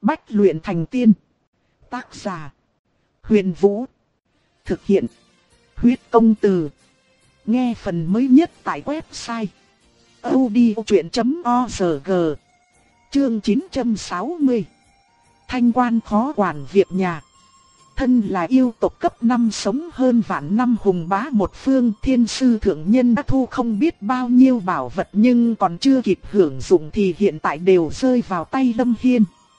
Bách luyện thành tiên. Tác giả: Huyền Vũ. Thực hiện: Huyết Công Từ. Nghe phần mới nhất tại website audiochuyện.org. Chương 960. Thanh quan khó quản việc nhà. Thân là yêu tộc cấp 5 sống hơn vạn năm hùng bá một phương, Thiên sư thượng nhân đã thu không biết bao nhiêu bảo vật, nhưng còn chưa kịp hưởng dụng thì hiện tại đều rơi vào tay Lâm Hiên.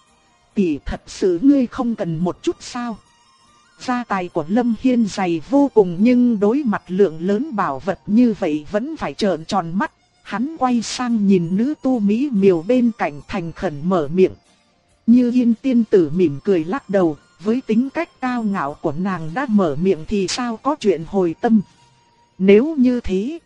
Tỷ, thật sự ngươi không cần một chút sao? Gia tài của Lâm Hiên dày vô cùng, nhưng đối mặt lượng lớn bảo vật như vậy vẫn phải trợn tròn mắt. Hắn quay sang nhìn nữ tu mỹ miều bên cạnh, thành khẩn mở miệng. Như Yên tiên tử mỉm cười lắc đầu, với tính cách cao ngạo của nàng đã mở miệng thì sao có chuyện hồi tâm. Nếu như thế,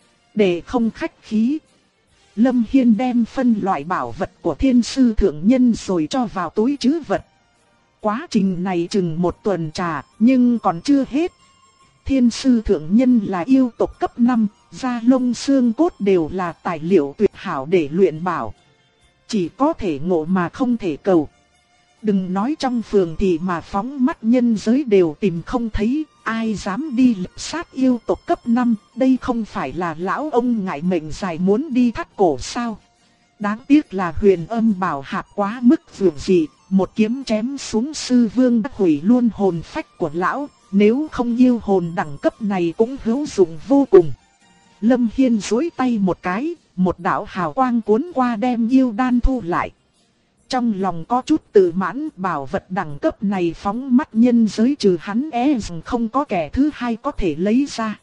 để không khách khí, Lâm Hiên đem phân loại bảo vật của Thiên sư thượng nhân rồi cho vào túi trữ vật. Quá trình này chừng một tuần trà, nhưng còn chưa hết. Thiên sư thượng nhân là yêu tộc cấp 5, da lông xương cốt đều là tài liệu tuyệt hảo để luyện bảo. Chỉ có thể ngộ mà không thể cầu. Đừng nói trong phường thì mà phóng mắt nhân giới đều tìm không thấy, ai dám đi lực sát yêu tộc cấp 5, đây không phải là lão ông ngại mệnh dài muốn đi thắt cổ sao. Đáng tiếc là Huyền Âm bảo hạp quá mức vượt dị, một kiếm chém xuống sư vương đã hủy luôn hồn phách của lão, nếu không yêu hồn đẳng cấp này cũng hữu dụng vô cùng. Lâm Hiên duỗi tay một cái, một đạo hào quang cuốn qua đem yêu đan thu lại. Trong lòng có chút tự mãn, bảo vật đẳng cấp này phóng mắt nhân giới trừ hắn rằng không có kẻ thứ hai có thể lấy ra.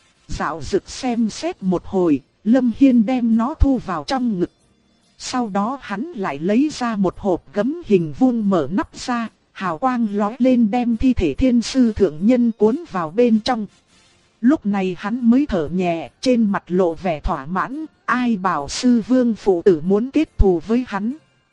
Dạo dực xem xét một hồi, Lâm Hiên đem nó thu vào trong ngực. Sau đó hắn lại lấy ra một hộp gấm hình vuông, mở nắp ra, hào quang lóe lên đem thi thể Thiên sư thượng nhân cuốn vào bên trong. Lúc này hắn mới thở nhẹ, trên mặt lộ vẻ thỏa mãn, ai bảo sư vương phụ tử muốn kết thù với hắn.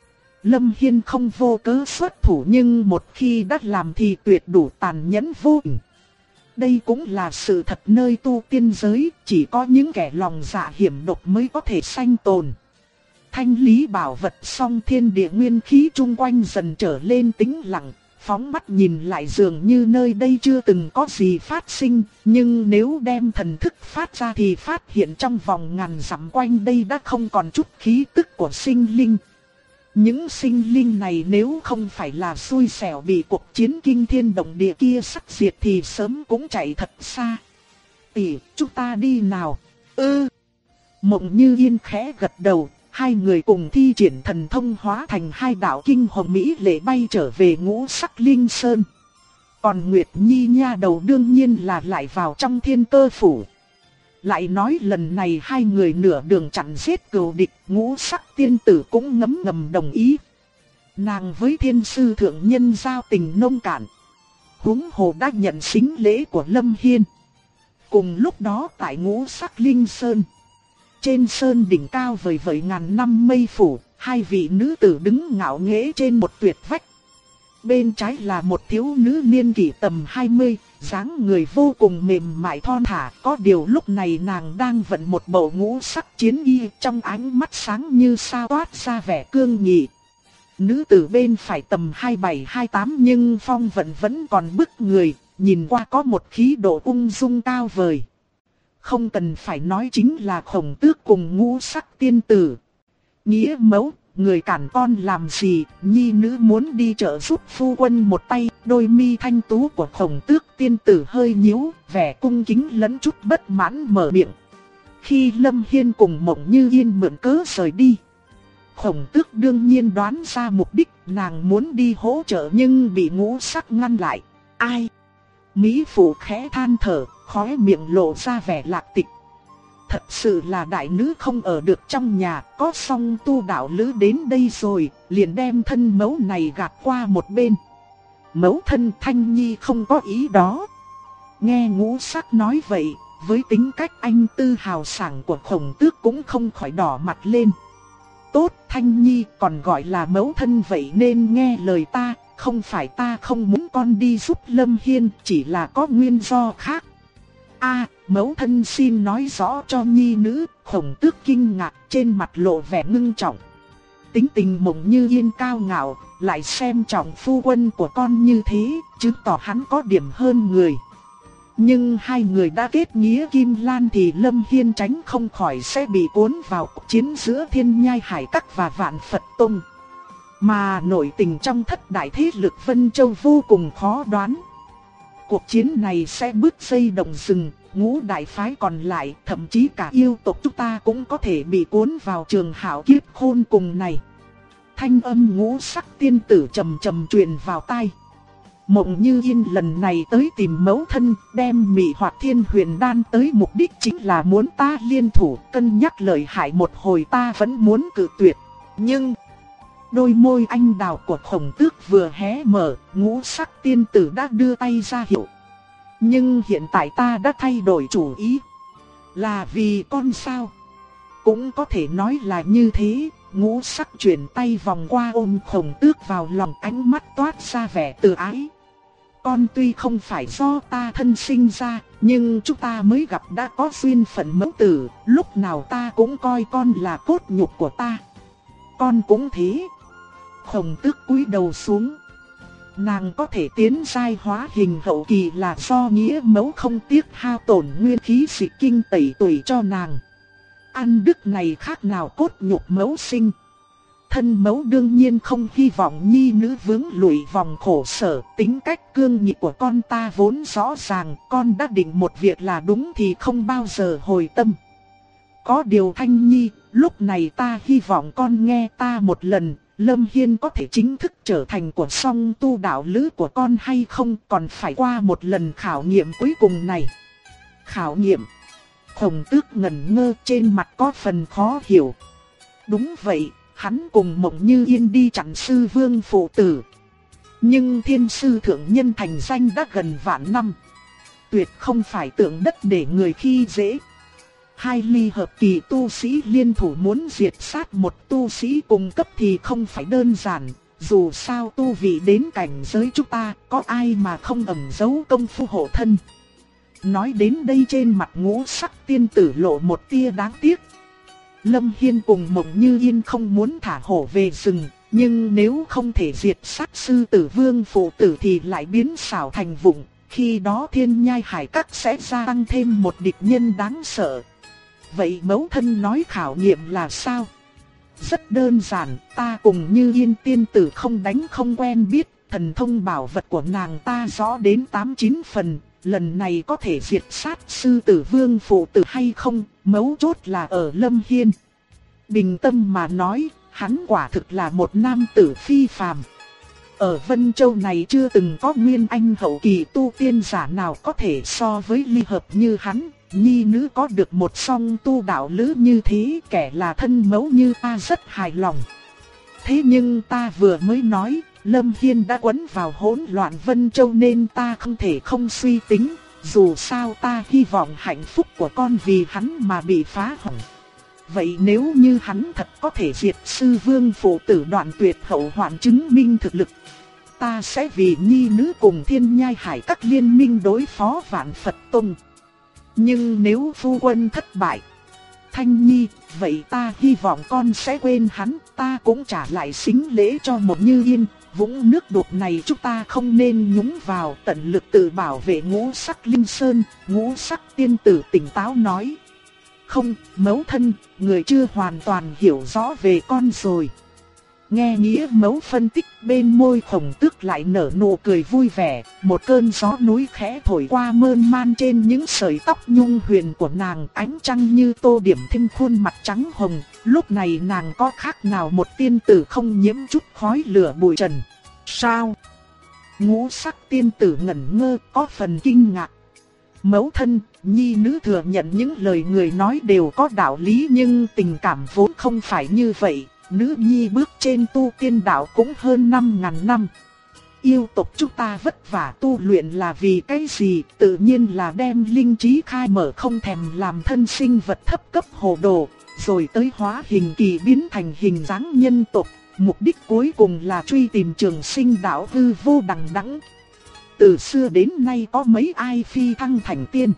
Lâm Hiên không vô cớ xuất thủ, nhưng một khi đã làm thì tuyệt đủ tàn nhẫn vô cùng. Đây cũng là sự thật nơi tu tiên giới, chỉ có những kẻ lòng dạ hiểm độc mới có thể sanh tồn. Thanh lý bảo vật xong, thiên địa nguyên khí chung quanh dần trở lên tĩnh lặng, phóng mắt nhìn lại dường như nơi đây chưa từng có gì phát sinh, nhưng nếu đem thần thức phát ra thì phát hiện trong vòng ngàn dặm quanh đây đã không còn chút khí tức của sinh linh. Những sinh linh này nếu không phải là xui xẻo bị cuộc chiến kinh thiên động địa kia sắc diệt thì sớm cũng chạy thật xa. Tỷ, chúng ta đi nào. Mộng Như Yên khẽ gật đầu, hai người cùng thi triển thần thông hóa thành hai đạo kinh hồng mỹ lệ bay trở về Ngũ Sắc Linh Sơn. Còn Nguyệt Nhi nha đầu đương nhiên là lại vào trong Thiên Cơ phủ. Lại nói lần này hai người nửa đường chặn giết cừu địch, Ngũ Sắc tiên tử cũng ngấm ngầm đồng ý. Nàng với Thiên sư thượng nhân giao tình nông cạn, huống hồ đã nhận sính lễ của Lâm Hiên. Cùng lúc đó tại Ngũ Sắc Linh Sơn, trên sơn đỉnh cao vời vợi ngàn năm mây phủ, hai vị nữ tử đứng ngạo nghễ trên một tuyệt vách. Bên trái là một thiếu nữ niên kỷ tầm 20, dáng người vô cùng mềm mại thon thả, có điều lúc này nàng đang vận một bộ ngũ sắc chiến y, trong ánh mắt sáng như sao toát ra vẻ cương nghị. Nữ tử bên phải tầm 27-28 nhưng phong vận vẫn còn bức người, nhìn qua có một khí độ ung dung cao vời. Không cần phải nói chính là Khổng Tước cùng Ngũ Sắc tiên tử. Nghĩa mẫu, người cản con làm gì, nhi nữ muốn đi trợ giúp phu quân một tay. Đôi mi thanh tú của Khổng Tước tiên tử hơi nhíu, vẻ cung kính lẫn chút bất mãn mở miệng. Khi Lâm Hiên cùng Mộng Như Yên mượn cớ rời đi, Khổng Tước đương nhiên đoán ra mục đích, nàng muốn đi hỗ trợ nhưng bị Ngũ Sắc ngăn lại. Ai? Mỹ phụ khẽ than thở, khóe miệng lộ ra vẻ lạc tịch. Thật sự là đại nữ không ở được trong nhà, có song tu đạo lữ đến đây rồi, liền đem thân mẫu này gạt qua một bên. Mẫu thân Thanh Nhi không có ý đó. Nghe Ngũ Sắc nói vậy, với tính cách anh tư hào sảng của Khổng Tước cũng không khỏi đỏ mặt lên. Tốt, Thanh Nhi còn gọi là mẫu thân vậy nên nghe lời ta. Không phải ta không muốn con đi giúp Lâm Hiên, chỉ là có nguyên do khác. Mẫu thân xin nói rõ cho nhi nữ. Khổng Tước kinh ngạc, trên mặt lộ vẻ ngưng trọng. Tính tình Mộng Như Yên cao ngạo, lại xem trọng phu quân của con như thế, chứng tỏ hắn có điểm hơn người. Nhưng hai người đã kết nghĩa kim lan thì Lâm Hiên tránh không khỏi sẽ bị cuốn vào cuộc chiến giữa Thiên Nhai Hải Các và Vạn Phật Tông. Mà nội tình trong thất đại thế lực Vân Châu vô cùng khó đoán. Cuộc chiến này sẽ bứt dây động rừng, ngũ đại phái còn lại, thậm chí cả yêu tộc chúng ta cũng có thể bị cuốn vào trường hạo kiếp khôn cùng này. Thanh âm ngũ sắc tiên tử trầm trầm truyền vào tai. Mộng Như Yên lần này tới tìm mẫu thân, đem Mị Hoạt Thiên Huyền Đan tới, mục đích chính là muốn ta liên thủ, cân nhắc lợi hại một hồi ta vẫn muốn cự tuyệt. Nhưng đôi môi anh đào của Khổng Tước vừa hé mở, ngũ sắc tiên tử đã đưa tay ra hiệu. Nhưng hiện tại ta đã thay đổi chủ ý. Là vì con sao? Cũng có thể nói là như thế. Ngũ sắc chuyển tay vòng qua ôm Khổng Tước vào lòng, ánh mắt toát ra vẻ từ ái. Con tuy không phải do ta thân sinh ra, nhưng chúng ta mới gặp đã có duyên phận mẫu tử, lúc nào ta cũng coi con là cốt nhục của ta. Con cũng thế. Khổng Tước cúi đầu xuống. Nàng có thể tiến giai hóa hình hậu kỳ là do nghĩa mẫu không tiếc hao tổn nguyên khí dịch kinh tẩy tuổi cho nàng. Ăn đức này khác nào cốt nhục mẫu sinh. Thân mẫu đương nhiên không hy vọng nhi nữ vướng lụy vòng khổ sở. Tính cách cương nghị của con ta vốn rõ ràng, con đã định một việc là đúng thì không bao giờ hồi tâm. Có điều Thanh Nhi, lúc này ta hy vọng con nghe ta một lần. Lâm Hiên có thể chính thức trở thành của song tu đạo lữ của con hay không, còn phải qua một lần khảo nghiệm cuối cùng này. Khảo nghiệm? Khổng Tước ngẩn ngơ, trên mặt có phần khó hiểu. Đúng vậy, hắn cùng Mộng Như Yên đi chặn sư vương phụ tử. Nhưng thiên sư thượng nhân thành danh đã gần vạn năm. Tuyệt không phải tượng đất để người khi dễ. Hai ly hợp kỳ tu sĩ liên thủ muốn diệt sát một tu sĩ cùng cấp thì không phải đơn giản. Dù sao tu vị đến cảnh giới chúng ta, có ai mà không ẩn giấu công phu hộ thân. Nói đến đây trên mặt ngũ sắc tiên tử lộ một tia đáng tiếc. Lâm Hiên cùng Mộng Như Yên không muốn thả hổ về rừng, nhưng nếu không thể diệt sát sư tử vương phụ tử thì lại biến xảo thành vụng. Khi đó Thiên Nhai Hải Các sẽ gia tăng thêm một địch nhân đáng sợ. Vậy mẫu thân nói khảo nghiệm là sao? Rất đơn giản, ta cùng Như Yên tiên tử không đánh không quen biết, thần thông bảo vật của nàng ta rõ đến 8-9 phần, lần này có thể diệt sát sư tử vương phụ tử hay không, mấu chốt là ở Lâm Hiên. Bình tâm mà nói, hắn quả thực là một nam tử phi phàm. Ở Vân Châu này chưa từng có nguyên anh hậu kỳ tu tiên giả nào có thể so với ly hợp như hắn. Nhi nữ có được một song tu đạo lữ như thế, kẻ là thân mẫu như ta rất hài lòng. Thế nhưng ta vừa mới nói, Lâm Hiên đã quấn vào hỗn loạn Vân Châu nên ta không thể không suy tính. Dù sao ta hy vọng hạnh phúc của con vì hắn mà bị phá hỏng. Vậy nếu như hắn thật có thể diệt sư vương phụ tử, đoạn tuyệt hậu hoạn, chứng minh thực lực, ta sẽ vì nhi nữ cùng Thiên Nhai Hải Các liên minh đối phó Vạn Phật Tông. Nhưng nếu phu quân thất bại, Thanh Nhi, vậy ta hy vọng con sẽ quên hắn, ta cũng trả lại sính lễ cho Mộng Như Yên. Vũng nước đục này chúng ta không nên nhúng vào, tận lực tự bảo vệ ngũ sắc linh sơn. Ngũ sắc tiên tử tỉnh táo nói. Không, mẫu thân, người chưa hoàn toàn hiểu rõ về con rồi. Nghe nghĩa mẫu phân tích, bên môi Khổng Tước lại nở nụ cười vui vẻ. Một cơn gió núi khẽ thổi qua mơn man trên những sợi tóc nhung huyền của nàng, ánh trăng như tô điểm thêm khuôn mặt trắng hồng. Lúc này nàng có khác nào một tiên tử không nhiễm chút khói lửa bụi trần. Sao? Ngũ sắc tiên tử ngẩn ngơ, có phần kinh ngạc. Mẫu thân, nhi nữ thừa nhận những lời người nói đều có đạo lý, nhưng tình cảm vốn không phải như vậy. Nữ nhi bước trên tu tiên đạo cũng hơn 5.000 năm. Yêu tộc chúng ta vất vả tu luyện là vì cái gì? Tự nhiên là đem linh trí khai mở, không thèm làm thân sinh vật thấp cấp hồ đồ, rồi tới hóa hình kỳ biến thành hình dáng nhân tộc. Mục đích cuối cùng là truy tìm trường sinh đạo hư vô đằng đẵng. Từ xưa đến nay có mấy ai phi thăng thành tiên,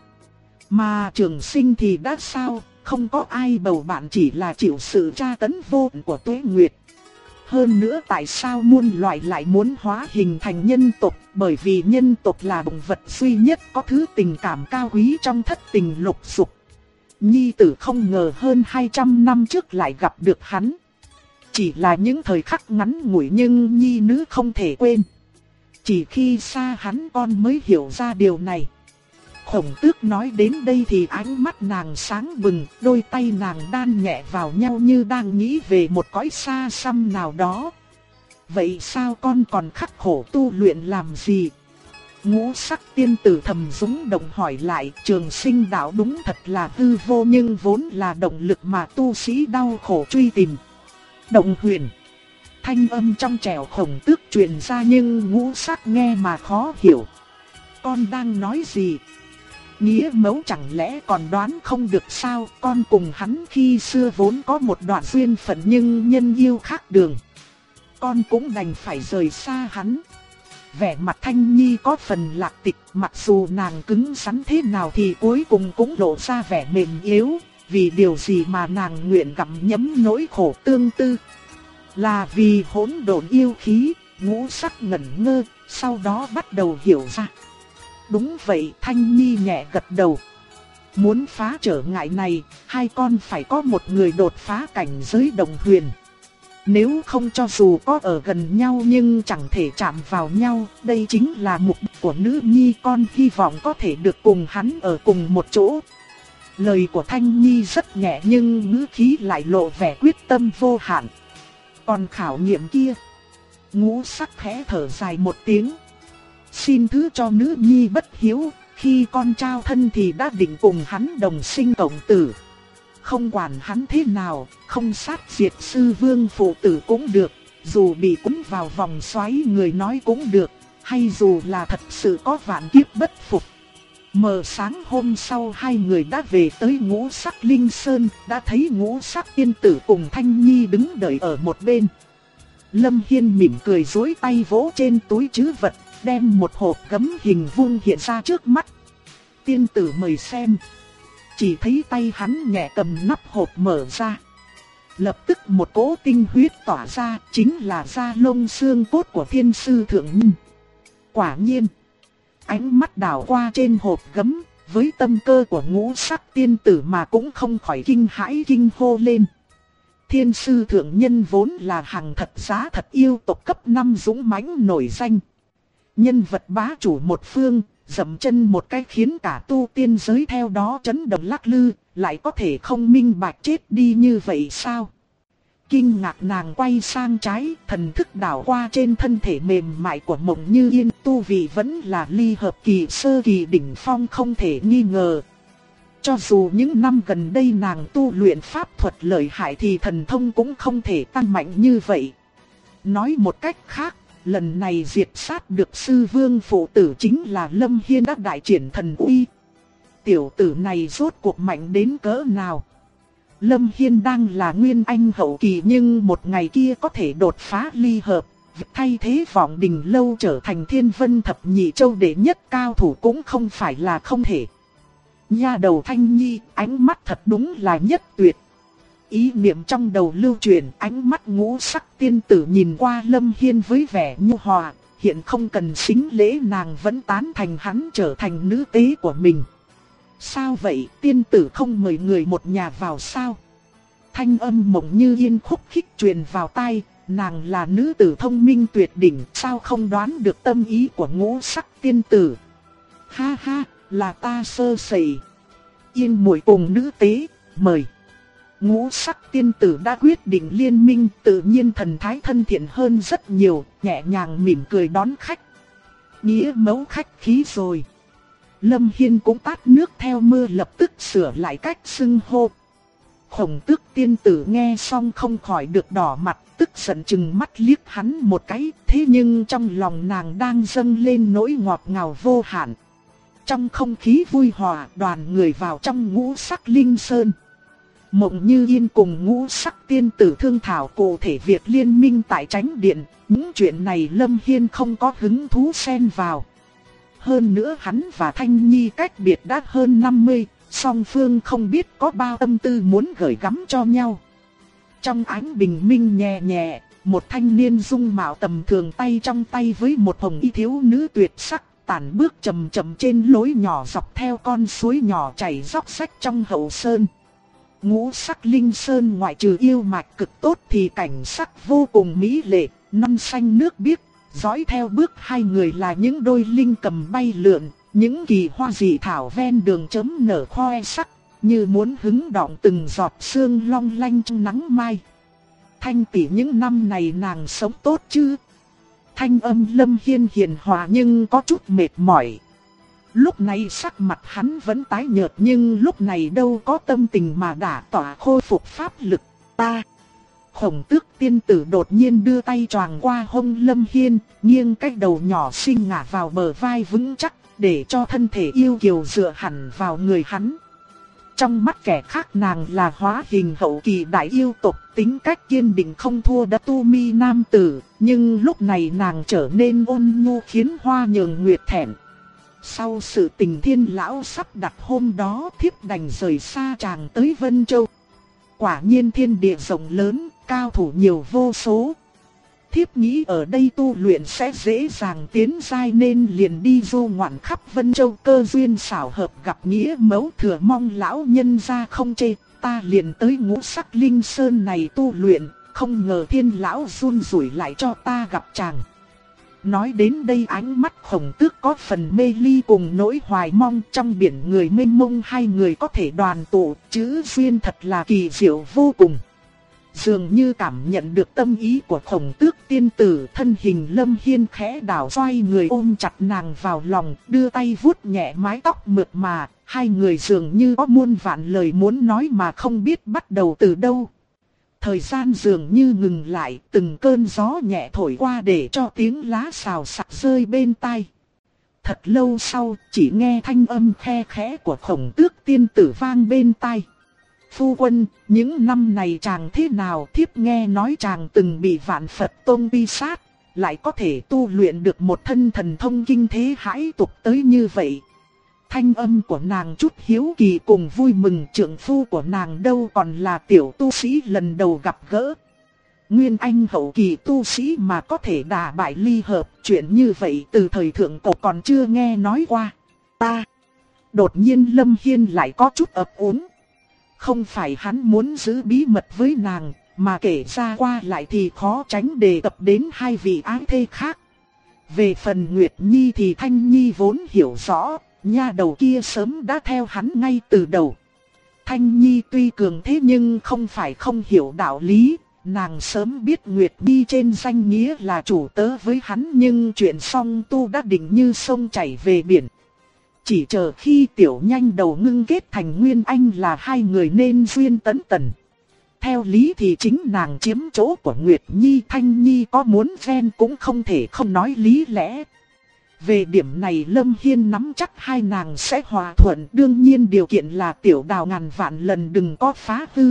mà trường sinh thì đã sao? Không có ai bầu bạn, chỉ là chịu sự tra tấn vô tận của tuế nguyệt. Hơn nữa tại sao muôn loài lại muốn hóa hình thành nhân tộc? Bởi vì nhân tộc là động vật duy nhất có thứ tình cảm cao quý trong thất tình lục dục. Nhi tử không ngờ hơn 200 năm trước lại gặp được hắn. Chỉ là những thời khắc ngắn ngủi nhưng nhi nữ không thể quên. Chỉ khi xa hắn con mới hiểu ra điều này. Khổng Tước nói đến đây thì ánh mắt nàng sáng bừng, đôi tay nàng đan nhẹ vào nhau như đang nghĩ về một cõi xa xăm nào đó. Vậy sao con còn khắc khổ tu luyện làm gì? Ngũ Sắc tiên tử thầm rúng động hỏi lại. Trường sinh đạo đúng thật là hư vô nhưng vốn là động lực mà tu sĩ đau khổ truy tìm. Động huyền. Thanh âm trong trẻo Khổng Tước truyền ra nhưng Ngũ Sắc nghe mà khó hiểu. Con đang nói gì? Nghĩa mẫu chẳng lẽ còn đoán không được sao? Con cùng hắn khi xưa vốn có một đoạn duyên phận nhưng nhân yêu khác đường. Con cũng đành phải rời xa hắn. Vẻ mặt Thanh Nhi có phần lạc tịch, mặc dù nàng cứng rắn thế nào thì cuối cùng cũng lộ ra vẻ mềm yếu. Vì điều gì mà nàng nguyện gặm nhấm nỗi khổ tương tư? Là vì hỗn độn yêu khí. Ngũ Sắc ngẩn ngơ, sau đó bắt đầu hiểu ra. Đúng vậy, Thanh Nhi nhẹ gật đầu. Muốn phá trở ngại này, hai con phải có một người đột phá cảnh giới đồng huyền. Nếu không cho dù có ở gần nhau nhưng chẳng thể chạm vào nhau, đây chính là mục đích của nữ nhi, con hy vọng có thể được cùng hắn ở cùng một chỗ. Lời của Thanh Nhi rất nhẹ nhưng ngữ khí lại lộ vẻ quyết tâm vô hạn. Còn khảo nghiệm kia, Ngũ Sắc khẽ thở dài một tiếng. Xin thứ cho nữ nhi bất hiếu, khi con trao thân thì đã định cùng hắn đồng sinh cộng tử. Không quản hắn thế nào, không sát diệt sư vương phụ tử cũng được, dù bị cuốn vào vòng xoáy người nói cũng được, hay dù là thật sự có vạn kiếp bất phục. Mờ sáng hôm sau hai người đã về tới Ngũ Sắc Linh Sơn, đã thấy Ngũ Sắc tiên tử cùng Thanh Nhi đứng đợi ở một bên. Lâm Hiên mỉm cười duỗi tay vỗ trên túi trữ vật, đem một hộp gấm hình vuông hiện ra trước mắt. Tiên tử mời xem. Chỉ thấy tay hắn nhẹ cầm nắp hộp mở ra. Lập tức một cỗ tinh huyết tỏa ra, chính là da lông xương cốt của thiên sư thượng nhân. Quả nhiên, ánh mắt đảo qua trên hộp gấm, với tâm cơ của Ngũ Sắc tiên tử mà cũng không khỏi kinh hãi kinh hô lên. Thiên sư thượng nhân vốn là hàng thật giá thật yêu tộc cấp 5 dũng mãnh nổi danh. Nhân vật bá chủ một phương, dậm chân một cái khiến cả tu tiên giới theo đó chấn động lắc lư, lại có thể không minh bạch chết đi như vậy sao? Kinh ngạc nàng quay sang trái, thần thức đảo qua trên thân thể mềm mại của Mộng Như Yên, tu vị vẫn là ly hợp kỳ sơ kỳ đỉnh phong không thể nghi ngờ. Cho dù những năm gần đây nàng tu luyện pháp thuật lợi hại thì thần thông cũng không thể tăng mạnh như vậy. Nói một cách khác, lần này diệt sát được sư vương phụ tử chính là Lâm Hiên đã đại triển thần uy. Tiểu tử này rốt cuộc mạnh đến cỡ nào? Lâm Hiên đang là nguyên anh hậu kỳ nhưng một ngày kia có thể đột phá ly hợp, thay thế Vọng Đình Lâu trở thành Thiên Vân Thập Nhị Châu đệ nhất cao thủ cũng không phải là không thể. Nha đầu Thanh Nhi, ánh mắt thật đúng là nhất tuyệt. Ý niệm trong đầu lưu truyền, ánh mắt Ngũ Sắc tiên tử nhìn qua Lâm Hiên với vẻ nhu hòa, hiện không cần xính lễ nàng vẫn tán thành hắn trở thành nữ tế của mình. Sao vậy, tiên tử không mời người một nhà vào sao? Thanh âm Mộng Như Yên khúc khích truyền vào tai, nàng là nữ tử thông minh tuyệt đỉnh, sao không đoán được tâm ý của Ngũ Sắc tiên tử? Ha ha, là ta sơ sẩy. Yên muội cùng nữ tế, mời. Ngũ Sắc tiên tử đã quyết định liên minh, tự nhiên thần thái thân thiện hơn rất nhiều, nhẹ nhàng mỉm cười đón khách. Nghĩa mẫu khách khí rồi. Lâm Hiên cũng tát nước theo mưa lập tức sửa lại cách xưng hô. Khổng Tước tiên tử nghe xong không khỏi được đỏ mặt, tức giận chừng mắt liếc hắn một cái, thế nhưng trong lòng nàng đang dâng lên nỗi ngọt ngào vô hạn. Trong không khí vui hòa, đoàn người vào trong Ngũ Sắc Linh Sơn. Mộng Như Yên cùng Ngũ Sắc tiên tử thương thảo cụ thể việc liên minh tại Chánh Điện, những chuyện này Lâm Hiên không có hứng thú xen vào. Hơn nữa hắn và Thanh Nhi cách biệt đã hơn 50, song phương không biết có bao tâm tư muốn gửi gắm cho nhau. Trong ánh bình minh nhẹ nhẹ, một thanh niên dung mạo tầm thường tay trong tay với một hồng y thiếu nữ tuyệt sắc, tản bước chậm chậm trên lối nhỏ dọc theo con suối nhỏ chảy róc rách trong hậu sơn. Ngũ sắc linh sơn ngoại trừ yêu mạch cực tốt thì cảnh sắc vô cùng mỹ lệ, non xanh nước biếc. Dõi theo bước hai người là những đôi linh cầm bay lượn, những kỳ hoa dị thảo ven đường chớm nở khoe sắc, như muốn hứng động từng giọt sương long lanh trong nắng mai. Thanh tỷ, những năm này nàng sống tốt chứ? Thanh âm Lâm Hiên hiền hòa nhưng có chút mệt mỏi. Lúc này sắc mặt hắn vẫn tái nhợt nhưng lúc này đâu có tâm tình mà đả tỏa khôi phục pháp lực. Ta. Khổng Tước tiên tử đột nhiên đưa tay choàng qua hông Lâm Hiên, nghiêng cái đầu nhỏ xinh ngả vào bờ vai vững chắc, để cho thân thể yêu kiều dựa hẳn vào người hắn. Trong mắt kẻ khác nàng là hóa hình hậu kỳ đại yêu tộc, tính cách kiên định không thua đa tu mi nam tử, nhưng lúc này nàng trở nên ôn nhu khiến Hoa Nhường Nguyệt thẹn. Sau sự tình Thiên lão sắp đặt hôm đó, thiếp đành rời xa chàng tới Vân Châu. Quả nhiên thiên địa rộng lớn, cao thủ nhiều vô số. Thiếp nghĩ ở đây tu luyện sẽ dễ dàng tiến giai nên liền đi du ngoạn khắp Vân Châu, cơ duyên xảo hợp gặp nghĩa mẫu, thừa mong lão nhân gia không chê. Ta liền tới Ngũ Sắc Linh Sơn này tu luyện, không ngờ Thiên lão run rủi lại cho ta gặp chàng. Nói đến đây ánh mắt Khổng Tước có phần mê ly cùng nỗi hoài mong, trong biển người mênh mông hai người có thể đoàn tụ, chữ duyên thật là kỳ diệu vô cùng. Dường như cảm nhận được tâm ý của Khổng Tước tiên tử, thân hình Lâm Hiên khẽ đảo xoay người ôm chặt nàng vào lòng, đưa tay vuốt nhẹ mái tóc mượt mà, hai người dường như có muôn vạn lời muốn nói mà không biết bắt đầu từ đâu. Thời gian dường như ngừng lại, từng cơn gió nhẹ thổi qua để cho tiếng lá xào xạc rơi bên tai. Thật lâu sau, chỉ nghe thanh âm khe khẽ của Khổng Tước tiên tử vang bên tai. Phu quân, những năm này chàng thế nào? Thiếp nghe nói chàng từng bị Vạn Phật Tông bi sát, lại có thể tu luyện được một thân thần thông kinh thế hãi tục tới như vậy. Thanh âm của nàng chút hiếu kỳ cùng vui mừng, trượng phu của nàng đâu còn là tiểu tu sĩ lần đầu gặp gỡ. Nguyên anh hậu kỳ tu sĩ mà có thể đả bại ly hợp, chuyện như vậy từ thời thượng cổ còn chưa nghe nói qua. Ta. Đột nhiên Lâm Hiên lại có chút ấp úng. Không phải hắn muốn giữ bí mật với nàng, mà kể ra qua lại thì khó tránh đề cập đến hai vị ái thê khác. Về phần Nguyệt Nhi thì Thanh Nhi vốn hiểu rõ, nha đầu kia sớm đã theo hắn ngay từ đầu. Thanh Nhi tuy cường thế nhưng không phải không hiểu đạo lý, nàng sớm biết Nguyệt Nhi trên danh nghĩa là chủ tớ với hắn, nhưng chuyện song tu đã định như sông chảy về biển. Chỉ chờ khi tiểu nhanh đầu ngưng kết thành Nguyên Anh là hai người nên duyên tấn tần. Theo lý thì chính nàng chiếm chỗ của Nguyệt Nhi, Thanh Nhi có muốn ven cũng không thể không nói lý lẽ. Về điểm này Lâm Hiên nắm chắc hai nàng sẽ hòa thuận, đương nhiên điều kiện là tiểu đào ngàn vạn lần đừng có phá hư.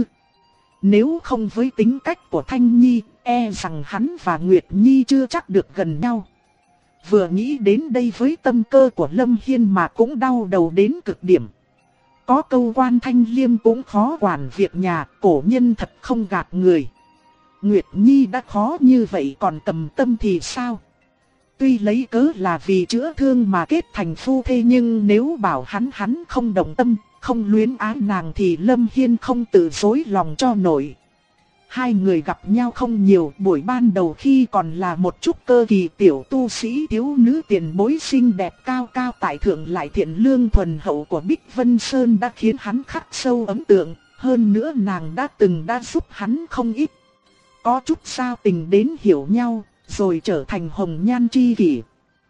Nếu không với tính cách của Thanh Nhi, e rằng hắn và Nguyệt Nhi chưa chắc được gần nhau. Vừa nghĩ đến đây với tâm cơ của Lâm Hiên mà cũng đau đầu đến cực điểm. Có câu Quan Thanh Liêm cũng khó quản việc nhà, cổ nhân thật không gạt người. Nguyệt Nhi đã khó như vậy còn cầm tâm thì sao? Tuy lấy cớ là vì chữa thương mà kết thành phu thê, nhưng nếu bảo hắn không động tâm, không luyến ái nàng thì Lâm Hiên không tự dối lòng cho nổi. Hai người gặp nhau không nhiều, buổi ban đầu khi còn là một chút cơ kỳ tiểu tu sĩ, thiếu nữ tiền bối xinh đẹp cao cao tại thượng lại thiện lương thuần hậu của Bích Vân Sơn đã khiến hắn khắc sâu ấn tượng, hơn nữa nàng đã giúp hắn không ít. Có chút sao tình đến hiểu nhau, rồi trở thành hồng nhan tri kỷ.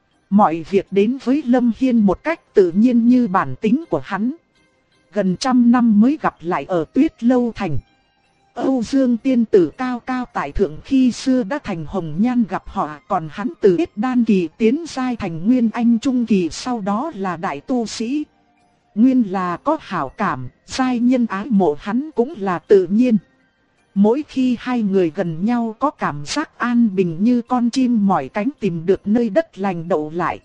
Mọi việc đến với Lâm Hiên một cách tự nhiên như bản tính của hắn. Gần 100 năm mới gặp lại ở Tuyết Lâu Thành. Âu Dương tiên tử cao cao tại thượng khi xưa đã thành hồng nhan gặp họ, còn hắn từ ít đan kỳ tiến giai thành Nguyên Anh trung kỳ, sau đó là đại tu sĩ. Nguyên là có hảo cảm, giai nhân ái mộ hắn cũng là tự nhiên. Mỗi khi hai người gần nhau có cảm giác an bình như con chim mỏi cánh tìm được nơi đất lành đậu lại.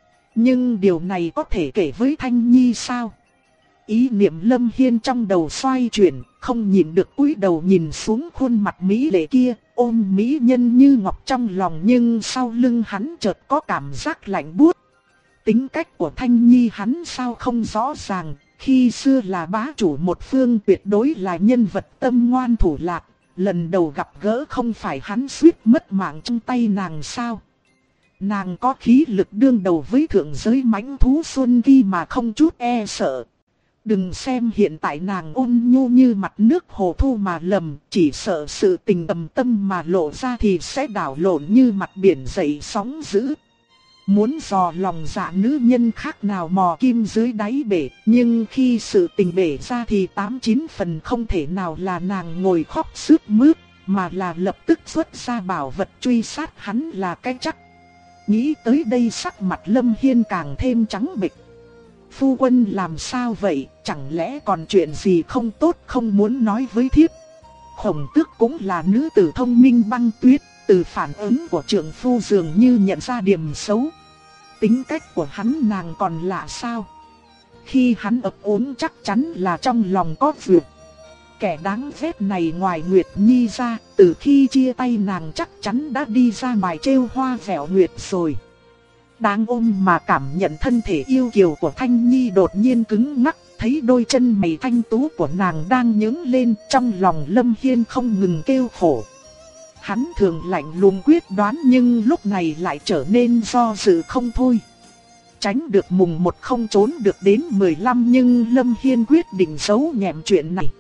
Nhưng điều này có thể kể với Thanh Nhi sao? Ý niệm Lâm Hiên trong đầu xoay chuyển, không nhịn được cúi đầu nhìn xuống khuôn mặt mỹ lệ kia, ôm mỹ nhân như ngọc trong lòng, nhưng sau lưng hắn chợt có cảm giác lạnh buốt. Tính cách của Thanh Nhi hắn sao không rõ ràng, khi xưa là bá chủ một phương, tuyệt đối là nhân vật tâm ngoan thủ lạt, lần đầu gặp gỡ không phải hắn suýt mất mạng trong tay nàng sao? Nàng có khí lực đương đầu với thượng giới mãnh thú Xuân Kỳ mà không chút e sợ. Đừng xem hiện tại nàng ôn nhu như mặt nước hồ thu mà lầm, chỉ sợ sự tình tầm tâm mà lộ ra thì sẽ đảo lộn như mặt biển dậy sóng dữ. Muốn dò lòng dạ nữ nhân khác nào mò kim dưới đáy bể, nhưng khi sự tình bể ra thì 89 phần không thể nào là nàng ngồi khóc sướt mướt, mà là lập tức xuất ra bảo vật truy sát hắn là cái chắc. Nghĩ tới đây sắc mặt Lâm Hiên càng thêm trắng bệch. Phu quân làm sao vậy, chẳng lẽ còn chuyện gì không tốt không muốn nói với thiếp? Khổng Tước cũng là nữ tử thông minh băng tuyết, từ phản ứng của trưởng phu dường như nhận ra điểm xấu. Tính cách của hắn nàng còn lạ sao? Khi hắn ấp úng chắc chắn là trong lòng có việc. Kẻ đáng ghét này ngoài Nguyệt Nhi ra, từ khi chia tay nàng chắc chắn đã đi ra ngoài trêu hoa vẻo nguyệt rồi. Đang ôm mà cảm nhận thân thể yêu kiều của Thanh Nhi đột nhiên cứng ngắc, thấy đôi chân mày thanh tú của nàng đang nhướng lên, trong lòng Lâm Hiên không ngừng kêu khổ. Hắn thường lạnh lùng quyết đoán nhưng lúc này lại trở nên do dự không thôi. Tránh được mùng 1 không trốn được đến 15, nhưng Lâm Hiên quyết định giấu nhẹm chuyện này.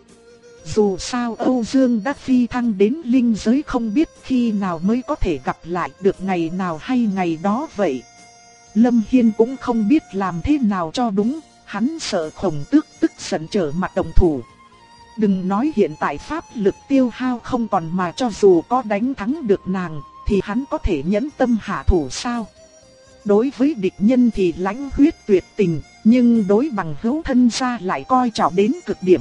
Dù sao Âu Dương đã phi thăng đến linh giới, không biết khi nào mới có thể gặp lại, được ngày nào hay ngày đó vậy. Lâm Hiên cũng không biết làm thế nào cho đúng, hắn sợ Khổng Tước tức giận trở mặt động thủ. Đừng nói hiện tại pháp lực tiêu hao không còn, mà cho dù có đánh thắng được nàng thì hắn có thể nhẫn tâm hạ thủ sao? Đối với địch nhân thì lãnh huyết tuyệt tình, nhưng đối bằng hữu thân gia lại coi trọng đến cực điểm.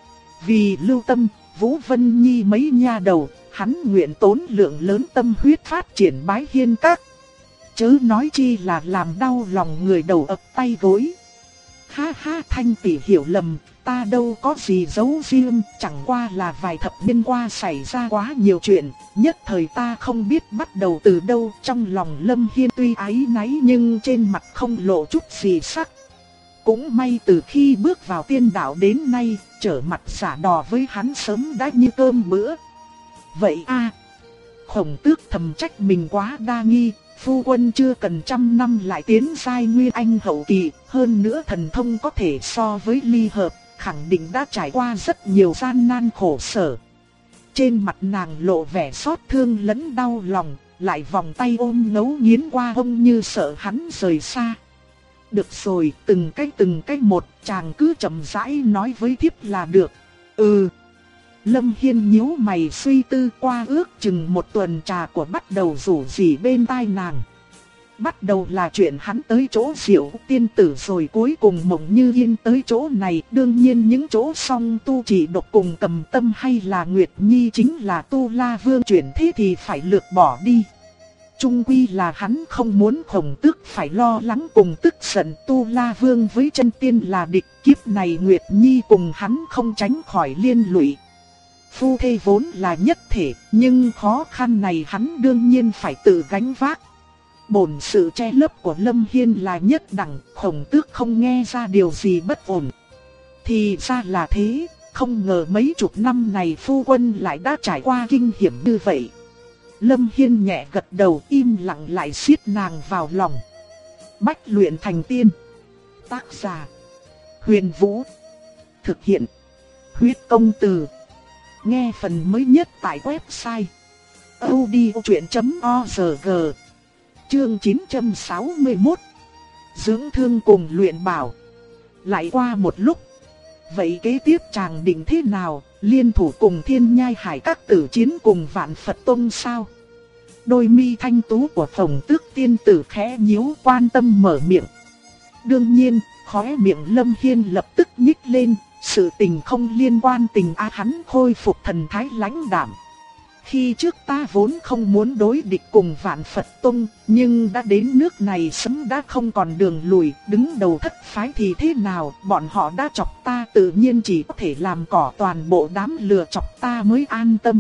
Vì Lưu Tâm, Vũ Vân Nhi mấy nha đầu, hắn nguyện tốn lượng lớn tâm huyết phát triển Bái Hiên Các. Chớ nói chi là làm đau lòng người đầu ập tay gối. Ha ha, Thanh tỷ hiểu lầm, ta đâu có gì giấu riêng, chẳng qua là vài thập niên qua xảy ra quá nhiều chuyện, nhất thời ta không biết bắt đầu từ đâu. Trong lòng Lâm Hiên tuy áy náy nhưng trên mặt không lộ chút gì sắc. Cũng may từ khi bước vào tiên đạo đến nay, trở mặt giả đò với hắn sớm đã như cơm bữa. Vậy a, Khổng Tước thầm trách mình quá đa nghi. Phu quân chưa cần 100 năm lại tiến giai nguyên anh hậu kỳ, hơn nữa thần thông có thể so với ly hợp, khẳng định đã trải qua rất nhiều gian nan khổ sở. Trên mặt nàng lộ vẻ xót thương lẫn đau lòng, lại vòng tay ôm ngấu nghiến qua hông như sợ hắn rời xa. Được rồi, từng cái một, chàng cứ chậm rãi nói với thiếp là được. Lâm Hiên nhíu mày suy tư, qua ước chừng một tuần trà của bắt đầu rủ rỉ bên tai nàng. Bắt đầu là chuyện hắn tới chỗ Diệu tiên tử, rồi cuối cùng Mộng Như Yên tới chỗ này. Đương nhiên những chỗ song tu chỉ độc cùng Cầm Tâm hay là Nguyệt Nhi chính là Tu La Vương chuyển thế thì phải lược bỏ đi. Chung quy là hắn không muốn Khổng Tước phải lo lắng cùng tức giận. Tu La Vương với chân tiên là địch, kiếp này Nguyệt Nhi cùng hắn không tránh khỏi liên lụy. Phu thê vốn là nhất thể, nhưng khó khăn này hắn đương nhiên phải tự gánh vác. Bổn sự che lấp của Lâm Hiên là nhất đẳng, Khổng Tước không nghe ra điều gì bất ổn. Thì ra là thế, không ngờ mấy chục năm này phu quân lại đã trải qua kinh hiểm như vậy. Lâm Hiên nhẹ gật đầu, im lặng lại siết nàng vào lòng. Bách luyện thành tiên. Tác giả: Huyền Vũ. Thực hiện: Huyết Công Từ. Nghe phần mới nhất tại website audiochuyện.org. Chương 961. Dưỡng thương cùng luyện bảo. Lại qua một lúc. Vậy kế tiếp chàng định thế nào? Liên thủ cùng Thiên Nhai Hải Các tử chiến cùng Vạn Phật Tông sao? Đôi mi thanh tú của Khổng Tước tiên tử khẽ nhíu, quan tâm mở miệng. Đương nhiên, khóe miệng Lâm Hiên lập tức nhích lên. Sự tình không liên quan tình hắn khôi phục thần thái lãnh đạm. Khi trước ta vốn không muốn đối địch cùng Vạn Phật Tông, nhưng đã đến nước này sớm đã không còn đường lùi, đứng đầu thất phái thì thế nào, bọn họ đã chọc ta tự nhiên chỉ có thể làm cỏ toàn bộ đám lừa chọc ta mới an tâm.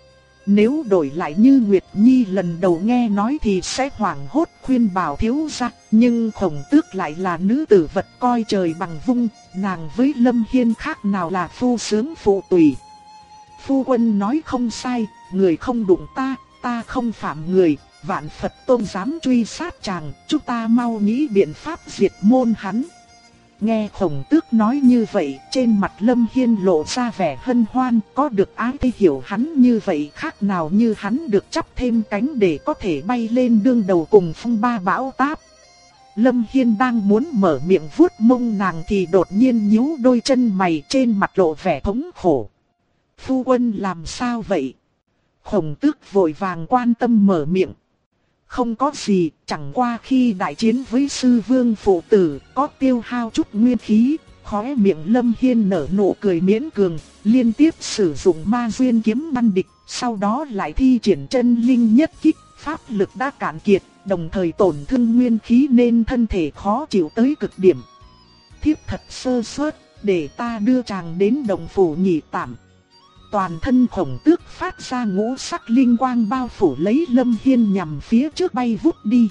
Nếu đổi lại như Nguyệt Nhi lần đầu nghe nói thì sẽ hoảng hốt khuyên bảo thiếu gia, nhưng Khổng Tước lại là nữ tử vật coi trời bằng vung, nàng với Lâm Hiên khác nào là phu sướng phụ tùy. Phu quân nói không sai, người không đụng ta, ta không phạm người, Vạn Phật Tôn dám truy sát chàng, chúng ta mau nghĩ biện pháp diệt môn hắn. Nghe Khổng Tước nói như vậy, trên mặt Lâm Hiên lộ ra vẻ hân hoan, có được ai hiểu hắn như vậy khác nào như hắn được chắp thêm cánh để có thể bay lên đương đầu cùng phong ba bão táp. Lâm Hiên đang muốn mở miệng vuốt mông nàng thì đột nhiên nhíu đôi chân mày, trên mặt lộ vẻ thống khổ. Phu quân làm sao vậy? Khổng Tước vội vàng quan tâm mở miệng. Không có gì, chẳng qua khi đại chiến với sư vương phụ tử, có tiêu hao chút nguyên khí. Khóe miệng Lâm Hiên nở nụ cười miễn cường, liên tiếp sử dụng ma duyên kiếm ngăn địch, sau đó lại thi triển chân linh nhất kích, pháp lực đã cạn kiệt, đồng thời tổn thương nguyên khí nên thân thể khó chịu tới cực điểm. Thiếp thật sơ suất, để ta đưa chàng đến đồng phủ nghỉ tạm. Toàn thân Khổng Tước phát ra ngũ sắc linh quang bao phủ lấy Lâm Hiên nhằm phía trước bay vút đi.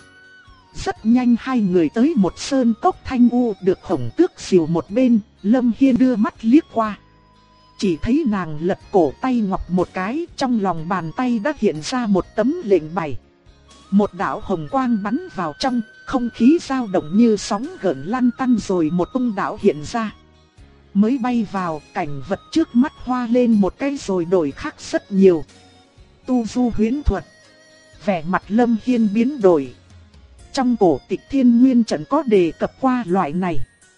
Rất nhanh hai người tới một sơn cốc thanh u, được Khổng Tước dìu một bên, Lâm Hiên đưa mắt liếc qua. Chỉ thấy nàng lật cổ tay ngọc một cái, trong lòng bàn tay đã hiện ra một tấm lệnh bài. Một đạo hồng quang bắn vào trong, không khí dao động như sóng gợn lăn tăn rồi một tung đạo hiện ra. Mới bay vào, cảnh vật trước mắt hoa lên một cái rồi đổi khác rất nhiều. Tu du huyễn thuật. Vẻ mặt Lâm Hiên biến đổi. Trong cổ tịch Thiên Nguyên Trận có đề cập qua loại này.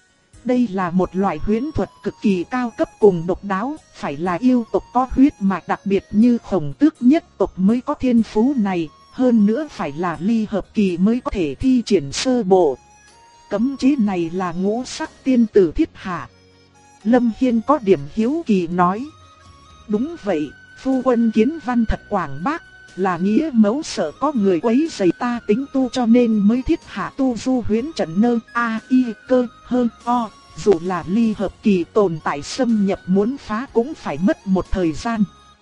Đây là một loại huyễn thuật cực kỳ cao cấp cùng độc đáo, phải là yêu tộc có huyết mạch đặc biệt như Khổng Tước nhất tộc mới có thiên phú này, hơn nữa phải là ly hợp kỳ mới có thể thi triển sơ bộ. Cấm chế này là ngũ sắc tiên tử thiết hạ. Lâm Hiên có điểm hiếu kỳ nói. Đúng vậy, phu quân kiến văn thật quảng bác, là nghĩa mẫu sợ có người quấy rầy ta tính tu cho nên mới thiết hạ tu du huyễn trận nơ a i cơ hơn o. Dù là ly hợp kỳ tồn tại xâm nhập muốn phá cũng phải mất một thời gian.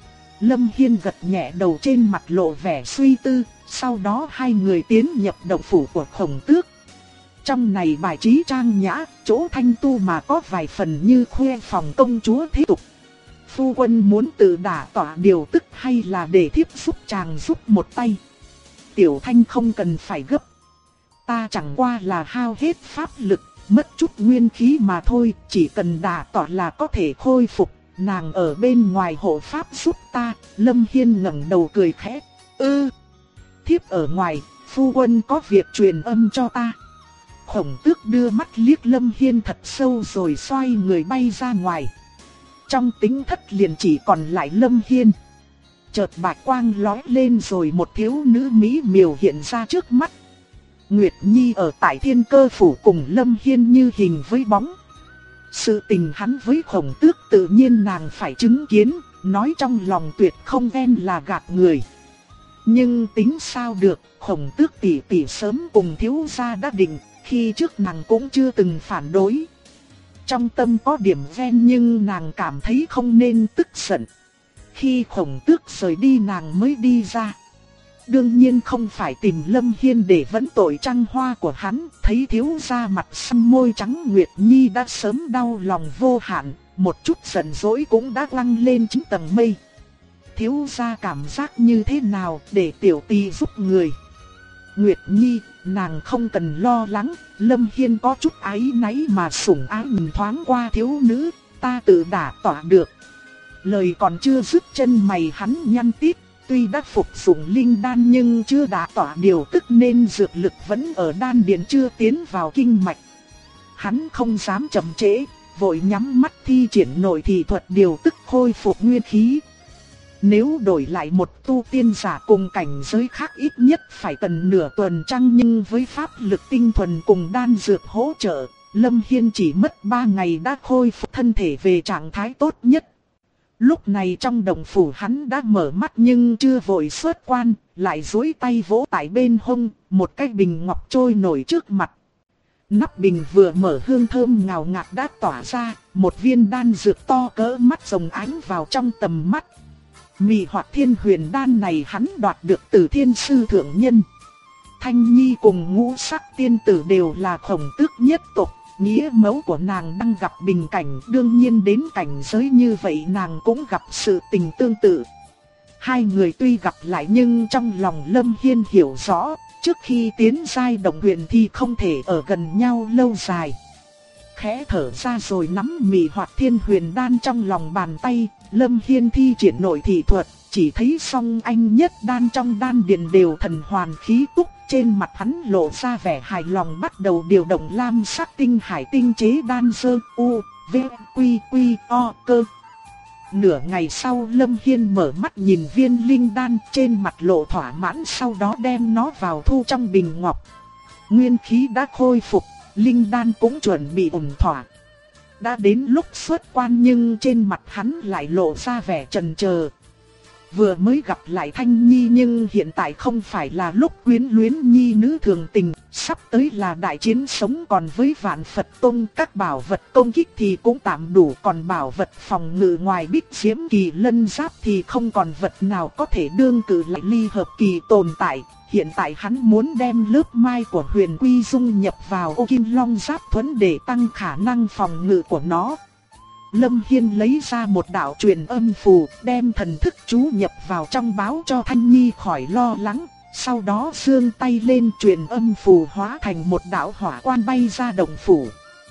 Lâm Hiên gật nhẹ đầu, trên mặt lộ vẻ suy tư, sau đó hai người tiến nhập động phủ của Khổng Tước. Trong này bài trí trang nhã, chỗ thanh tu mà có vài phần như khoe phòng công chúa thế tục. Phu quân muốn tự đả tỏa điều tức hay là để thiếp giúp chàng giúp một tay? Tiểu Thanh không cần phải gấp. Ta chẳng qua là hao hết pháp lực, mất chút nguyên khí mà thôi, chỉ cần đả tỏa là có thể khôi phục. Nàng ở bên ngoài hộ pháp giúp ta. Lâm Hiên ngẩng đầu cười khẽ. Thiếp ở ngoài, phu quân có việc truyền âm cho ta. Khổng Tước đưa mắt liếc Lâm Hiên thật sâu rồi xoay người bay ra ngoài. Trong tính thất liền chỉ còn lại Lâm Hiên. Chợt bạch quang lóe lên rồi một thiếu nữ mỹ miều hiện ra trước mắt. Nguyệt Nhi ở tại Thiên Cơ phủ cùng Lâm Hiên như hình với bóng. Sự tình hắn với Khổng Tước tự nhiên nàng phải chứng kiến, nói trong lòng tuyệt không ghen là gạt người. Nhưng tính sao được, Khổng Tước tỷ tỷ sớm cùng thiếu gia đã định, khi trước nàng cũng chưa từng phản đối. Trong tâm có điểm ghen nhưng nàng cảm thấy không nên tức giận. Khi Khổng Tước rời đi nàng mới đi ra. Đương nhiên không phải tìm Lâm Hiên để vấn tội trăng hoa của hắn, thấy thiếu gia mặt xăm môi trắng Nguyệt Nhi đã sớm đau lòng vô hạn, một chút giận dỗi cũng đã lăng lên 9 tầng mây. Thiếu gia cảm giác như thế nào để tiểu tỳ giúp người? Nguyệt Nhi, nàng không cần lo lắng, Lâm Hiên có chút áy náy mà sủng ái nhìn thoáng qua thiếu nữ, ta tự đả tỏa được. Lời còn chưa dứt chân mày hắn nhăn tít, tuy đã phục dụng linh đan nhưng chưa đả tỏa điều tức nên dược lực vẫn ở đan điền chưa tiến vào kinh mạch. Hắn không dám chậm trễ, vội nhắm mắt thi triển nội thị thuật điều tức khôi phục nguyên khí. Nếu đổi lại một tu tiên giả cùng cảnh giới khác ít nhất phải cần nửa tuần trăng, nhưng với pháp lực tinh thuần cùng đan dược hỗ trợ, Lâm Hiên chỉ mất 3 ngày đã khôi phục thân thể về trạng thái tốt nhất. Lúc này trong động phủ hắn đã mở mắt nhưng chưa vội xuất quan, lại duỗi tay vỗ tại bên hông, một cái bình ngọc trôi nổi trước mặt. Nắp bình vừa mở hương thơm ngào ngạt đã tỏa ra, một viên đan dược to cỡ mắt rồng ánh vào trong tầm mắt. Mị Hoạt Thiên Huyền đan này hắn đoạt được từ Thiên Sư Thượng Nhân. Thanh Nhi cùng Ngũ Sắc Tiên Tử đều là khổng tước nhất tộc, nghĩa mẫu của nàng đang gặp bình cảnh, đương nhiên đến cảnh giới như vậy nàng cũng gặp sự tình tương tự. Hai người tuy gặp lại nhưng trong lòng Lâm Hiên hiểu rõ, trước khi tiến giai động huyền thì không thể ở gần nhau lâu dài. Khẽ thở ra rồi nắm Mị Hoạt Thiên Huyền đan trong lòng bàn tay, Lâm Hiên thi triển nội thị thuật, chỉ thấy song anh nhất đan trong đan điền đều thần hoàn khí túc, trên mặt hắn lộ ra vẻ hài lòng, bắt đầu điều động lam sắc tinh hải tinh chế đan sơ u, v, quy quy o cơ. Nửa ngày sau Lâm Hiên mở mắt nhìn viên linh đan, trên mặt lộ thỏa mãn, sau đó đem nó vào thu trong bình ngọc. Nguyên khí đã khôi phục, linh đan cũng chuẩn bị ổn thỏa. Đã đến lúc xuất quan nhưng trên mặt hắn lại lộ ra vẻ chần chờ. Vừa mới gặp lại Thanh Nhi nhưng hiện tại không phải là lúc quyến luyến nhi nữ thường tình, sắp tới là đại chiến sống, còn với Vạn Phật Tông các bảo vật công kích thì cũng tạm đủ, còn bảo vật phòng ngự ngoài Bích Diễm Kỳ Lân Giáp thì không còn vật nào có thể đương cự lại ly hợp kỳ tồn tại. Hiện tại hắn muốn đem lớp mai của Huyền Quy dung nhập vào Ô Kim Long Giáp Thuẫn để tăng khả năng phòng ngự của nó. Lâm Hiên lấy ra một đạo truyền âm phù, đem thần thức chú nhập vào trong, báo cho Thanh Nhi khỏi lo lắng. Sau đó giương tay lên, truyền âm phù hóa thành một đạo hỏa quan bay ra động phủ.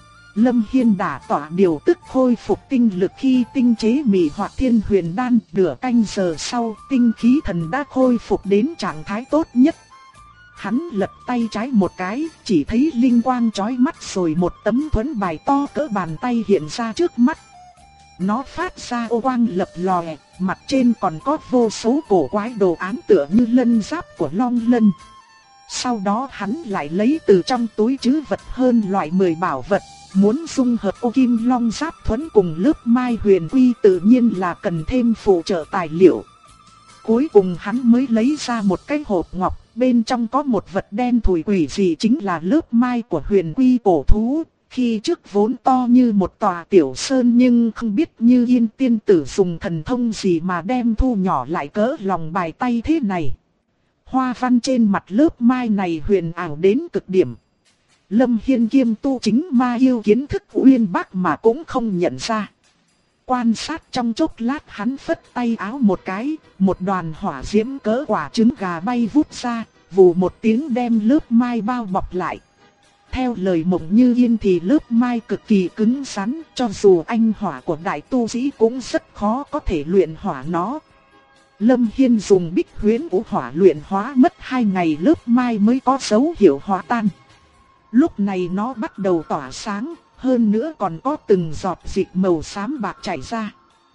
Lâm Hiên đả tỏa điều tức khôi phục tinh lực khi tinh chế Mị Hoạt Thiên Huyền đan, nửa canh giờ sau tinh khí thần đã khôi phục đến trạng thái tốt nhất. Hắn lật tay trái một cái, chỉ thấy linh quang chói mắt rồi một tấm thuẫn bài to cỡ bàn tay hiện ra trước mắt. Nó phát ra ô quang lập lòe, mặt trên còn có vô số cổ quái đồ án tựa như lân giáp của Long Lân. Sau đó hắn lại lấy từ trong túi trữ vật hơn loại 10 bảo vật, muốn dung hợp Ô Kim Long Giáp Thuẫn cùng lớp mai Huyền Quy tự nhiên là cần thêm phụ trợ tài liệu. Cuối cùng hắn mới lấy ra một cái hộp ngọc, bên trong có một vật đen thùi quỷ dị, chính là lớp mai của Huyền Quy cổ thú. Khi trước vốn to như một tòa tiểu sơn nhưng không biết Như Yên tiên tử dùng thần thông gì mà đem thu nhỏ lại cỡ lòng bàn tay thế này. Hoa văn trên mặt lớp mai này huyền ảo đến cực điểm. Lâm Hiên kiêm tu chính ma yêu kiến thức uyên bác mà cũng không nhận ra. Quan sát trong chốc lát hắn phất tay áo một cái, một đoàn hỏa diễm cỡ quả trứng gà bay vút ra, vù một tiếng đem lớp mai bao bọc lại. Theo lời Mộng Như Yên thì lớp mai cực kỳ cứng rắn, cho dù anh hỏa của đại tu sĩ cũng rất khó có thể luyện hỏa nó. Lâm Hiên dùng Bích Huyễn Vũ Hỏa luyện hóa mất 2 ngày lớp mai mới có dấu hiệu hóa tan. Lúc này nó bắt đầu tỏa sáng, hơn nữa còn có từng giọt dịch màu xám bạc chảy ra.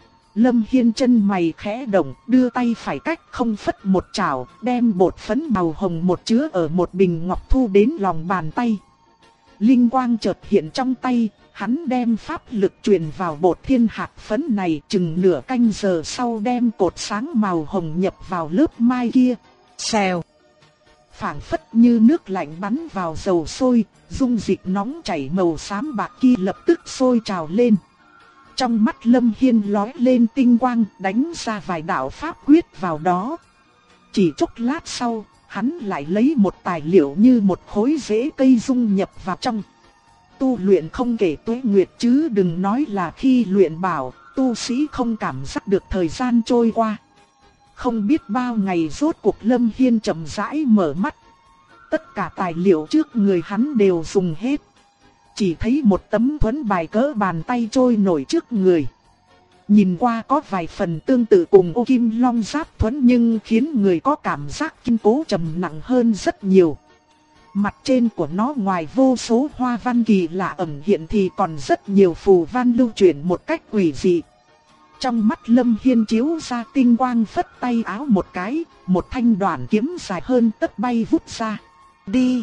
Lâm Hiên chân mày khẽ động, đưa tay phải cách không phất một chảo, đem bột phấn màu hồng một chứa ở một bình ngọc thu đến lòng bàn tay. Linh quang chợt hiện trong tay, hắn đem pháp lực truyền vào bột thiên hạt phấn này, chừng nửa canh giờ sau đem cột sáng màu hồng nhập vào lớp mai kia. Xèo! Phảng phất như nước lạnh bắn vào dầu sôi, dung dịch nóng chảy màu xám bạc kia lập tức sôi trào lên. Trong mắt Lâm Hiên lóe lên tinh quang, đánh ra vài đạo pháp quyết vào đó. Chỉ chốc lát sau, hắn lại lấy một tài liệu như một khối rễ cây dung nhập vào trong. Tu luyện không kể tuế nguyệt chứ đừng nói là khi luyện bảo, tu sĩ không cảm giác được thời gian trôi qua. Không biết bao ngày rốt cuộc Lâm Hiên chậm rãi mở mắt. Tất cả tài liệu trước người hắn đều dùng hết. Chỉ thấy một tấm thuẫn bài cỡ bàn tay trôi nổi trước người. Nhìn qua có vài phần tương tự cùng Ô Kim Long Giáp Thuẫn nhưng khiến người có cảm giác kiên cố trầm nặng hơn rất nhiều. Mặt trên của nó ngoài vô số hoa văn kỳ lạ ẩn hiện thì còn rất nhiều phù văn lưu chuyển một cách quỷ dị. Trong mắt Lâm Hiên chiếu ra tinh quang, phất tay áo một cái, một thanh đoạn kiếm dài hơn tấc bay vút ra. Đi!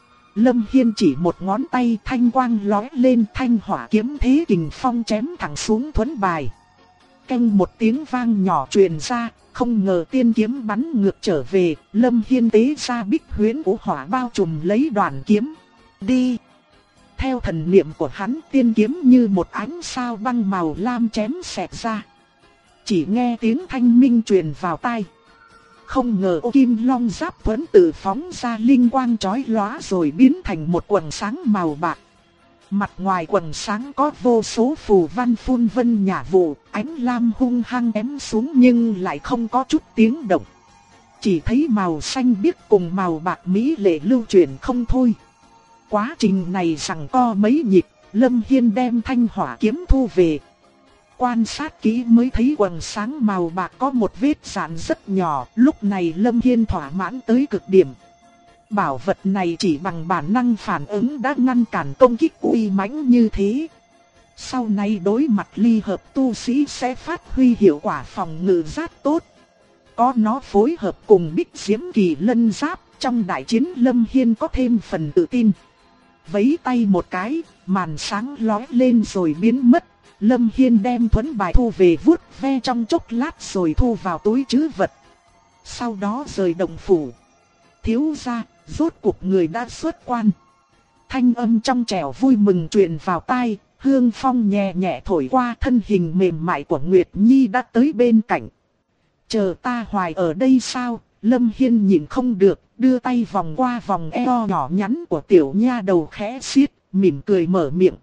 Lâm Hiên chỉ một ngón tay, thanh quang lóe lên, thanh hỏa kiếm thế kình phong chém thẳng xuống thuẫn bài. Canh một tiếng vang nhỏ truyền ra, không ngờ tiên kiếm bắn ngược trở về, Lâm Hiên tế ra bích huyễn của hỏa bao trùm lấy đoàn kiếm. Đi! Theo thần niệm của hắn, tiên kiếm như một ánh sao băng màu lam chém xẹt ra. Chỉ nghe tiếng thanh minh truyền vào tai. Không ngờ ô kim long giáp thuẫn tự phóng ra linh quang chói lóa rồi biến thành một quầng sáng màu bạc. Mặt ngoài quầng sáng có vô số phù văn phun vân nhả vụ, ánh lam hung hăng ém xuống nhưng lại không có chút tiếng động. Chỉ thấy màu xanh biếc cùng màu bạc mỹ lệ lưu chuyển không thôi. Quá trình này giằng co mấy nhịp, Lâm Hiên đem thanh hỏa kiếm thu về. Quan sát kỹ mới thấy quầng sáng màu bạc có một vết rạn rất nhỏ, lúc này Lâm Hiên thỏa mãn tới cực điểm. Bảo vật này chỉ bằng bản năng phản ứng đã ngăn cản công kích uy mãnh như thế. Sau này đối mặt ly hợp tu sĩ sẽ phát huy hiệu quả phòng ngự rất tốt. Có nó phối hợp cùng Bích Diễm Kỳ Lân Giáp, trong đại chiến Lâm Hiên có thêm phần tự tin. Vấy tay một cái, màn sáng lóe lên rồi biến mất. Lâm Hiên đem thuẫn bài thu về vuốt ve trong chốc lát rồi thu vào túi trữ vật. Sau đó rời động phủ. Thiếu gia, rốt cuộc người đã xuất quan. Thanh âm trong trẻo vui mừng truyền vào tai, hương phong nhẹ nhẹ thổi qua, thân hình mềm mại của Nguyệt Nhi đã tới bên cạnh. Chờ ta hoài ở đây sao? Lâm Hiên nhìn không được, đưa tay vòng qua vòng eo nhỏ nhắn của tiểu nha đầu khẽ xiết, mỉm cười mở miệng.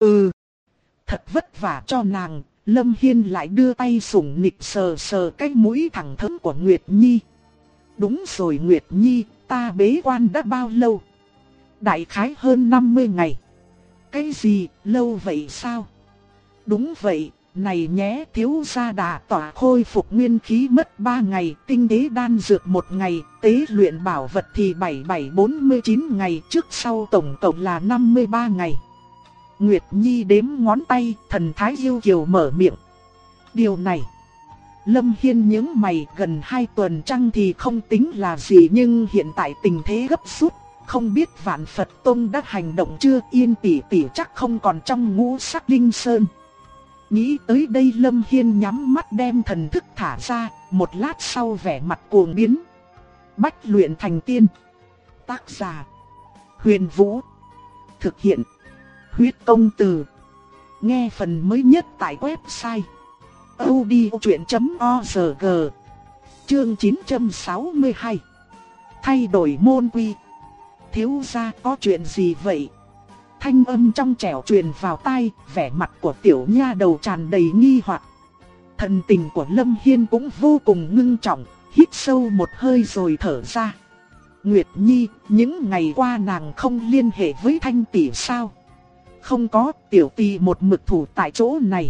Thật vất vả cho nàng. Lâm Hiên lại đưa tay sủng nịch sờ sờ cái mũi thẳng thắn của Nguyệt Nhi. Đúng rồi Nguyệt Nhi, ta bế quan đã bao lâu? Đại khái hơn 50 ngày. Cái gì, lâu vậy sao? Đúng vậy, này nhé, thiếu gia đà tỏa khôi phục nguyên khí mất 3 ngày, tinh tế đan dược 1 ngày, tế luyện bảo vật thì 4749 ngày, trước sau tổng cộng là 53 ngày. Nguyệt Nhi đếm ngón tay, thần thái yêu kiều mở miệng. Điều này, Lâm Hiên nhướng mày, gần 2 tuần trăng thì không tính là gì, nhưng hiện tại tình thế gấp rút, không biết Vạn Phật Tông đã hành động chưa, Yên tỷ tỷ chắc không còn trong Ngũ Sắc Linh Sơn. Nghĩ tới đây Lâm Hiên nhắm mắt đem thần thức thả ra, một lát sau vẻ mặt cuồng biến. Bách luyện thành tiên. Tác giả: Huyền Vũ. Thực hiện: Huyết Công Từ. Nghe phần mới nhất tại website audiochuyện.org. Chương 962. Thay đổi môn quy. Thiếu gia có chuyện gì vậy? Thanh âm trong trẻo truyền vào tai, vẻ mặt của tiểu nha đầu tràn đầy nghi hoặc. Thần tình của Lâm Hiên cũng vô cùng ngưng trọng, hít sâu một hơi rồi thở ra. Nguyệt Nhi, những ngày qua nàng không liên hệ với Thanh tỷ sao? Không có, tiểu tỷ một mực thủ tại chỗ này.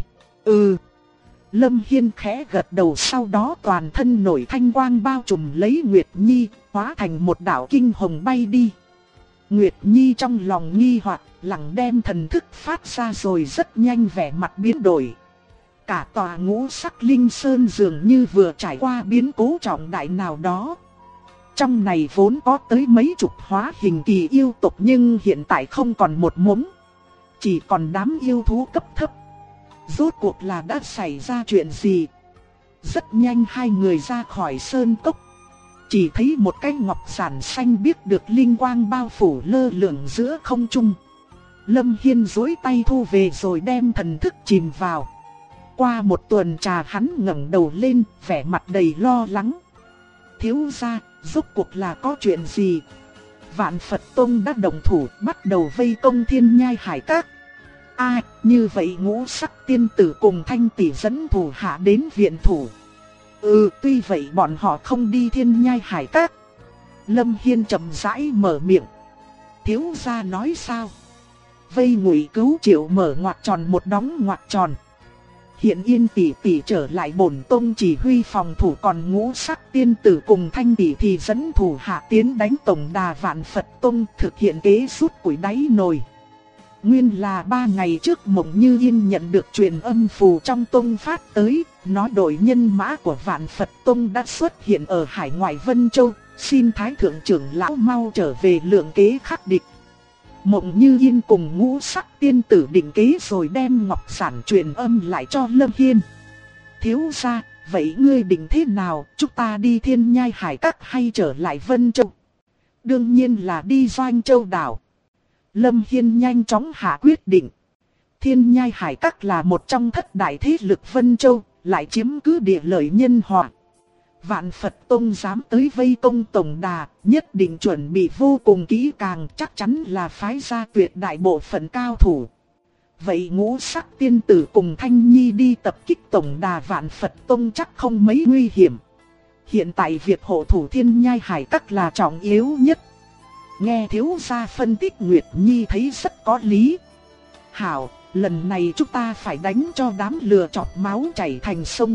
Lâm Hiên khẽ gật đầu, sau đó toàn thân nổi thanh quang bao trùm lấy Nguyệt Nhi, hóa thành một đạo kinh hồng bay đi. Nguyệt Nhi trong lòng nghi hoặc, lặng đem thần thức phát ra rồi rất nhanh vẻ mặt biến đổi. Cả tòa Ngũ Sắc Linh Sơn dường như vừa trải qua biến cố trọng đại nào đó. Trong này vốn có tới mấy chục hóa hình kỳ yêu tộc nhưng hiện tại không còn một mống. Chỉ còn đám yêu thú cấp thấp. Rốt cuộc là đã xảy ra chuyện gì? Rất nhanh hai người ra khỏi sơn cốc. Chỉ thấy một cái ngọc giản xanh biếc được linh quang bao phủ lơ lửng giữa không trung. Lâm Hiên duỗi tay thu về rồi đem thần thức chìm vào. Qua một tuần trà hắn ngẩng đầu lên, vẻ mặt đầy lo lắng. Thiếu gia, rốt cuộc là có chuyện gì? Vạn Phật Tông đã động thủ bắt đầu vây công Thiên Nhai Hải Các. Như vậy Ngũ Sắc tiên tử cùng Thanh tỷ dẫn thủ hạ đến viện thủ. Tuy vậy bọn họ không đi Thiên Nhai Hải Các. Lâm Hiên chậm rãi mở miệng. Thiếu gia nói sao? Vây Ngụy Cứu Triệu mở ngoặc tròn một đóng ngoặc tròn. Hiện Yên tỷ tỷ trở lại bổn tông chỉ huy phòng thủ, còn Ngũ Sắc tiên tử cùng Thanh tỷ thì dẫn thủ hạ tiến đánh tổng đà Vạn Phật Tông, thực hiện kế rút củi đáy nồi. Nguyên là 3 ngày trước Mộng Như Yên nhận được truyền âm phù trong tông phát tới, nói đội nhân mã của Vạn Phật Tông đã xuất hiện ở hải ngoại Vân Châu, xin Thái Thượng trưởng lão mau trở về lượng kế khắc địch. Mộng Như Yên cùng Ngũ Sắc tiên tử định kế rồi đem ngọc giản truyền âm lại cho Lâm Hiên. Thiếu gia, vậy ngươi định thế nào, chúng ta đi Thiên Nhai Hải Các hay trở lại Vân Châu? Đương nhiên là đi Doanh Châu đảo. Lâm Hiên nhanh chóng hạ quyết định. Thiên Nhai Hải Các là một trong thất đại thế lực Vân Châu, lại chiếm cứ địa lợi nhân hòa. Vạn Phật Tông dám tới vây công Tổng Đà, nhất định chuẩn bị vô cùng kỹ càng, chắc chắn là phái ra tuyệt đại bộ phận cao thủ. Vậy Ngũ Sắc Tiên Tử cùng Thanh Nhi đi tập kích Tổng Đà Vạn Phật Tông chắc không mấy nguy hiểm. Hiện tại việc hộ thủ Thiên Nhai Hải Các là trọng yếu nhất. Nghe thiếu gia phân tích, Nguyệt Nhi thấy rất có lý. Hảo, lần này chúng ta phải đánh cho đám lừa chọc máu chảy thành sông.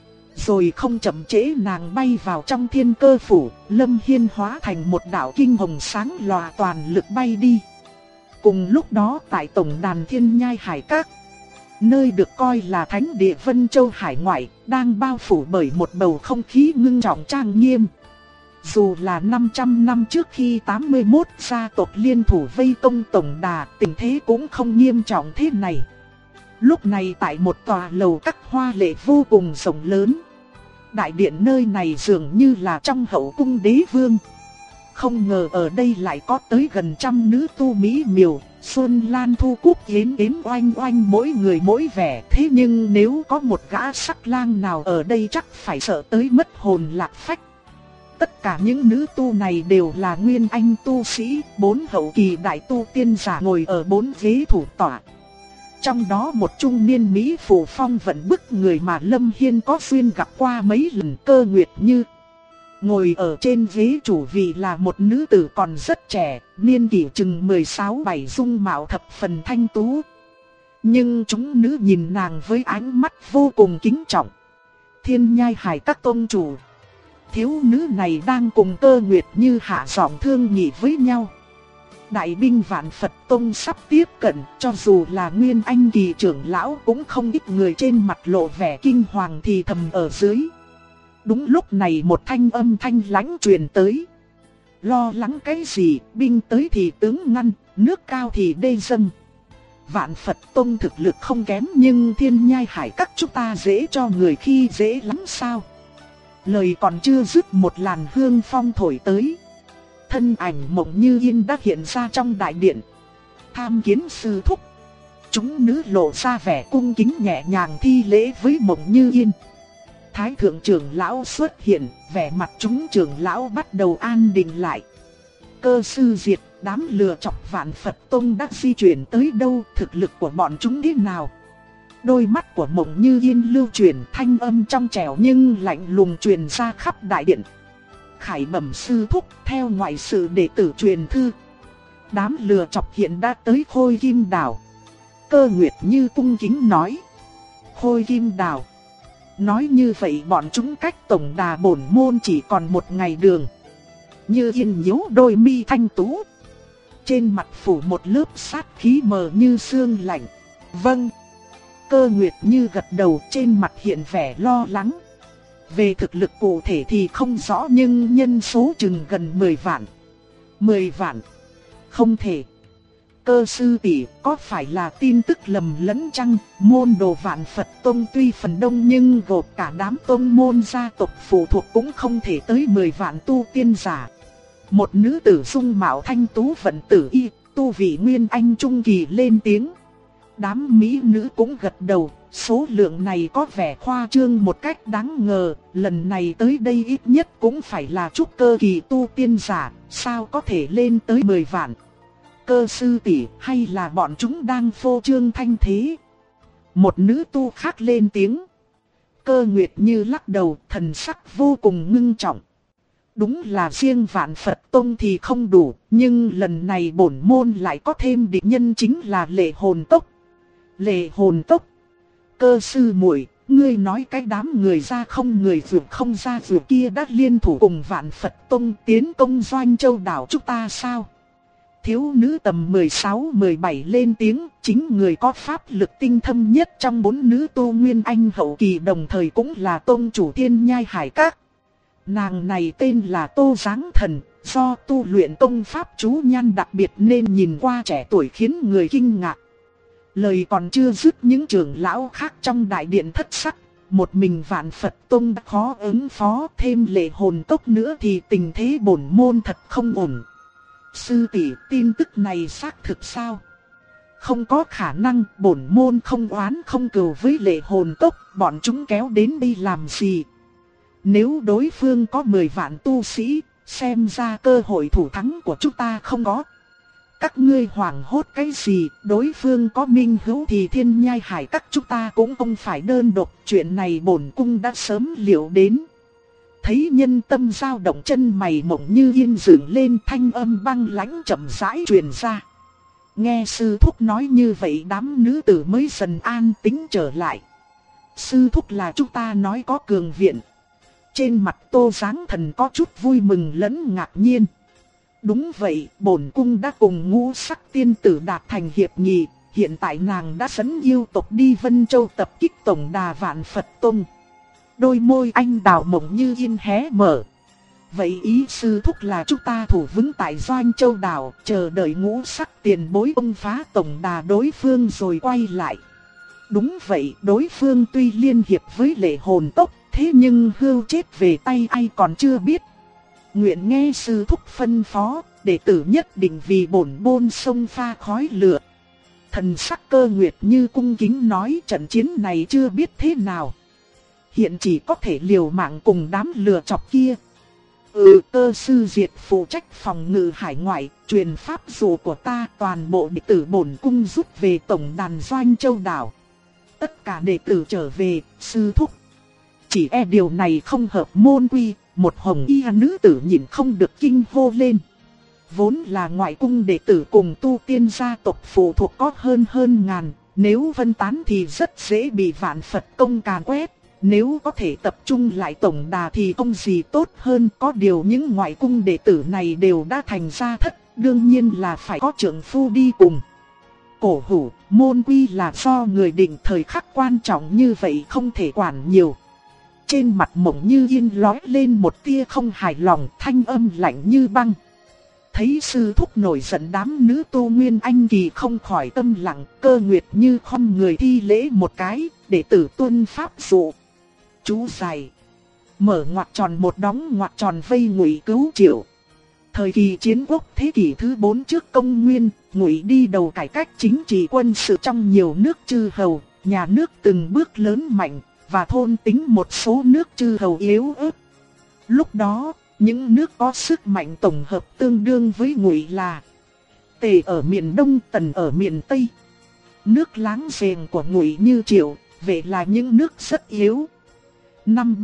Rồi không chậm trễ, nàng bay vào trong Thiên Cơ Phủ, Lâm Hiên hóa thành một đạo kinh hồng sáng lòa toàn lực bay đi. Cùng lúc đó tại tổng đàn Thiên Nhai Hải Các, nơi được coi là thánh địa Vân Châu hải ngoại, đang bao phủ bởi một bầu không khí ngưng trọng trang nghiêm. Dù là 500 năm trước khi 81 gia tộc liên thủ vây công Tổng Đà, tình thế cũng không nghiêm trọng thế này. Lúc này tại một tòa lầu các hoa lệ vô cùng rộng lớn. Đại điện nơi này dường như là trong hậu cung đế vương. Không ngờ ở đây lại có tới gần trăm nữ tu mỹ miều, xuân lan thu cúc yến yến oanh oanh, mỗi người mỗi vẻ. Thế nhưng nếu có một gã sắc lang nào ở đây chắc phải sợ tới mất hồn lạc phách. Tất cả những nữ tu này đều là nguyên anh tu sĩ, 4 hậu kỳ đại tu tiên giả ngồi ở 4 ghế thủ tọa. Trong đó một trung niên mỹ phụ phong vận bức người mà Lâm Hiên có duyên gặp qua mấy lần, Cơ Nguyệt Như. Ngồi ở trên ghế chủ vị là một nữ tử còn rất trẻ, niên kỷ chừng 16-17, dung mạo thập phần thanh tú. Nhưng chúng nữ nhìn nàng với ánh mắt vô cùng kính trọng. Thiên Nhai Hải Các tông chủ. Thiếu nữ này đang cùng Cơ Nguyệt Như hạ giọng thương nghị với nhau. Đại binh Vạn Phật Tông sắp tiếp cận, cho dù là nguyên anh kỳ trưởng lão cũng không ít người trên mặt lộ vẻ kinh hoàng thì thầm ở dưới. Đúng lúc này một thanh âm thanh lãnh truyền tới. Lo lắng cái gì, binh tới thì tướng ngăn, nước cao thì đê dâng. Vạn Phật Tông thực lực không kém nhưng Thiên Nhai Hải Các chúng ta dễ cho người khi dễ lắm sao? Lời còn chưa dứt, một làn hương phong thổi tới. Thân ảnh Mộng Như Yên đã hiện ra trong đại điện. Tham kiến sư thúc. Chúng nữ lộ ra vẻ cung kính nhẹ nhàng thi lễ với Mộng Như Yên. Thái thượng trưởng lão xuất hiện, vẻ mặt chúng trưởng lão bắt đầu an định lại. Cơ sư diệt, đám lừa chọc Vạn Phật Tông đã di chuyển tới đâu, thực lực của bọn chúng thế nào? Đôi mắt của Mộng Như Yên lưu chuyển, thanh âm trong trẻo nhưng lạnh lùng truyền ra khắp đại điện. Khải bẩm sư thúc, theo ngoại sự đệ tử truyền thư, đám lừa chọc hiện đã tới Khôi Kim Đảo. Cơ Nguyệt Như cung kính nói. Khôi Kim Đảo. Nói như vậy bọn chúng cách Tổng Đà bổn môn chỉ còn một ngày đường. Như Yên nhíu đôi mi thanh tú, trên mặt phủ một lớp sát khí mờ như sương lạnh. Vâng. Cơ Nguyệt Như gật đầu, trên mặt hiện vẻ lo lắng. Về thực lực cụ thể thì không rõ nhưng nhân số chừng gần 10 vạn. 10 vạn? Không thể. Cơ sư tỷ, có phải là tin tức lầm lẫn chăng? Môn đồ Vạn Phật Tông tuy phần đông nhưng gộp cả đám tông môn gia tộc phụ thuộc cũng không thể tới 10 vạn tu tiên giả. Một nữ tử dung mạo thanh tú vận tử y, tu vị nguyên anh trung kỳ lên tiếng. Đám mỹ nữ cũng gật đầu, số lượng này có vẻ khoa trương một cách đáng ngờ, lần này tới đây ít nhất cũng phải là trúc cơ kỳ tu tiên giả, sao có thể lên tới 10 vạn. Cơ sư tỷ, hay là bọn chúng đang phô trương thanh thế? Một nữ tu khác lên tiếng. Cơ Nguyệt Như lắc đầu, thần sắc vô cùng ngưng trọng. Đúng là riêng Vạn Phật Tông thì không đủ, nhưng lần này bổn môn lại có thêm địch nhân, chính là Lệ Hồn Tốc. Lệ Hồn Tốc. Cơ sư muội, ngươi nói cái đám người ra không người vượt không ra vượt kia đã liên thủ cùng Vạn Phật Tông tiến công Doanh Châu đảo chúng ta sao? Thiếu nữ tầm 16-17 lên tiếng, chính người có pháp lực tinh thâm nhất trong 4 nữ tu nguyên anh hậu kỳ, đồng thời cũng là tông chủ Thiên Nhai Hải Các. Nàng này tên là Tô Giáng Thần, do tu luyện công pháp chú nhan đặc biệt nên nhìn qua trẻ tuổi khiến người kinh ngạc. Lời còn chưa dứt, những trưởng lão khác trong đại điện thất sắc, một mình Vạn Phật Tông đã khó ứng phó, thêm Lệ Hồn Cốc nữa thì tình thế bổn môn thật không ổn. Sư tỷ, tin tức này xác thực sao? Không có khả năng, bổn môn không oán không cừu với Lệ Hồn Cốc, bọn chúng kéo đến đây làm gì? Nếu đối phương có 10 vạn tu sĩ, xem ra cơ hội thủ thắng của chúng ta không có. Các ngươi hoảng hốt cái gì, đối phương có minh hữu thì Thiên Nhai Hải các chúng ta cũng không phải đơn độc, chuyện này bổn cung đã sớm liệu đến. Thấy nhân tâm dao động, chân mày mộng như yên dựng lên, thanh âm băng lãnh chậm rãi truyền ra. Nghe sư thúc nói như vậy, đám nữ tử mới dần an tĩnh trở lại. Sư thúc là chúng ta nói có cường viện. Trên mặt Tô Giáng Thần có chút vui mừng lẫn ngạc nhiên. Đúng vậy, bổn cung đã cùng Ngũ Sắc tiên tử đạt thành hiệp nghị, hiện tại nàng đã dẫn yêu tộc đi Vân Châu tập kích tổng đà Vạn Phật Tông. Đôi môi anh đào mộng như yên hé mở. Vậy ý sư thúc là chúng ta thủ vững tại Doanh Châu đảo, chờ đợi Ngũ Sắc tiền bối ông phá tổng đà đối phương rồi quay lại. Đúng vậy, đối phương tuy liên hiệp với Lệ Hồn Cốc, thế nhưng hưu chết về tay ai còn chưa biết. Nguyện nghe sư thúc phân phó, đệ tử nhất định vì bổn môn sông pha khói lửa. Thần sắc Cơ Nguyệt Như cung kính nói, trận chiến này chưa biết thế nào. Hiện chỉ có thể liều mạng cùng đám lừa chọc kia. Cơ sư Diệt phụ trách phòng ngự hải ngoại, truyền pháp dụ của ta, toàn bộ đệ tử bổn cung rút về tổng đàn Doanh Châu đảo. Tất cả đệ tử trở về, sư thúc. Chỉ e điều này không hợp môn quy, một hồng y nữ tử nhìn không được kinh hô lên. Vốn là ngoại cung đệ tử cùng tu tiên gia tộc phụ thuộc có hơn ngàn, nếu phân tán thì rất dễ bị Vạn Phật Tông càn quét. Nếu có thể tập trung lại tổng đà thì không gì tốt hơn, có điều những ngoại cung đệ tử này đều đã thành gia thất, đương nhiên là phải có trưởng phu đi cùng. Cổ hủ, môn quy là do người định, thời khắc quan trọng như vậy không thể quản nhiều. Trên mặt Mộng Như Yên lóe lên một tia không hài lòng, thanh âm lạnh như băng. Thấy sư thúc nổi giận, đám nữ tu Nguyên Anh kỳ không khỏi tâm lặng. Cơ Nguyệt Như khom người thi lễ một cái, đệ tử tuân pháp dụ. Chú giải. Mở ngoặc tròn một đóng ngoặc tròn vây Ngụy cứu Triệu. Thời kỳ chiến quốc thế kỷ thứ 4 trước công nguyên, Ngụy đi đầu cải cách chính trị quân sự trong nhiều nước chư hầu, nhà nước từng bước lớn mạnh và thôn tính một số nước chư hầu yếu ớt. Lúc đó, những nước có sức mạnh tổng hợp tương đương với Ngụy là Tề ở miền Đông, Tần ở miền Tây. Nước láng giềng của Ngụy như Triệu, Vệ là những nước rất yếu. Năm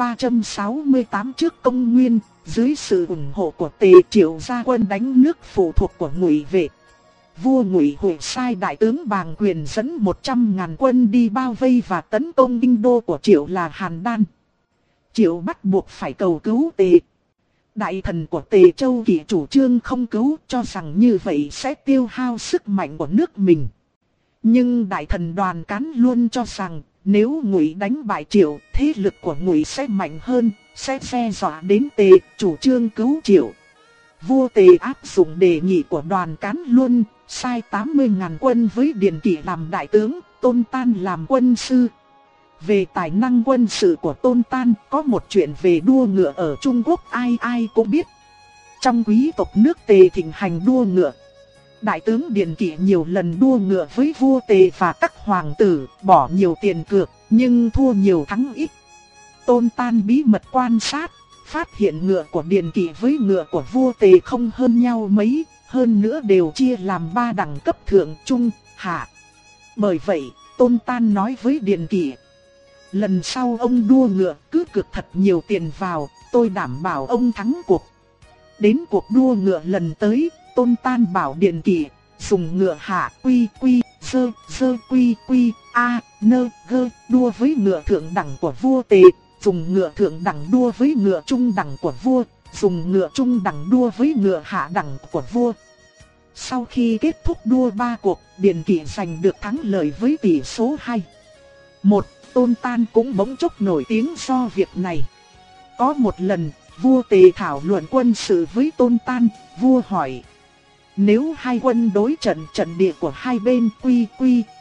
368 trước công nguyên, dưới sự ủng hộ của Tề, Triệu ra quân đánh nước phụ thuộc của Ngụy Vệ. Vua Ngụy Huệ sai đại tướng Bàng Quyền dẫn 100.000 quân đi bao vây và tấn công kinh đô của Triệu là Hàn Đan. Triệu bắt buộc phải cầu cứu Tề. Đại thần của Tề Châu Kỷ chủ trương không cứu, cho rằng như vậy sẽ tiêu hao sức mạnh của nước mình. Nhưng đại thần Đoàn Cán luôn cho rằng nếu Ngụy đánh bại Triệu, thế lực của Ngụy sẽ mạnh hơn, sẽ đe dọa đến Tề, chủ trương cứu Triệu. Vua Tề áp dụng đề nghị của Đoàn Cán Luân, sai 80.000 quân với Điền Kỷ làm đại tướng, Tôn Tan làm quân sư. Về tài năng quân sự của Tôn Tan, có một chuyện về đua ngựa ở Trung Quốc ai ai cũng biết. Trong quý tộc nước Tề thịnh hành đua ngựa. Đại tướng Điền Kỷ nhiều lần đua ngựa với vua Tề và các hoàng tử, bỏ nhiều tiền cược, nhưng thua nhiều thắng ít. Tôn Tan bí mật quan sát, phát hiện ngựa của Điền Kỷ với ngựa của vua Tề không hơn nhau mấy, hơn nữa đều chia làm 3 đẳng cấp thượng, trung, hạ. Bởi vậy, Tôn Tan nói với Điền Kỷ: lần sau ông đua ngựa cứ cược thật nhiều tiền vào, tôi đảm bảo ông thắng cuộc. Đến cuộc đua ngựa lần tới, Tôn Tan bảo Điền Kỷ dùng ngựa hạ quy quy sơ sơ quy quy a nơ gơ đua với ngựa thượng đẳng của vua Tề, dùng ngựa thượng đẳng đua với ngựa trung đẳng của vua, dùng ngựa trung đẳng đua với ngựa hạ đẳng của vua. Sau khi kết thúc đua 3 cuộc, Điền Kỷ giành được thắng lợi với tỷ số 2-1. Tôn Tan cũng bỗng chốc nổi tiếng do việc này. Có một lần, vua Tề thảo luận quân sự với Tôn Tan, vua hỏi: nếu hai quân đối trận, trận địa của hai bên quy quy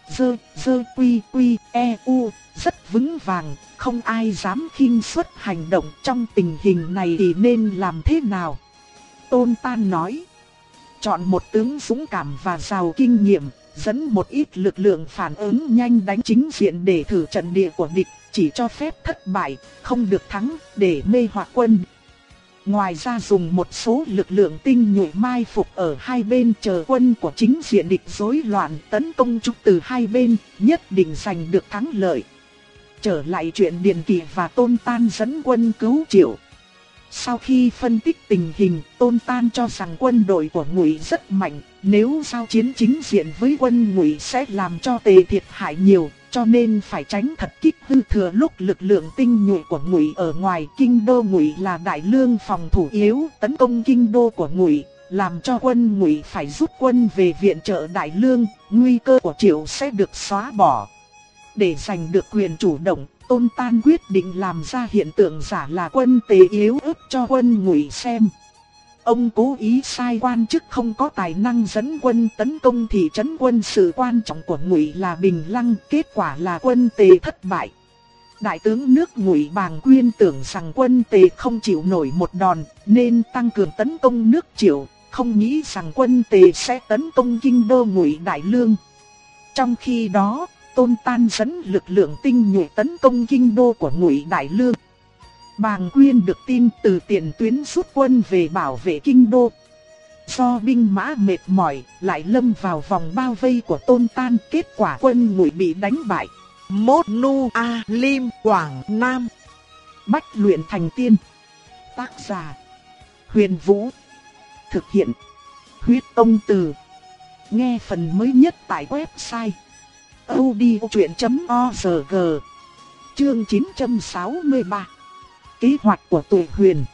quy quy e u, rất vững vàng, không ai dám khinh suất hành động. Trong tình hình này thì nên làm thế nào? Tôn Tan nói, chọn một tướng dũng cảm và giàu kinh nghiệm, dẫn một ít lực lượng phản ứng nhanh đánh chính diện để thử trận địa của địch, chỉ cho phép thất bại, không được thắng, để mê hoặc quân. Ngoài ra dùng một số lực lượng tinh nhuệ mai phục ở hai bên chờ quân của chính diện địch rối loạn tấn công chúng từ hai bên, nhất định giành được thắng lợi. Trở lại chuyện Điền Kỵ và Tôn Tan dẫn quân cứu Triệu. Sau khi phân tích tình hình, Tôn Tan cho rằng quân đội của Ngụy rất mạnh, nếu giao chiến chính diện với quân Ngụy sẽ làm cho Tề thiệt hại nhiều, cho nên phải tránh thật kích hư thừa lúc lực lượng tinh nhuệ của Ngụy ở ngoài. Kinh đô Ngụy là đại lương phòng thủ yếu, tấn công kinh đô của Ngụy, làm cho quân Ngụy phải rút quân về viện trợ đại lương, nguy cơ của Triệu sẽ được xóa bỏ. Để giành được quyền chủ động, Tôn Tan quyết định làm ra hiện tượng giả là quân Tề yếu ớt cho quân Ngụy xem. Ông cố ý sai quan chức không có tài năng dẫn quân tấn công thị trấn quân sự quan trọng của Ngụy là Bình Lăng, kết quả là quân Tề thất bại. Đại tướng nước Ngụy Bàng Quyên tưởng rằng quân Tề không chịu nổi một đòn, nên tăng cường tấn công nước Triệu, không nghĩ rằng quân Tề sẽ tấn công kinh đô Ngụy Đại Lương. Trong khi đó, Tôn Tan dẫn lực lượng tinh nhuệ tấn công kinh đô của Ngụy Đại Lương. Bàng Quyên được tin từ tiền tuyến rút quân về bảo vệ kinh đô. Do binh mã mệt mỏi, lại lâm vào vòng bao vây của Tôn Tan, kết quả quân Ngụy bị đánh bại. Mốt Nu A Lim Quảng Nam. Bách luyện thành tiên. Tác giả: Huyền Vũ. Thực hiện: Huyết Tông Từ. Nghe phần mới nhất tại website audiochuyện.org. Chương 963. Kế hoạch của Tùy Huyền.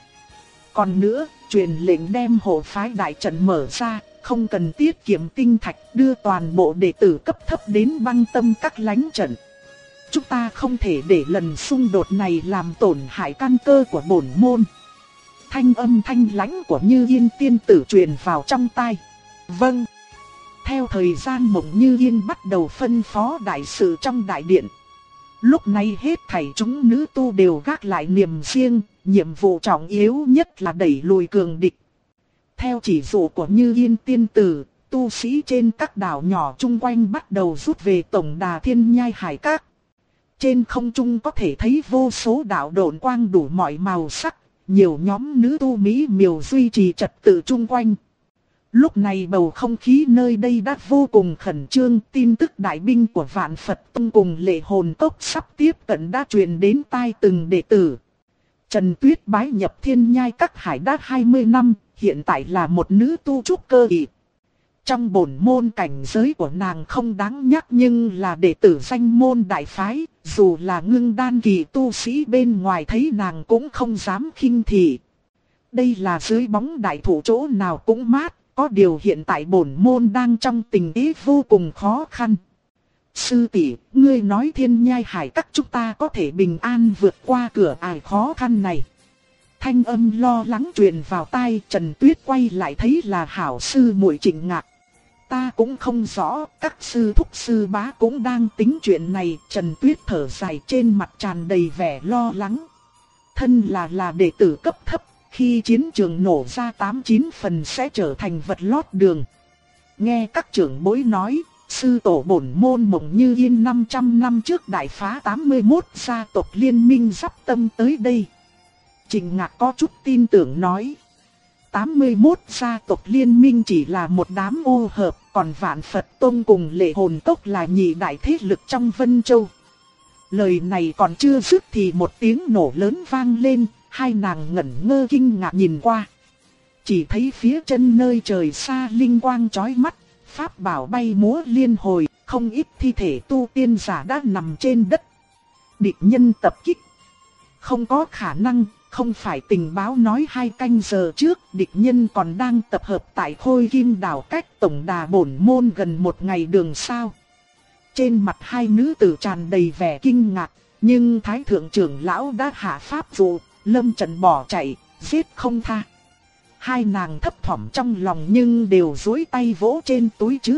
Còn nữa, truyền lệnh đem hộ phái đại trận mở ra, không cần tiết kiệm tinh thạch, đưa toàn bộ đệ tử cấp thấp đến băng tâm các lánh trận. Chúng ta không thể để lần xung đột này làm tổn hại căn cơ của bổn môn. Thanh âm thanh lãnh của Như Yên tiên tử truyền vào trong tai. Vâng. Theo thời gian Mộng Như Yên bắt đầu phân phó đại sự trong đại điện. Lúc này hết thảy chúng nữ tu đều gác lại niềm riêng, nhiệm vụ trọng yếu nhất là đẩy lùi cường địch. Theo chỉ dụ của Như Yên tiên tử, tu sĩ trên các đảo nhỏ chung quanh bắt đầu rút về tổng đà Thiên Nhai Hải Các. Trên không trung có thể thấy vô số đạo độn quang đủ mọi màu sắc, nhiều nhóm nữ tu mỹ miều duy trì trật tự chung quanh. Lúc này bầu không khí nơi đây đã vô cùng khẩn trương, tin tức đại binh của Vạn Phật Tông cùng Lệ Hồn Cốc sắp tiếp cận đã truyền đến tai từng đệ tử. Trần Tuyết bái nhập Thiên Nhai Các Hải đã 20 năm, hiện tại là một nữ tu trúc cơ kỳ. Trong bổn môn cảnh giới của nàng không đáng nhắc nhưng là đệ tử danh môn đại phái, dù là ngưng đan kỳ tu sĩ bên ngoài thấy nàng cũng không dám khinh thị. Đây là dưới bóng đại thụ chỗ nào cũng mát. Có điều hiện tại bổn môn đang trong tình thế vô cùng khó khăn. Sư tỷ, ngươi nói Thiên Nhai Hải Các chúng ta có thể bình an vượt qua cửa ải khó khăn này. Thanh âm lo lắng truyền vào tai, Trần Tuyết quay lại thấy là hảo sư muội Trịnh Ngạc. Ta cũng không rõ, các sư thúc sư bá cũng đang tính chuyện này. Trần Tuyết thở dài, trên mặt tràn đầy vẻ lo lắng. Thân là đệ tử cấp thấp. Khi chiến trường nổ ra 8-9 phần sẽ trở thành vật lót đường. Nghe các trưởng bối nói, sư tổ bổn môn Mộng Như Yên 500 năm trước đại phá 81 gia tộc liên minh sắp tâm tới đây. Trịnh Ngạc có chút tin tưởng nói. 81 gia tộc liên minh chỉ là một đám ô hợp, còn Vạn Phật Tông cùng Lệ Hồn Cốc là nhị đại thế lực trong Vân Châu. Lời này còn chưa dứt thì một tiếng nổ lớn vang lên. Hai nàng ngẩn ngơ kinh ngạc nhìn qua. Chỉ thấy phía chân nơi trời xa linh quang chói mắt, pháp bảo bay múa liên hồi, không ít thi thể tu tiên giả đã nằm trên đất. Địch nhân tập kích. Không có khả năng, không phải tình báo nói 2 canh giờ trước, địch nhân còn đang tập hợp tại Khôi Kim đảo cách tổng đà bổn môn gần 1 ngày đường sao. Trên mặt hai nữ tử tràn đầy vẻ kinh ngạc, nhưng Thái Thượng trưởng lão đã hạ pháp dụ. Lâm trận bỏ chạy, giết không tha. Hai nàng thấp thỏm trong lòng nhưng đều duỗi tay vỗ trên túi trữ vật,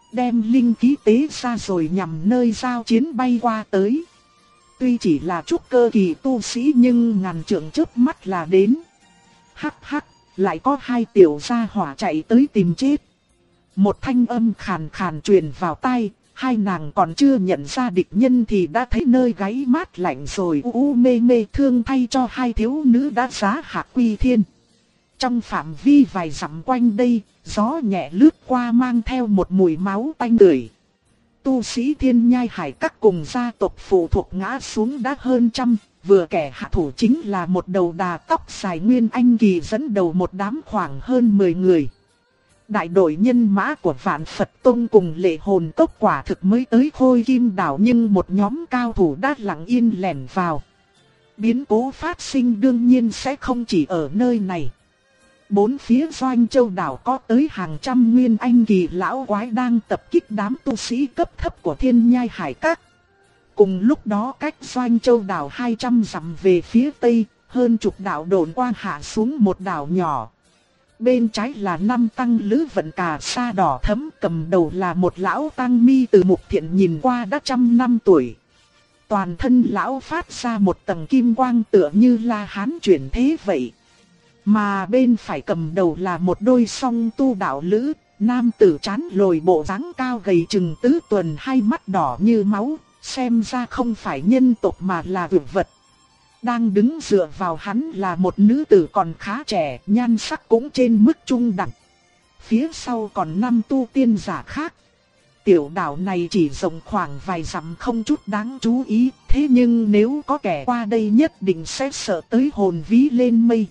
đem linh khí tế ra rồi nhằm nơi giao chiến bay qua tới. Tuy chỉ là trúc cơ kỳ tu sĩ nhưng ngàn trượng chớp mắt là đến. Hắc hắc, lại có hai tiểu gia hỏa chạy tới tìm chết. Một thanh âm khàn khàn truyền vào tai, hai nàng còn chưa nhận ra địch nhân thì đã thấy nơi gáy mát lạnh rồi mê mê thương thay cho hai thiếu nữ đã giá hạ quy thiên. Trong phạm vi vài dặm quanh đây, gió nhẹ lướt qua mang theo một mùi máu tanh tưởi. Tu sĩ Thiên Nhai Hải Các cùng gia tộc phụ thuộc ngã xuống đã hơn trăm, vừa kẻ hạ thủ chính là một đầu đà tóc dài Nguyên Anh kỳ dẫn đầu một đám khoảng hơn 10 người. Đại đội nhân mã của Vạn Phật Tông cùng Lệ Hồn Cốc quả thực mới tới Khôi Kim Đảo nhưng một nhóm cao thủ đã lặng yên lẻn vào. Biến cố phát sinh đương nhiên sẽ không chỉ ở nơi này. Bốn phía Doanh Châu đảo có tới hàng trăm Nguyên Anh kỳ lão quái đang tập kích đám tu sĩ cấp thấp của Thiên Nhai Hải Các. Cùng lúc đó cách Doanh Châu đảo 200 dặm về phía tây, hơn chục đạo độn quang hạ xuống một đảo nhỏ. Bên trái là 5 tăng lữ vận cà sa đỏ thẫm, cầm đầu là một lão tăng mi từ Mục Thiện nhìn qua đã 100 năm tuổi. Toàn thân lão phát ra một tầng kim quang tựa như La Hán chuyển thế vậy. Mà bên phải cầm đầu là một đôi song tu đạo lữ, nam tử trán lồi bộ dáng cao gầy chừng tứ tuần, hai mắt đỏ như máu, xem ra không phải nhân tộc mà là vượt vật. Đang đứng dựa vào hắn là một nữ tử còn khá trẻ, nhan sắc cũng trên mức trung đẳng. Phía sau còn 5 tu tiên giả khác. Tiểu đảo này chỉ rộng khoảng vài dặm không chút đáng chú ý, thế nhưng nếu có kẻ qua đây nhất định sẽ sợ tới hồn ví lên mây.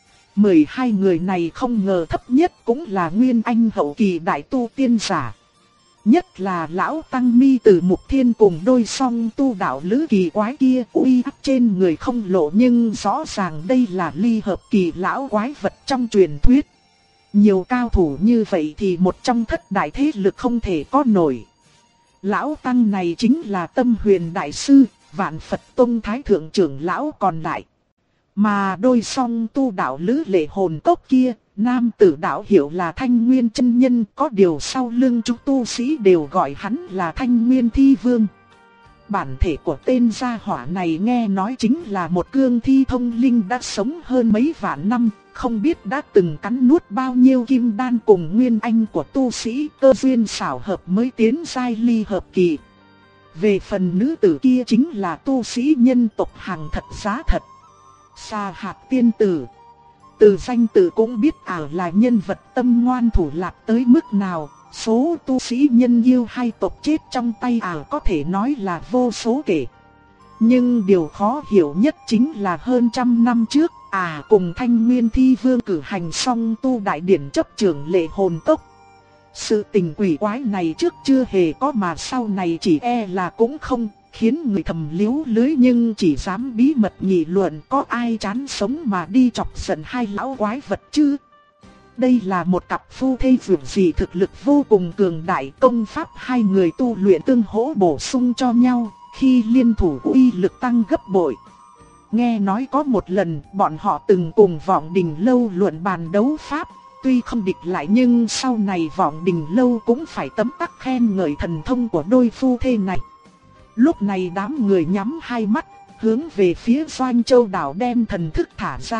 12 người này không ngờ thấp nhất cũng là Nguyên Anh hậu kỳ đại tu tiên giả. Nhất là lão tăng mi từ Mục Thiên cùng đôi song tu đạo lữ kỳ quái kia, uy áp trên người không lộ nhưng rõ ràng đây là ly hợp kỳ lão quái vật trong truyền thuyết. Nhiều cao thủ như vậy thì một trong thất đại thế lực không thể có nổi. Lão tăng này chính là Tâm Huyền Đại Sư, Vạn Phật Tông Thái Thượng trưởng lão còn lại. Mà đôi song tu đạo lữ Lệ Hồn Cốc kia, nam tử đạo hiệu là Thanh Nguyên chân nhân, có điều sau lưng chúng tu sĩ đều gọi hắn là Thanh Nguyên Thi Vương. Bản thể của tên gia hỏa này nghe nói chính là một cương thi thông linh đã sống hơn mấy vạn năm, không biết đã từng cắn nuốt bao nhiêu kim đan cùng Nguyên Anh của tu sĩ, cơ duyên xảo hợp mới tiến giai ly hợp kỳ. Về phần nữ tử kia chính là tu sĩ nhân tộc hàng thật giá thật, Sa Hạt tiên tử. Từ danh tự cũng biết là nhân vật tâm ngoan thủ lạc tới mức nào, số tu sĩ nhân yêu hai tộc chết trong tay có thể nói là vô số kể. Nhưng điều khó hiểu nhất chính là hơn 100 năm trước, cùng Thanh Nguyên Thi Vương cử hành xong tu đại điển chấp trưởng Lệ Hồn Cốc. Sự tình quỷ quái này trước chưa hề có mà sau này chỉ là cũng không, khiến người thầm liếu lưới nhưng chỉ dám bí mật nghị luận, có ai chán sống mà đi chọc giận hai lão quái vật chứ. Đây là một cặp phu thê vượt dị thực lực vô cùng cường đại, công pháp hai người tu luyện tương hỗ bổ sung cho nhau, khi liên thủ uy lực tăng gấp bội. Nghe nói có một lần bọn họ từng cùng Vọng Đình Lâu luận bàn đấu pháp, tuy không địch lại nhưng sau này Vọng Đình Lâu cũng phải tấm tắc khen ngợi thần thông của đôi phu thê này. Lúc này đám người nhắm hai mắt, hướng về phía Doanh Châu đảo đem thần thức thả ra.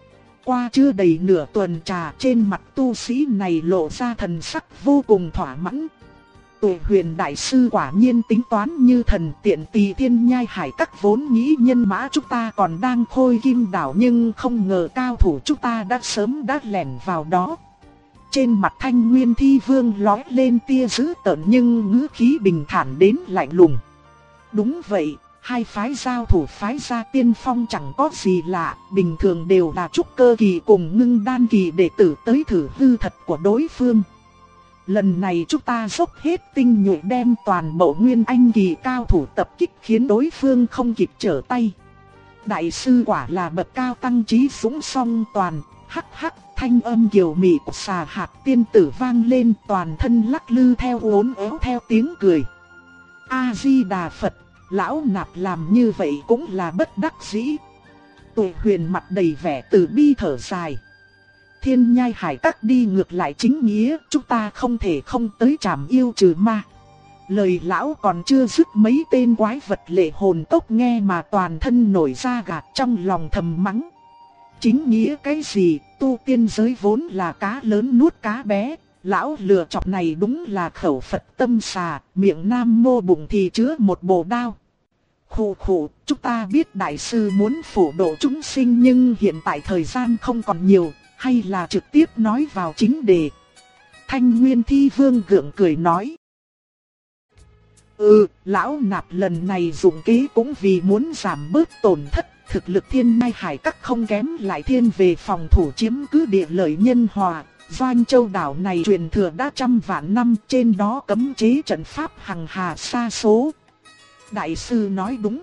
Qua chưa đầy nửa tuần trà, trên mặt tu sĩ này lộ ra thần sắc vô cùng thỏa mãn. Tuệ Huyền Đại Sư quả nhiên tính toán như thần, tiện tỳ Thiên Nhai Hải Các vốn nghĩ nhân mã chúng ta còn đang Khôi Kim Đảo nhưng không ngờ cao thủ chúng ta đã sớm lẻn vào đó. Trên mặt Thanh Nguyên Thi Vương lóe lên tia dữ tợn nhưng ngữ khí bình thản đến lạnh lùng. Đúng vậy, hai phái giao thủ phái gia tiên phong chẳng có gì lạ, bình thường đều là trúc cơ kỳ cùng ngưng đan kỳ đệ tử tới thử hư thật của đối phương. Lần này chúng ta dốc hết tinh nhuệ đem toàn bộ Nguyên Anh kỳ cao thủ tập kích khiến đối phương không kịp trở tay. Đại sư quả là bậc cao tăng trí dũng song toàn, hắc hắc. Thanh âm kiều mị của Xà Hạt tiên tử vang lên, toàn thân lắc lư theo uốn éo theo tiếng cười. A-di-đà Phật, lão nạp làm như vậy cũng là bất đắc dĩ. Tuệ Huyền mặt đầy vẻ từ bi thở dài. Thiên Nhai Hải Các đi ngược lại chính nghĩa, chúng ta không thể không tới trảm yêu trừ ma. Lời lão còn chưa dứt, mấy tên quái vật lệ hồn tốc nghe mà toàn thân nổi da gà, trong lòng thầm mắng. Chính nghĩa cái gì, tu tiên giới vốn là cá lớn nuốt cá bé, lão lừa chọc này đúng là khẩu Phật tâm xà, miệng nam mô bụng thì chứa một bồ đao. Khụ khụ, chúng ta biết đại sư muốn phổ độ chúng sinh nhưng hiện tại thời gian không còn nhiều, hay là trực tiếp nói vào chính đề. Thanh Nguyên Thi Vương gượng cười nói. Lão Nạp lần này dùng kế cũng vì muốn giảm bớt tổn thất, thực lực Thiên Nhai Hải Các không kém lại thiên về phòng thủ chiếm cứ địa lợi nhân hòa. Doanh Châu đảo này truyền thừa đã trăm vạn năm, trên đó cấm chế trận pháp hằng hà sa số. Đại sư nói đúng.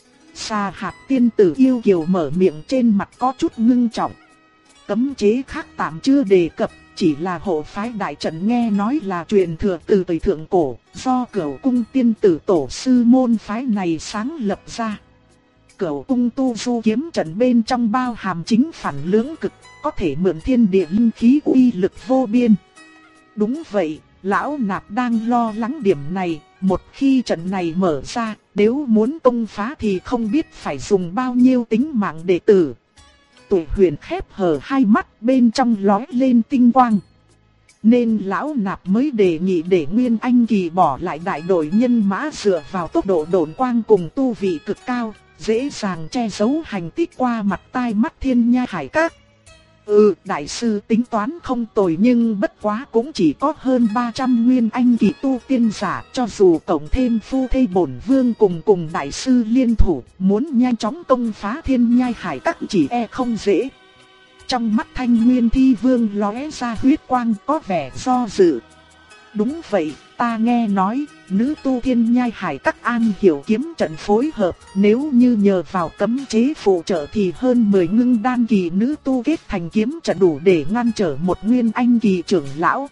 Sa Hạt tiên tử yêu kiều mở miệng, trên mặt có chút ngưng trọng. Cấm chế khác tạm chưa đề cập, chỉ là hộ phái đại trận nghe nói là truyền thừa từ thời thượng cổ, do Cửu Cung tiên tử tổ sư môn phái này sáng lập ra. Cửu Cung tu du kiếm trận bên trong bao hàm chính phản lưỡng cực, có thể mượn thiên địa linh khí uy lực vô biên. Đúng vậy, lão Nạp đang lo lắng điểm này, một khi trận này mở ra, nếu muốn công phá thì không biết phải dùng bao nhiêu tính mạng đệ tử. Tuổi Huyền khép hờ hai mắt, bên trong lóe lên tinh quang. Nên lão Nạp mới đề nghị để Nguyên Anh Kỳ bỏ lại đại đội nhân mã, dựa vào tốc độ độn quang cùng tu vị cực cao, dễ dàng che giấu hành tích qua mặt tai mắt Thiên Nhai Hải Các. Đại sư tính toán không tồi, nhưng bất quá cũng chỉ có hơn 300 Nguyên Anh Kỳ tu tiên giả, cho dù cộng thêm phu thê bổn vương cùng đại sư liên thủ, muốn nhanh chóng công phá Thiên Nhai Hải Các chỉ không dễ. Trong mắt Thanh Nguyên Thi Vương lóe ra huyết quang, có vẻ do dự. Đúng vậy, ta nghe nói, nữ tu Thiên Nhai Hải Các an hiểu kiếm trận phối hợp, nếu như nhờ vào cấm chế phụ trợ thì hơn 10 ngưng đan kỳ nữ tu kết thành kiếm trận đủ để ngăn trở một Nguyên Anh Kỳ trưởng lão.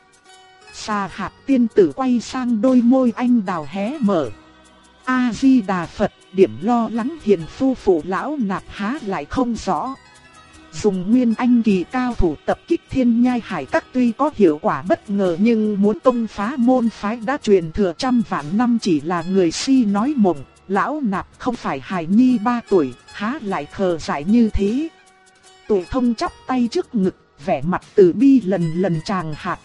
Sa Hạt tiên tử quay sang, đôi môi anh đào hé mở. A Di Đà Phật, điểm lo lắng hiền phu phụ lão Nạp há lại không rõ. Dùng Nguyên Anh Kỳ cao thủ tập kích Thiên Nhai Hải Các tuy có hiệu quả bất ngờ, nhưng muốn công phá môn phái đã truyền thừa trăm vạn năm chỉ là người si nói mộng. Lão Nạp không phải hài nhi 3 tuổi, há lại khờ dại như thế. Tuổi Thông chắp tay trước ngực, vẻ mặt từ bi lần lần tràng hạt.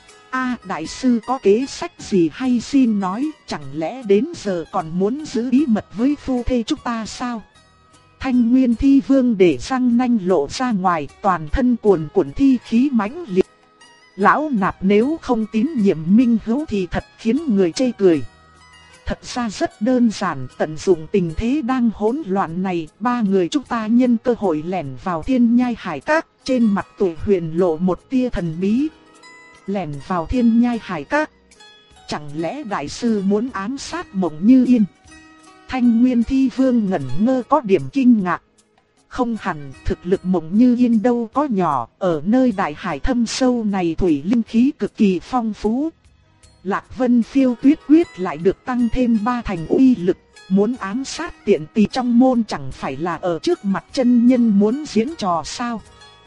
Đại sư có kế sách gì hay xin nói, chẳng lẽ đến giờ còn muốn giữ bí mật với phu thê chúng ta sao? Thanh Nguyên Thi Vương để răng nanh lộ ra ngoài, toàn thân cuồn cuộn thi khí mãnh liệt. Lão Nạp nếu không tín nhiệm Minh Hữu thì thật khiến người chê cười. Thật ra rất đơn giản, tận dụng tình thế đang hỗn loạn này, 3 người chúng ta nhân cơ hội lẻn vào Thiên Nhai Hải Các. Trên mặt Tuổi Huyền lộ một tia thần bí. Lẻn vào Thiên Nhai Hải Các, chẳng lẽ đại sư muốn ám sát Mộng Như Yên? Thanh Nguyên Thi Vương ngẩn ngơ, có điểm kinh ngạc. Không hẳn, thực lực Mộng Như Yên đâu có nhỏ, ở nơi đại hải thâm sâu này thủy linh khí cực kỳ phong phú. Lạc Vân Phiêu Tuyết Quyết lại được tăng thêm 3 thành uy lực, muốn ám sát tiện tỳ trong môn chẳng phải là ở trước mặt chân nhân muốn diễn trò sao?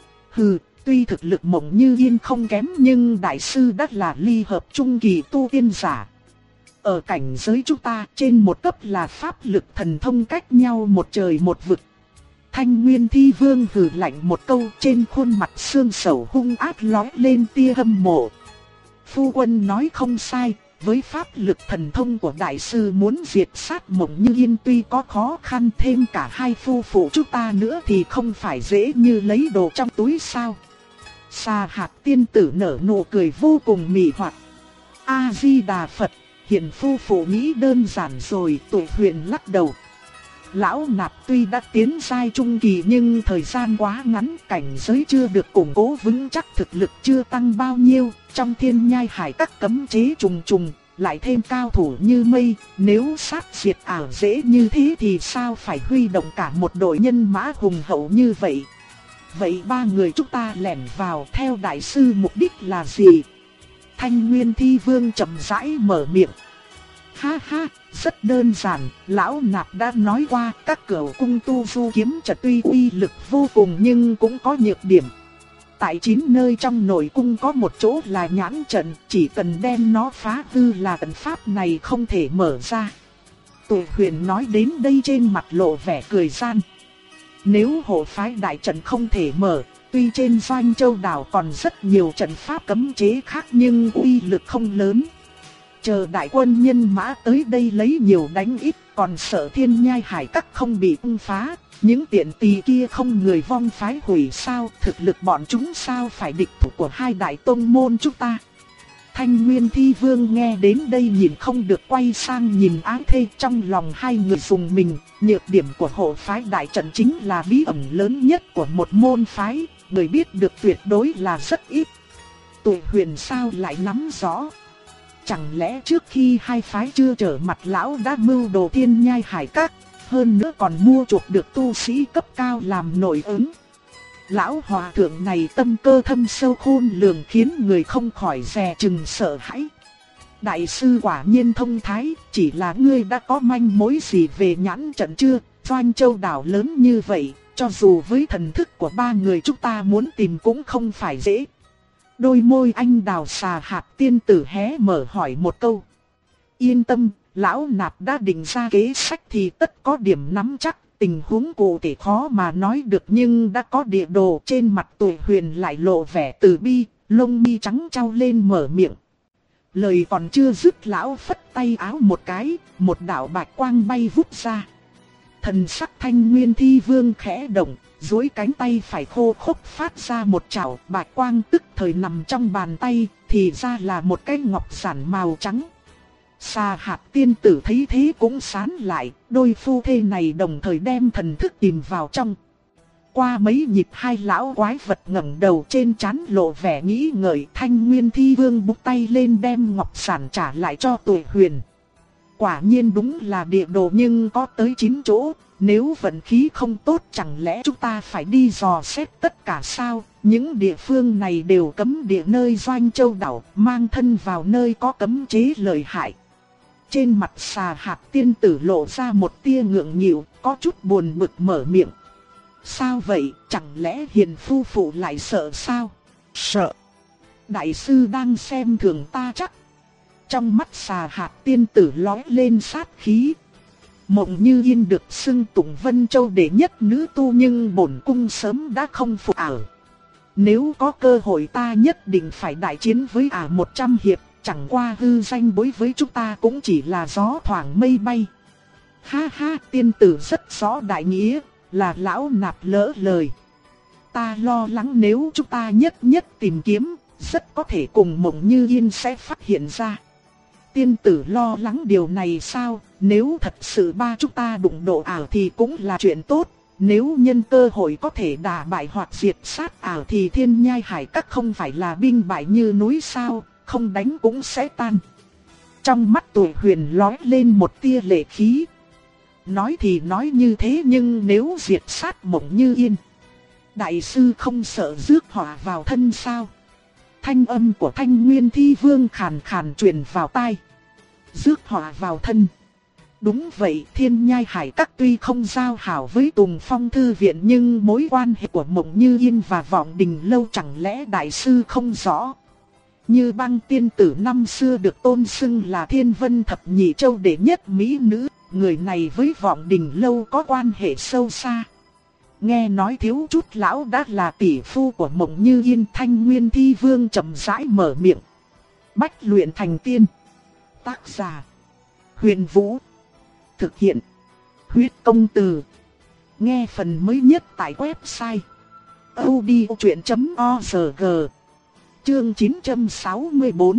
Tuy thực lực Mộng Như Yên không kém nhưng đại sư đã là ly hợp trung kỳ tu tiên giả. Ở cảnh giới chúng ta, trên một cấp là pháp lực thần thông cách nhau một trời một vực. Thanh Nguyên Thi Vương hừ lạnh một câu, trên khuôn mặt xương sầu hung ác lóe lên tia hâm mộ. Phu quân nói không sai, với pháp lực thần thông của đại sư muốn diệt sát Mộng Như Yên tuy có khó khăn, thêm cả hai phu phụ chúng ta nữa thì không phải dễ như lấy đồ trong túi sao? Sa Hạt tiên tử nở nụ cười vô cùng mị hoặc. A Di Đà Phật, hiền phu phụ nghĩ đơn giản rồi. Tuổi Huyền lắc đầu. Lão Nạp tuy đã tiến giai trung kỳ nhưng thời gian quá ngắn, cảnh giới chưa được củng cố vững chắc, thực lực chưa tăng bao nhiêu. Trong Thiên Nhai Hải Các cấm chế trùng trùng, lại thêm cao thủ như mây, nếu sát diệt ảo dễ như thế thì sao phải huy động cả một đội nhân mã hùng hậu như vậy? Vậy 3 người chúng ta lẻn vào theo đại sư mục đích là gì? Thanh Nguyên Thi Vương chậm rãi mở miệng. Ha ha, rất đơn giản, lão Nạp đã nói qua, các Cửu Cung tu du kiếm trận tuy uy lực vô cùng nhưng cũng có nhược điểm. tại 9 nơi trong nội cung có một chỗ là nhãn trận, chỉ cần đem nó phá hư là trận pháp này không thể mở ra. Tụ Huyền nói đến đây trên mặt lộ vẻ cười gian. Nếu hộ phái đại trận không thể mở, tuy trên Doanh Châu đảo còn rất nhiều trận pháp cấm chế khác nhưng uy lực không lớn. Chờ đại quân nhân mã tới đây lấy nhiều đánh ít, còn sợ Thiên Nhai Hải Các không bị ung phá. Những tiện tỳ kia không người vong phái hủy sao, thực lực bọn chúng sao phải địch thủ của hai đại tông môn chúng ta. Thanh Nguyên Thi Vương nghe đến đây nhìn không được quay sang nhìn Ái Thê, trong lòng hai người dùng mình. Nhược điểm của hộ phái đại trận chính là bí ẩn lớn nhất của một môn phái, người biết được tuyệt đối là rất ít. Tụ Huyền sao lại nắm rõ? Chẳng lẽ trước khi hai phái chưa trở mặt lão đã mưu đồ Thiên Nhai Hải Các, hơn nữa còn mua chuộc được tu sĩ cấp cao làm nội ứng? Lão hòa thượng này tâm cơ thâm sâu khôn lường khiến người không khỏi dè chừng sợ hãi. Đại sư quả nhiên thông thái, chỉ là ngươi đã có manh mối gì về nhãn trận chưa? Doanh Châu đảo lớn như vậy, cho dù với thần thức của ba người chúng ta muốn tìm cũng không phải dễ. Đôi môi anh đào xà hạt tiên tử hé mở hỏi một câu. Yên tâm, lão nạp đã định ra kế sách thì tất có điểm nắm chắc. Tình huống cụ thể khó mà nói được nhưng đã có địa đồ. Trên mặt Tụ Huyền lại lộ vẻ từ bi, lông mi trắng trao lên mở miệng. Lời còn chưa dứt lão phất tay áo một cái, một đạo bạch quang bay vút ra. Thần sắc Thanh Nguyên Thi Vương khẽ động, duỗi cánh tay phải khô khốc phát ra một chảo, bạch quang tức thời nằm trong bàn tay, thì ra là một cái ngọc giản màu trắng. Xà hạt tiên tử thấy thế cũng sán lại, đôi phu thê này đồng thời đem thần thức tìm vào trong. Qua mấy nhịp hai lão quái vật ngẩng đầu, trên trán lộ vẻ nghĩ ngợi. Thanh Nguyên Thi Vương búng tay lên đem ngọc giản trả lại cho Tụ Huyền. Quả nhiên đúng là địa đồ nhưng có tới 9 chỗ, nếu vận khí không tốt chẳng lẽ chúng ta phải đi dò xét tất cả sao? Những địa phương này đều cấm địa nơi Doanh Châu đảo, mang thân vào nơi có cấm chế lợi hại. Trên mặt xà hạt tiên tử lộ ra một tia ngượng nghịu, có chút buồn bực mở miệng. Sao vậy, chẳng lẽ hiền phu phụ lại sợ sao? Sợ? Đại sư đang xem thường ta chắc. Trong mắt xà hạt tiên tử lóe lên sát khí. Mộng Như Yên được xưng tụng Vân Châu đệ nhất nữ tu nhưng bổn cung sớm đã không phục ả. Nếu có cơ hội ta nhất định phải đại chiến với ả 100 hiệp. Chẳng qua hư danh bối với chúng ta cũng chỉ là gió thoảng mây bay. Ha ha, tiên tử rất rõ đại nghĩa, là lão nạp lỡ lời. Ta lo lắng nếu chúng ta nhất nhất tìm kiếm, rất có thể cùng Mộng Như Yên sẽ phát hiện ra. Tiên tử lo lắng điều này sao? Nếu thật sự ba chúng ta đụng độ ảo thì cũng là chuyện tốt. Nếu nhân cơ hội có thể đả bại hoặc diệt sát ảo thì Thiên Nhai Hải Các không phải là binh bại như núi sao, không đánh cũng sẽ tan. Trong mắt Tụ Huyền lóe lên một tia lệ khí. Nói thì nói như thế nhưng nếu diệt sát Mộng Như Yên, đại sư không sợ rước họa vào thân sao? Thanh âm của Thanh Nguyên Thi Vương khàn khàn truyền vào tai. Rước họa vào thân. Đúng vậy, Thiên Nhai Hải Các tuy không giao hảo với Tùng Phong Thư Viện nhưng mối quan hệ của Mộng Như Yên và Vọng Đình Lâu chẳng lẽ đại sư không rõ? Như Băng tiên tử năm xưa được tôn xưng là Thiên Vân Thập Nhị Châu đệ nhất mỹ nữ, người này với Vọng Đình Lâu có quan hệ sâu xa. Nghe nói thiếu chút lão đã là tỷ phu của Mộng Như Yên. Thanh Nguyên Thi Vương chậm rãi mở miệng. Bách luyện thành tiên. Tác giả Huyền Vũ. Thực hiện Huyết Công Từ. Nghe phần mới nhất tại website audiochuyện.org. Chương 964.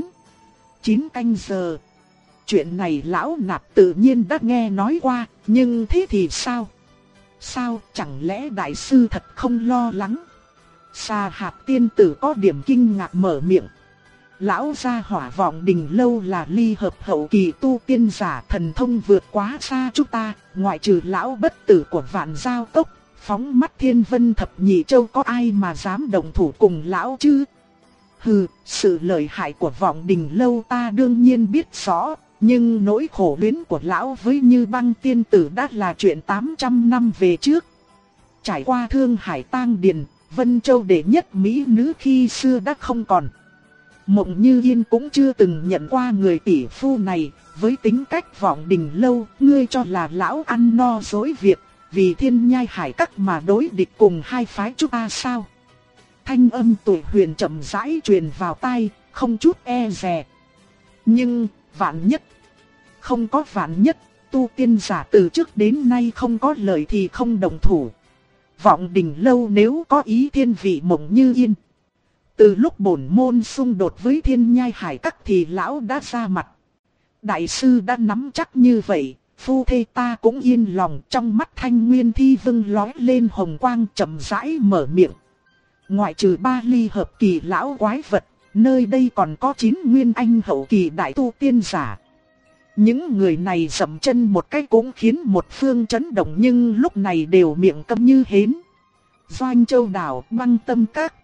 9 canh giờ. Chuyện này lão nạp tự nhiên đã nghe nói qua, nhưng thế thì sao? Sao, chẳng lẽ đại sư thật không lo lắng? Xà hạt tiên tử có điểm kinh ngạc mở miệng. Lão gia hỏa Vọng Đình Lâu là ly hợp hậu kỳ tu tiên giả, thần thông vượt quá xa chúng ta, ngoại trừ lão bất tử của Vạn Giao Cốc, phóng mắt Thiên Vân Thập Nhị Châu có ai mà dám đồng thủ cùng lão chứ? Hừ, sự lợi hại của Vọng Đình Lâu ta đương nhiên biết rõ, nhưng nỗi khổ luyến của lão với Như Băng tiên tử đã là chuyện 800 năm về trước. Trải qua Thương Hải Tang Điền, Vân Châu đệ nhất mỹ nữ khi xưa đã không còn. Mộng Như Yên cũng chưa từng nhận qua người tỷ phu này, với tính cách Vọng Đình Lâu, ngươi cho là lão ăn no dối việc, vì Thiên Nhai Hải Các mà đối địch cùng hai phái chúng ta sao? Thanh âm Tuổi Huyền chậm rãi truyền vào tai, không chút e dè. Nhưng, vạn nhất, không có vạn nhất, tu tiên giả từ trước đến nay không có lời thì không đồng thủ. Vọng Đình Lâu nếu có ý thiên vị Mộng Như Yên. Từ lúc bổn môn xung đột với Thiên Nhai Hải Các thì lão đã ra mặt. Đại sư đã nắm chắc như vậy, phu thê ta cũng yên lòng. Trong mắt Thanh Nguyên Thi Vân lóe lên hồng quang, chậm rãi mở miệng. Ngoại trừ 3 ly hợp kỳ lão quái vật, nơi đây còn có 9 nguyên anh hậu kỳ đại tu tiên giả. Những người này dậm chân một cái cũng khiến một phương chấn động, nhưng lúc này đều miệng câm như hến. Doanh Châu Đảo, Băng Tâm Các.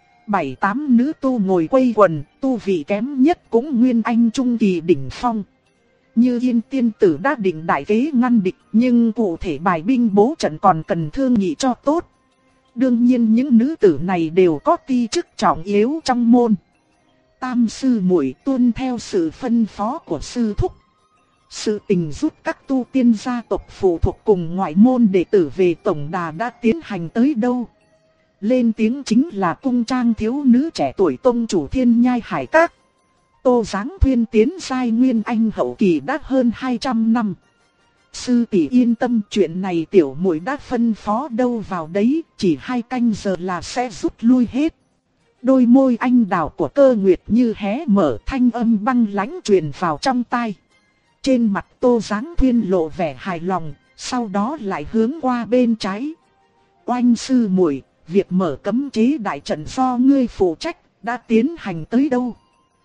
7-8 nữ tu ngồi quây quần, tu vị kém nhất cũng nguyên anh trung kỳ đỉnh phong. Như Yên tiên tử đã định đại kế ngăn địch, nhưng cụ thể bài binh bố trận còn cần thương nghị cho tốt. Đương nhiên những nữ tử này đều có ti chức trọng yếu trong môn. Tam sư muội tuân theo sự phân phó của sư thúc. Sự tình rút các tu tiên gia tộc phụ thuộc cùng ngoại môn đệ tử về tổng đà đã tiến hành tới đâu? Lên tiếng chính là cung trang thiếu nữ trẻ tuổi tông chủ Thiên Nhai Hải Các. Tô Giáng Thuyên tiến giai nguyên anh hậu kỳ đã hơn 200 năm. Sư tỷ yên tâm, chuyện này tiểu muội đã phân phó đâu vào đấy, chỉ 2 canh giờ là sẽ rút lui hết. Đôi môi anh đào của Cơ Nguyệt như hé mở, thanh âm băng lãnh truyền vào trong tai. Trên mặt Tô Giáng Thuyên lộ vẻ hài lòng, sau đó lại hướng qua bên trái. Oanh sư muội, việc mở cấm chế đại trận do ngươi phụ trách đã tiến hành tới đâu?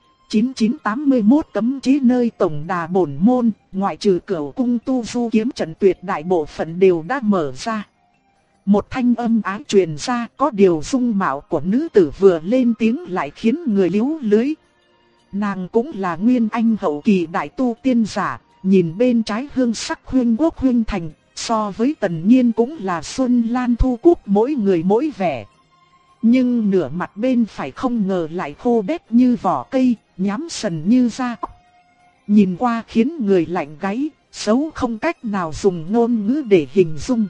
9981 cấm chế nơi tổng đà bổn môn, ngoại trừ Cửu Cung tu du kiếm trận tuyệt đại bộ phận đều đã mở ra. Một thanh âm ái truyền ra, có điều dung mạo của nữ tử vừa lên tiếng lại khiến người liếu lưới. Nàng cũng là nguyên anh hậu kỳ đại tu tiên giả, nhìn bên trái hương sắc huyên quốc huyên thành, so với Tần Nhiên cũng là xuân lan thu cúc, mỗi người mỗi vẻ. Nhưng nửa mặt bên phải không ngờ lại khô đét như vỏ cây, nhám sần như da ốc. Nhìn qua khiến người lạnh gáy, xấu không cách nào dùng ngôn ngữ để hình dung.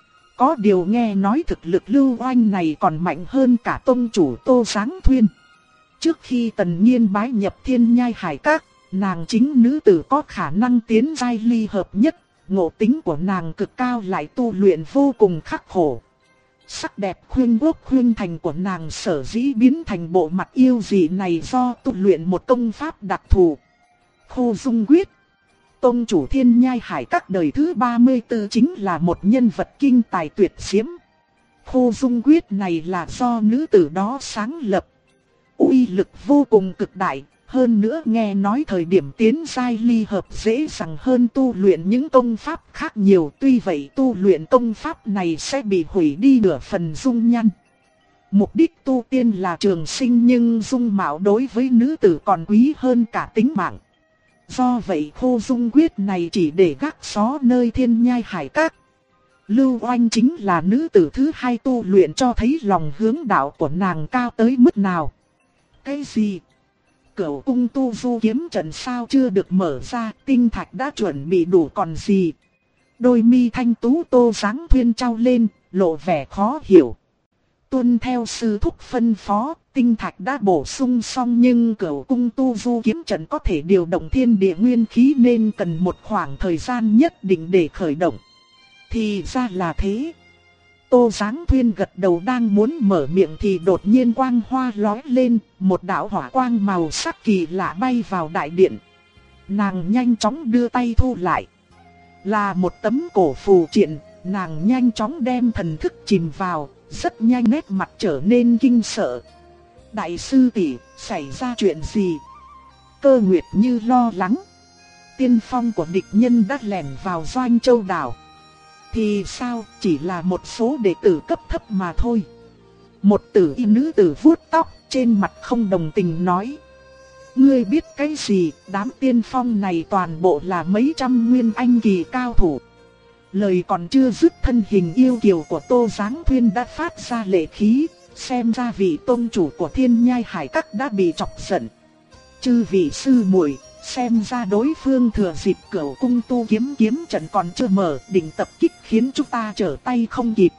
Có điều nghe nói thực lực Lưu Oanh này còn mạnh hơn cả tông chủ Tô Giáng Thuyên. Trước khi Tần Nhiên bái nhập Thiên Nhai Hải Các, nàng chính nữ tử có khả năng tiến giai ly hợp nhất, ngộ tính của nàng cực cao lại tu luyện vô cùng khắc khổ. Sắc đẹp khuyên quốc khuyên thành của nàng sở dĩ biến thành bộ mặt yêu dị này do tu luyện một công pháp đặc thù. Khô Dung Quyết. Tông chủ Thiên Nhai Hải Các đời thứ 34 chính là một nhân vật kinh tài tuyệt diễm. Khô Dung Quyết này là do nữ tử đó sáng lập. Uy lực vô cùng cực đại, hơn nữa nghe nói thời điểm tiến giai ly hợp dễ dàng hơn tu luyện những công pháp khác nhiều. Tuy vậy tu luyện công pháp này sẽ bị hủy đi nửa phần dung nhan. Mục đích tu tiên là trường sinh, nhưng dung mạo đối với nữ tử còn quý hơn cả tính mạng. Do vậy Khô Dung Quyết này chỉ để gác xó nơi Thiên Nhai Hải Các. Lưu Oanh chính là nữ tử thứ 2 tu luyện, cho thấy lòng hướng đạo của nàng cao tới mức nào. Cái gì? Cửu Cung tu du kiếm trận sao chưa được mở ra, tinh thạch đã chuẩn bị đủ còn gì? Đôi mi thanh tú Tô Giáng Thuyên trao lên, lộ vẻ khó hiểu. Tuân theo sư thúc phân phó, tinh thạch đã bổ sung xong, nhưng Cửu Cung tu du kiếm trận có thể điều động thiên địa nguyên khí nên cần một khoảng thời gian nhất định để khởi động. Thì ra là thế. Tô Giáng Thuyên gật đầu đang muốn mở miệng thì đột nhiên quang hoa lóe lên, một đạo hỏa quang màu sắc kỳ lạ bay vào đại điện. Nàng nhanh chóng đưa tay thu lại. Là một tấm cổ phù triện, nàng nhanh chóng đem thần thức chìm vào, rất nhanh nét mặt trở nên kinh sợ. Đại sư tỷ, xảy ra chuyện gì? Cơ Nguyệt như lo lắng. Tiên phong của địch nhân đã lẻn vào Doanh Châu Đảo. Thì sao, chỉ là một số đệ tử cấp thấp mà thôi. Một tử y nữ tử vuốt tóc, trên mặt không đồng tình nói. Ngươi biết cái gì, đám tiên phong này toàn bộ là mấy trăm nguyên anh kỳ cao thủ. Lời còn chưa dứt, thân hình yêu kiều của Tô Giáng Thuyên đã phát ra lệ khí, xem ra vị tôn chủ của Thiên Nhai Hải Các đã bị chọc giận. Chư vị sư muội, xem ra đối phương thừa dịp Cửu Cung tu kiếm trận còn chưa mở, định tập kích khiến chúng ta trở tay không kịp.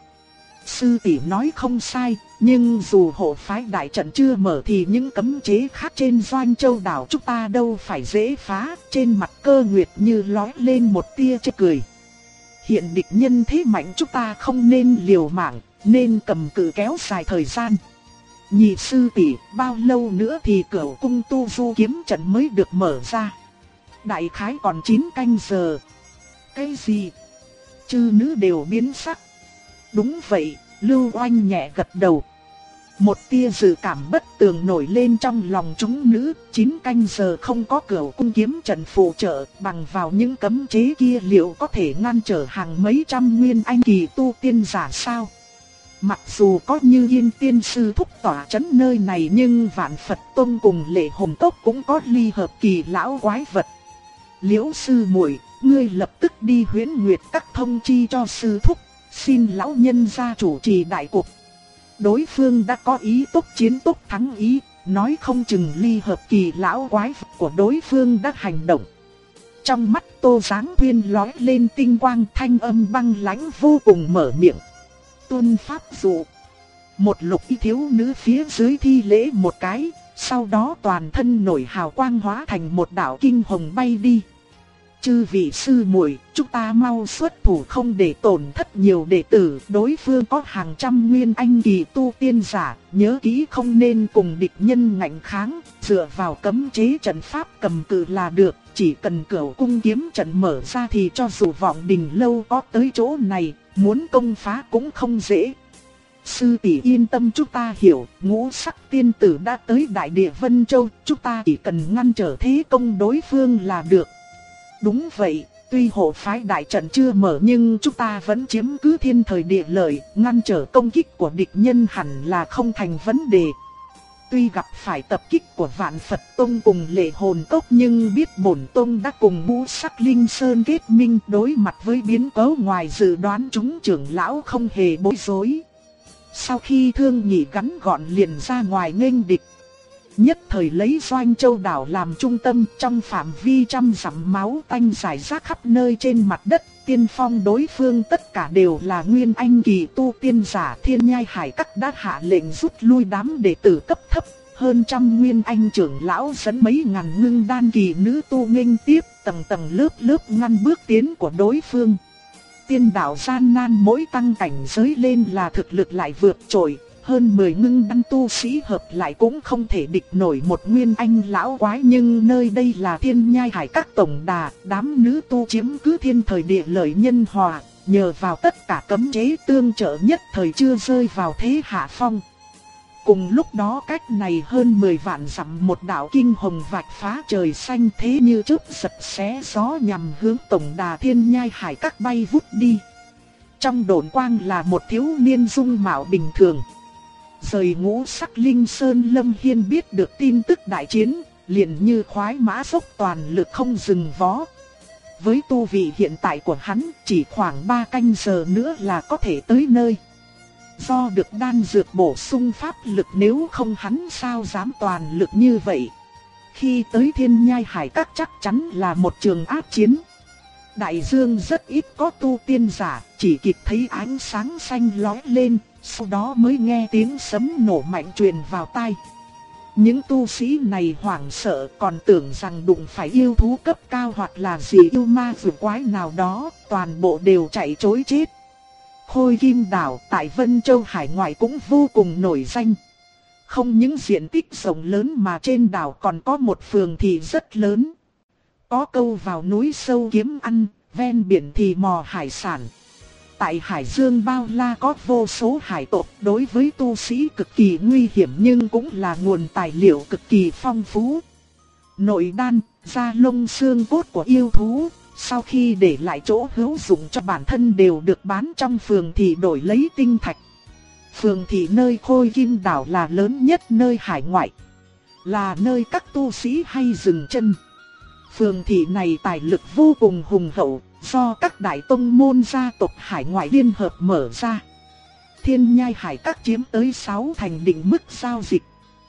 Sư tỷ nói không sai, nhưng dù hộ phái đại trận chưa mở thì những cấm chế khác trên Doanh Châu đảo chúng ta đâu phải dễ phá. Trên mặt Cơ Nguyệt Như lóe lên một tia chê cười. Hiện địch nhân thế mạnh, chúng ta không nên liều mạng, nên cầm cự kéo dài thời gian. Nhị sư tỷ, bao lâu nữa thì Cửu Cung tu du kiếm trận mới được mở ra? Đại khái còn 9 canh giờ. Cái gì? Chư nữ đều biến sắc. Đúng vậy, Lưu Oanh nhẹ gật đầu. Một tia dự cảm bất tường nổi lên trong lòng chúng nữ. 9 canh giờ không có Cửu Cung kiếm trận phụ trợ, bằng vào những cấm chế kia liệu có thể ngăn trở hàng mấy trăm nguyên anh kỳ tu tiên giả sao? Mặc dù có Như Yên tiên sư thúc tỏa chấn nơi này, nhưng Vạn Phật Tông cùng Lệ Hồn Cốc cũng có ly hợp kỳ lão quái vật. Liễu sư muội, ngươi lập tức đi Huyễn Nguyệt Các thông chi cho sư thúc, xin lão nhân gia chủ trì đại cục. Đối phương đã có ý tốc chiến tốc thắng ý, nói không chừng ly hợp kỳ lão quái vật của đối phương đã hành động. Trong mắt Tô Giáng Huyên lóe lên tinh quang, thanh âm băng lãnh vô cùng mở miệng. Tuân pháp dụ. Một lục y thiếu nữ phía dưới thi lễ một cái, sau đó toàn thân nổi hào quang hóa thành một đạo kinh hồng bay đi. Chư vị sư muội, chúng ta mau xuất thủ không để tổn thất nhiều đệ tử, đối phương có hàng trăm nguyên anh kỳ tu tiên giả, nhớ kỹ không nên cùng địch nhân ngạnh kháng, dựa vào cấm chế trận pháp cầm cự là được, chỉ cần Cửu Cung kiếm trận mở ra thì cho dù Vọng Đình lâu có tới chỗ này, muốn công phá cũng không dễ. Sư tỷ yên tâm, chúng ta hiểu, Ngũ Sắc tiên tử đã tới Đại Địa Vân Châu, chúng ta chỉ cần ngăn trở thế công đối phương là được. Đúng vậy, tuy hộ phái đại trận chưa mở nhưng chúng ta vẫn chiếm cứ thiên thời địa lợi, ngăn trở công kích của địch nhân hẳn là không thành vấn đề. Tuy gặp phải tập kích của Vạn Phật Tông cùng Lệ Hồn Cốc nhưng biết bổn tông đã cùng Ngũ Sắc Linh Sơn kết minh, đối mặt với biến cố ngoài dự đoán chúng trưởng lão không hề bối rối. Sau khi thương nghị gắn gọn liền ra ngoài nghênh địch. Nhất thời lấy Doanh Châu đảo làm trung tâm, trong phạm vi trăm dặm máu tanh rải rác khắp nơi trên mặt đất. Tiên phong đối phương tất cả đều là nguyên anh kỳ tu tiên giả. Thiên Nhai Hải Các đã hạ lệnh rút lui đám đệ tử cấp thấp. Hơn trăm nguyên anh trưởng lão dẫn mấy ngàn ngưng đan kỳ nữ tu nghênh tiếp, tầng tầng lớp lớp ngăn bước tiến của đối phương. Tiên đạo gian nan, mỗi tăng cảnh giới lên là thực lực lại vượt trội. Hơn 10 ngưng đan tu sĩ hợp lại cũng không thể địch nổi một nguyên anh lão quái, nhưng nơi đây là Thiên Nhai Hải Các tổng đà, đám nữ tu chiếm cứ thiên thời địa lợi nhân hòa, nhờ vào tất cả cấm chế tương trợ nhất thời chưa rơi vào thế hạ phong. Cùng lúc đó cách này hơn 10 vạn dặm, một đạo kinh hồng vạch phá trời xanh thế như chớp giật xé gió nhằm hướng tổng đà Thiên Nhai Hải Các bay vút đi. Trong độn quang là một thiếu niên dung mạo bình thường. Rời Ngũ Sắc Linh Sơn, Lâm Hiên biết được tin tức đại chiến, liền như khoái mã dốc toàn lực không dừng vó. Với tu vị hiện tại của hắn, chỉ khoảng 3 canh giờ nữa là có thể tới nơi. Do được đan dược bổ sung pháp lực, nếu không hắn sao dám toàn lực như vậy. Khi tới Thiên Nhai Hải Các chắc chắn là một trường ác chiến. Đại dương rất ít có tu tiên giả, chỉ kịp thấy ánh sáng xanh lóe lên, sau đó mới nghe tiếng sấm nổ mạnh truyền vào tai. Những tu sĩ này hoảng sợ, còn tưởng rằng đụng phải yêu thú cấp cao hoặc là gì yêu ma vừa quái nào đó, toàn bộ đều chạy trối chết. Khôi Kim Đảo tại Vân Châu hải ngoại cũng vô cùng nổi danh. Không những diện tích rộng lớn mà trên đảo còn có một phường thị rất lớn. Có câu vào núi sâu kiếm ăn, ven biển thì mò hải sản. Tại Hải Dương bao la có vô số hải tộc, đối với tu sĩ cực kỳ nguy hiểm nhưng cũng là nguồn tài liệu cực kỳ phong phú. Nội đan, da lông xương cốt của yêu thú, sau khi để lại chỗ hữu dụng cho bản thân đều được bán trong phường thị đổi lấy tinh thạch. Phường thị nơi Khôi Kim Đảo là lớn nhất nơi hải ngoại, là nơi các tu sĩ hay dừng chân. Phường thị này tài lực vô cùng hùng hậu, do các đại tông môn gia tộc hải ngoại liên hợp mở ra. Thiên Nhai Hải Các chiếm tới 6 thành định mức giao dịch.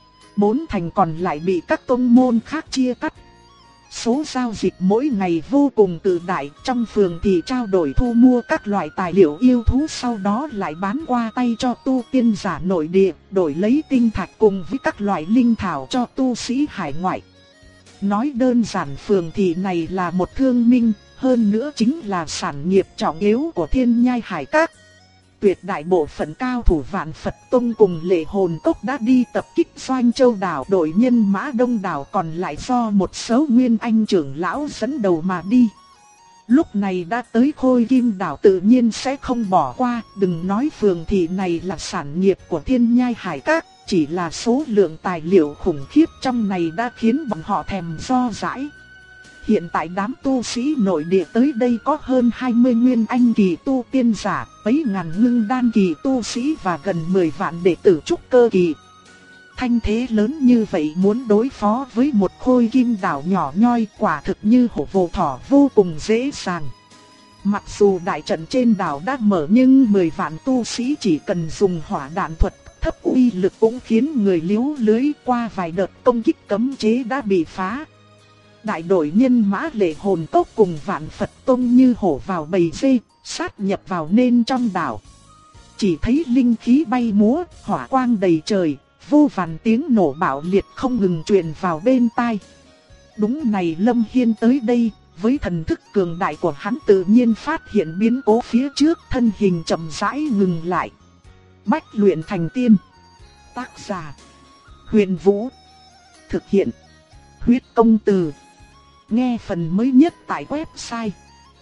4 thành còn lại bị các tông môn khác chia cắt. Số giao dịch mỗi ngày vô cùng tự đại, trong phường thì trao đổi thu mua các loại tài liệu yêu thú, sau đó lại bán qua tay cho tu tiên giả nội địa, đổi lấy tinh thạch cùng với các loại linh thảo cho tu sĩ hải ngoại. Nói đơn giản, phường thị này là một thương minh, hơn nữa chính là sản nghiệp trọng yếu của Thiên Nhai Hải Các. Tuyệt đại bộ phận cao thủ Vạn Phật Tông cùng Lệ Hồn Cốc đã đi tập kích Doanh Châu đảo, đội nhân mã đông đảo còn lại do một số Nguyên Anh trưởng lão dẫn đầu mà đi. Lúc này đã tới Khôi Kim đảo tự nhiên sẽ không bỏ qua, đừng nói phường thị này là sản nghiệp của Thiên Nhai Hải Các, chỉ là số lượng tài liệu khủng khiếp trong này đã khiến bọn họ thèm do dãi. Hiện tại đám tu sĩ nội địa tới đây có hơn 20 nguyên anh kỳ tu tiên giả, mấy ngàn ngưng đan kỳ tu sĩ và gần 10 vạn đệ tử trúc cơ kỳ. Thanh thế lớn như vậy muốn đối phó với một Khôi Kim đảo nhỏ nhoi quả thực như hổ vồ thỏ, vô cùng dễ dàng. Mặc dù đại trận trên đảo đã mở nhưng 10 vạn tu sĩ chỉ cần dùng hỏa đạn thuật thấp uy lực cũng khiến người liếu lưới, qua vài đợt công kích cấm chế đã bị phá. Đại đội nhân mã Lệ Hồn Cốc cùng Vạn Phật Tông như hổ vào bầy dê, sát nhập vào nên trong đảo. Chỉ thấy linh khí bay múa, hỏa quang đầy trời, vô vàn tiếng nổ bạo liệt không ngừng truyền vào bên tai. Đúng này, Lâm Hiên tới đây, với thần thức cường đại của hắn tự nhiên phát hiện biến cố phía trước, thân hình chậm rãi ngừng lại. Bách luyện thành tiên. Tác giả: Huyền Vũ. Thực hiện: Huyết Công Từ. Nghe phần mới nhất tại website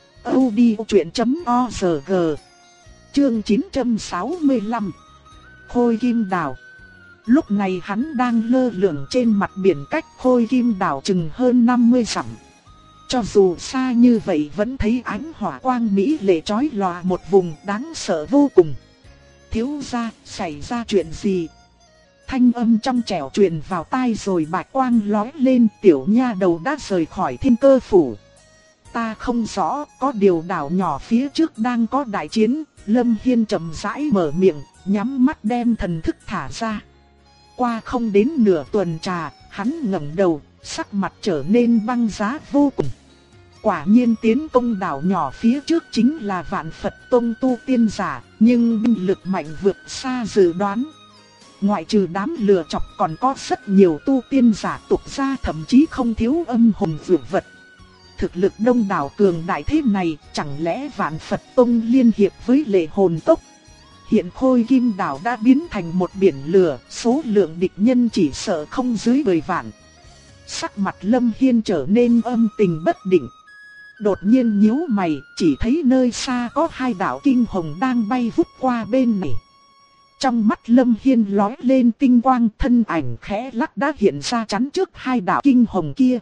audiochuyện.org. Chương 965. Khôi Kim đảo. Lúc này hắn đang lơ lửng trên mặt biển cách Khôi Kim đảo chừng hơn 50 dặm. Cho dù xa như vậy vẫn thấy ánh hỏa quang mỹ lệ chói lòa một vùng, đáng sợ vô cùng. Thiếu gia, xảy ra chuyện gì? Thanh âm trong trẻo truyền vào tai rồi bạch quang lóe lên, tiểu nha đầu đã rời khỏi Thiên Cơ phủ. Ta không rõ, có điều đảo nhỏ phía trước đang có đại chiến. Lâm Hiên chậm rãi mở miệng, nhắm mắt đem thần thức thả ra. Qua không đến nửa tuần trà, hắn ngẩng đầu, sắc mặt trở nên băng giá vô cùng. Quả nhiên tiến công đảo nhỏ phía trước chính là Vạn Phật Tông tu tiên giả, nhưng binh lực mạnh vượt xa dự đoán. Ngoại trừ đám lừa chọc còn có rất nhiều tu tiên giả tục gia, thậm chí không thiếu âm hồn dược vật. Thực lực đông đảo cường đại thế này, chẳng lẽ Vạn Phật Tông liên hiệp với Lệ Hồn Cốc? Hiện Khôi Kim đảo đã biến thành một biển lửa, số lượng địch nhân chỉ sợ không dưới 10 vạn. Sắc mặt Lâm Hiên trở nên âm tình bất định. Đột nhiên nhíu mày, chỉ thấy nơi xa có 2 đạo kinh hồng đang bay vút qua bên này. Trong mắt Lâm Hiên lóe lên tinh quang, thân ảnh khẽ lắc đã hiện ra chắn trước 2 đạo kinh hồng kia.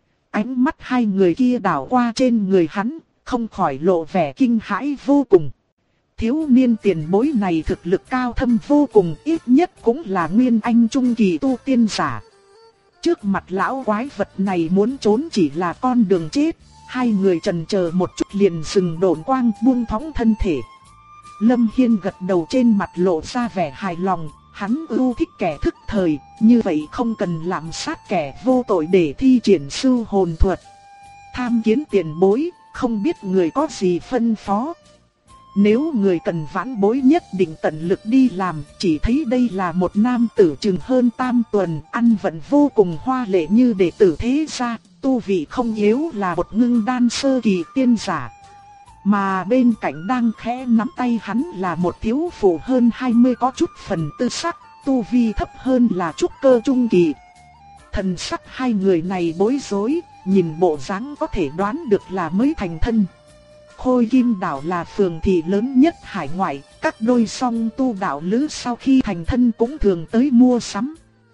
Ánh mắt 2 người kia đảo qua trên người hắn, không khỏi lộ vẻ kinh hãi vô cùng. Thiếu niên tiền bối này thực lực cao thâm vô cùng, ít nhất cũng là nguyên anh trung kỳ tu tiên giả. Trước mặt lão quái vật này muốn trốn chỉ là con đường chết. 2 người chần chờ một chút liền dừng độn quang, buông thõng thân thể. Lâm Hiên gật đầu, trên mặt lộ ra vẻ hài lòng. Hắn ưu thích kẻ thức thời, như vậy không cần lạm sát kẻ vô tội để thi triển sư hồn thuật. Tham kiến tiền bối, không biết người có gì phân phó. Nếu người cần vãn bối nhất định tận lực đi làm. Chỉ thấy đây là một nam tử chừng hơn tam tuần, ăn vận vô cùng hoa lệ như đệ tử thế gia, tu vị không yếu là một ngưng đan sơ kỳ tiên giả. Mà bên cạnh đang khẽ nắm tay hắn là một thiếu phụ hơn 20 có chút phần tư sắc, tu vi thấp hơn là trúc cơ trung kỳ. Thần sắc 2 người này bối rối, nhìn bộ dáng có thể đoán được là mới thành thân. Khôi Kim đảo là phường thị lớn nhất hải ngoại, các đôi song tu đạo lữ sau khi thành thân cũng thường tới mua sắm.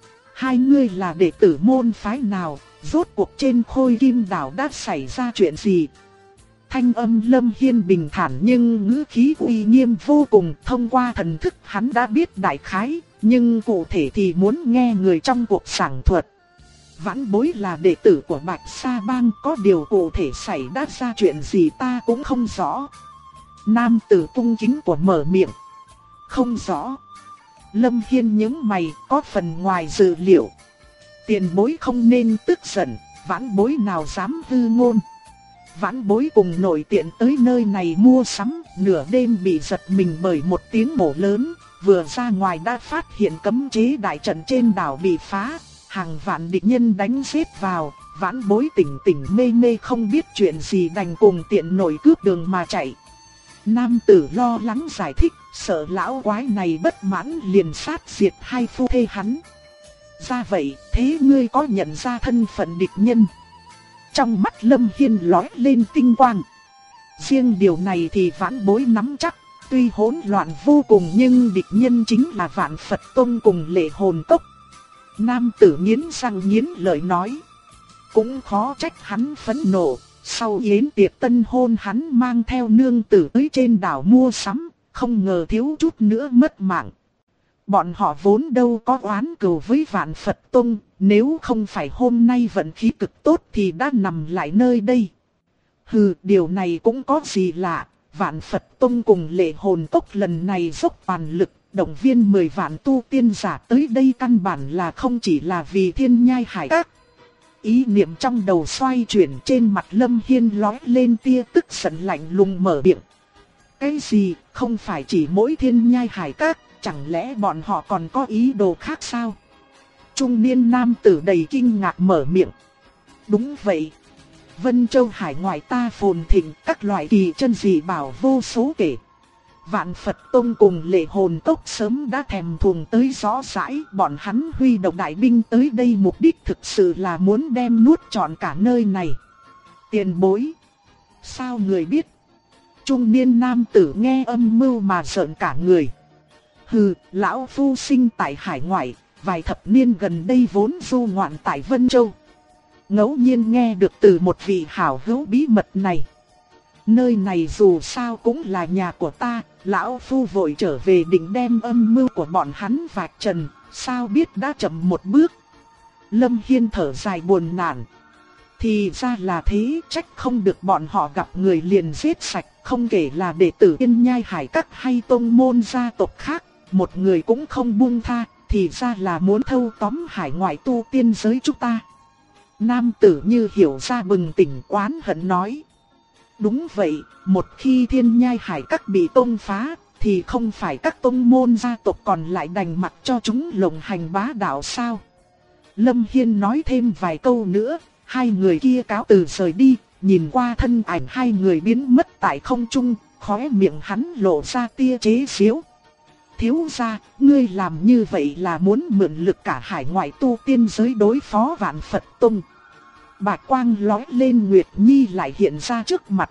2 người là đệ tử môn phái nào, rốt cuộc trên Khôi Kim đảo đã xảy ra chuyện gì? Thanh âm Lâm Hiên bình thản nhưng ngữ khí uy nghiêm vô cùng, thông qua thần thức hắn đã biết đại khái, nhưng cụ thể thì muốn nghe người trong cuộc giảng thuật. Vãn bối là đệ tử của Bạch Sa Bang, có điều cụ thể xảy ra chuyện gì ta cũng không rõ. Nam tử cung kính của mở miệng. Không rõ. Lâm Hiên nhướng mày, có phần ngoài dự liệu. Tiền bối không nên tức giận, vãn bối nào dám hư ngôn. Vãn bối cùng nội tiện tới nơi này mua sắm, nửa đêm bị giật mình bởi một tiếng nổ lớn, vừa ra ngoài đã phát hiện cấm chế đại trận trên đảo bị phá, hàng vạn địch nhân đánh giết vào, vãn bối tỉnh tỉnh mê mê không biết chuyện gì đành cùng tiện nội cướp đường mà chạy. Nam tử lo lắng giải thích, sợ lão quái này bất mãn liền sát diệt hai phu thê hắn. Ra vậy, thế ngươi có nhận ra thân phận địch nhân? Trong mắt Lâm Hiên lóe lên tinh quang. Riêng điều này thì vãn bối nắm chắc, tuy hỗn loạn vô cùng nhưng địch nhân chính là Vạn Phật Tông cùng Lệ Hồn Cốc. Nam tử nghiến răng nghiến lợi nói. Cũng khó trách hắn phẫn nộ, sau yến tiệc tân hôn hắn mang theo nương tử tới trên đảo mua sắm, không ngờ thiếu chút nữa mất mạng. Bọn họ vốn đâu có oán cừu với Vạn Phật Tông, nếu không phải hôm nay vận khí cực tốt thì đã nằm lại nơi đây. Hừ, điều này cũng có gì lạ, Vạn Phật Tông cùng Lệ Hồn Cốc lần này dốc toàn lực, động viên 10 vạn tu tiên giả tới đây căn bản là không chỉ là vì Thiên Nhai Hải Các. Ý niệm trong đầu xoay chuyển, trên mặt Lâm Hiên lóe lên tia tức giận lạnh lùng mở miệng. Cái gì, không phải chỉ mỗi Thiên Nhai Hải Các, chẳng lẽ bọn họ còn có ý đồ khác sao? Trung niên nam tử đầy kinh ngạc mở miệng. Đúng vậy. Vân Châu hải ngoại ta phồn thịnh, các loại kỳ chân dị bảo vô số kể. Vạn Phật Tông cùng Lệ Hồn Cốc sớm đã thèm thuồng tới rõ rãi, bọn hắn huy động đại binh tới đây mục đích thực sự là muốn đem nuốt trọn cả nơi này. Tiền bối. Sao người biết? Trung niên nam tử nghe âm mưu mà giận cả người. Hừ, lão phu sinh tại hải ngoại, vài thập niên gần đây vốn du ngoạn tại Vân Châu. Ngẫu nhiên nghe được từ một vị hảo hữu bí mật này. Nơi này dù sao cũng là nhà của ta, lão phu vội trở về định đem âm mưu của bọn hắn vạch trần, sao biết đã chậm một bước. Lâm Hiên thở dài buồn nản. Thì ra là thế, trách không được bọn họ gặp người liền giết sạch, không kể là đệ tử Thiên Nhai Hải Các hay tông môn gia tộc khác, một người cũng không buông tha, thì ra là muốn thâu tóm hải ngoại tu tiên giới chúng ta. Nam tử như hiểu ra bừng tỉnh oán hận nói. Đúng vậy, một khi Thiên Nhai Hải Các bị tông phá, thì không phải các tông môn gia tộc còn lại đành mặc cho chúng lộng hành bá đạo sao? Lâm Hiên nói thêm vài câu nữa, hai người kia cáo từ rời đi, nhìn qua thân ảnh hai người biến mất tại không trung, khóe miệng hắn lộ ra tia chế giễu. Thiếu gia, ngươi làm như vậy là muốn mượn lực cả hải ngoại tu tiên giới đối phó Vạn Phật Tông. Bạch quang lóe lên, Nguyệt Nhi lại hiện ra trước mặt.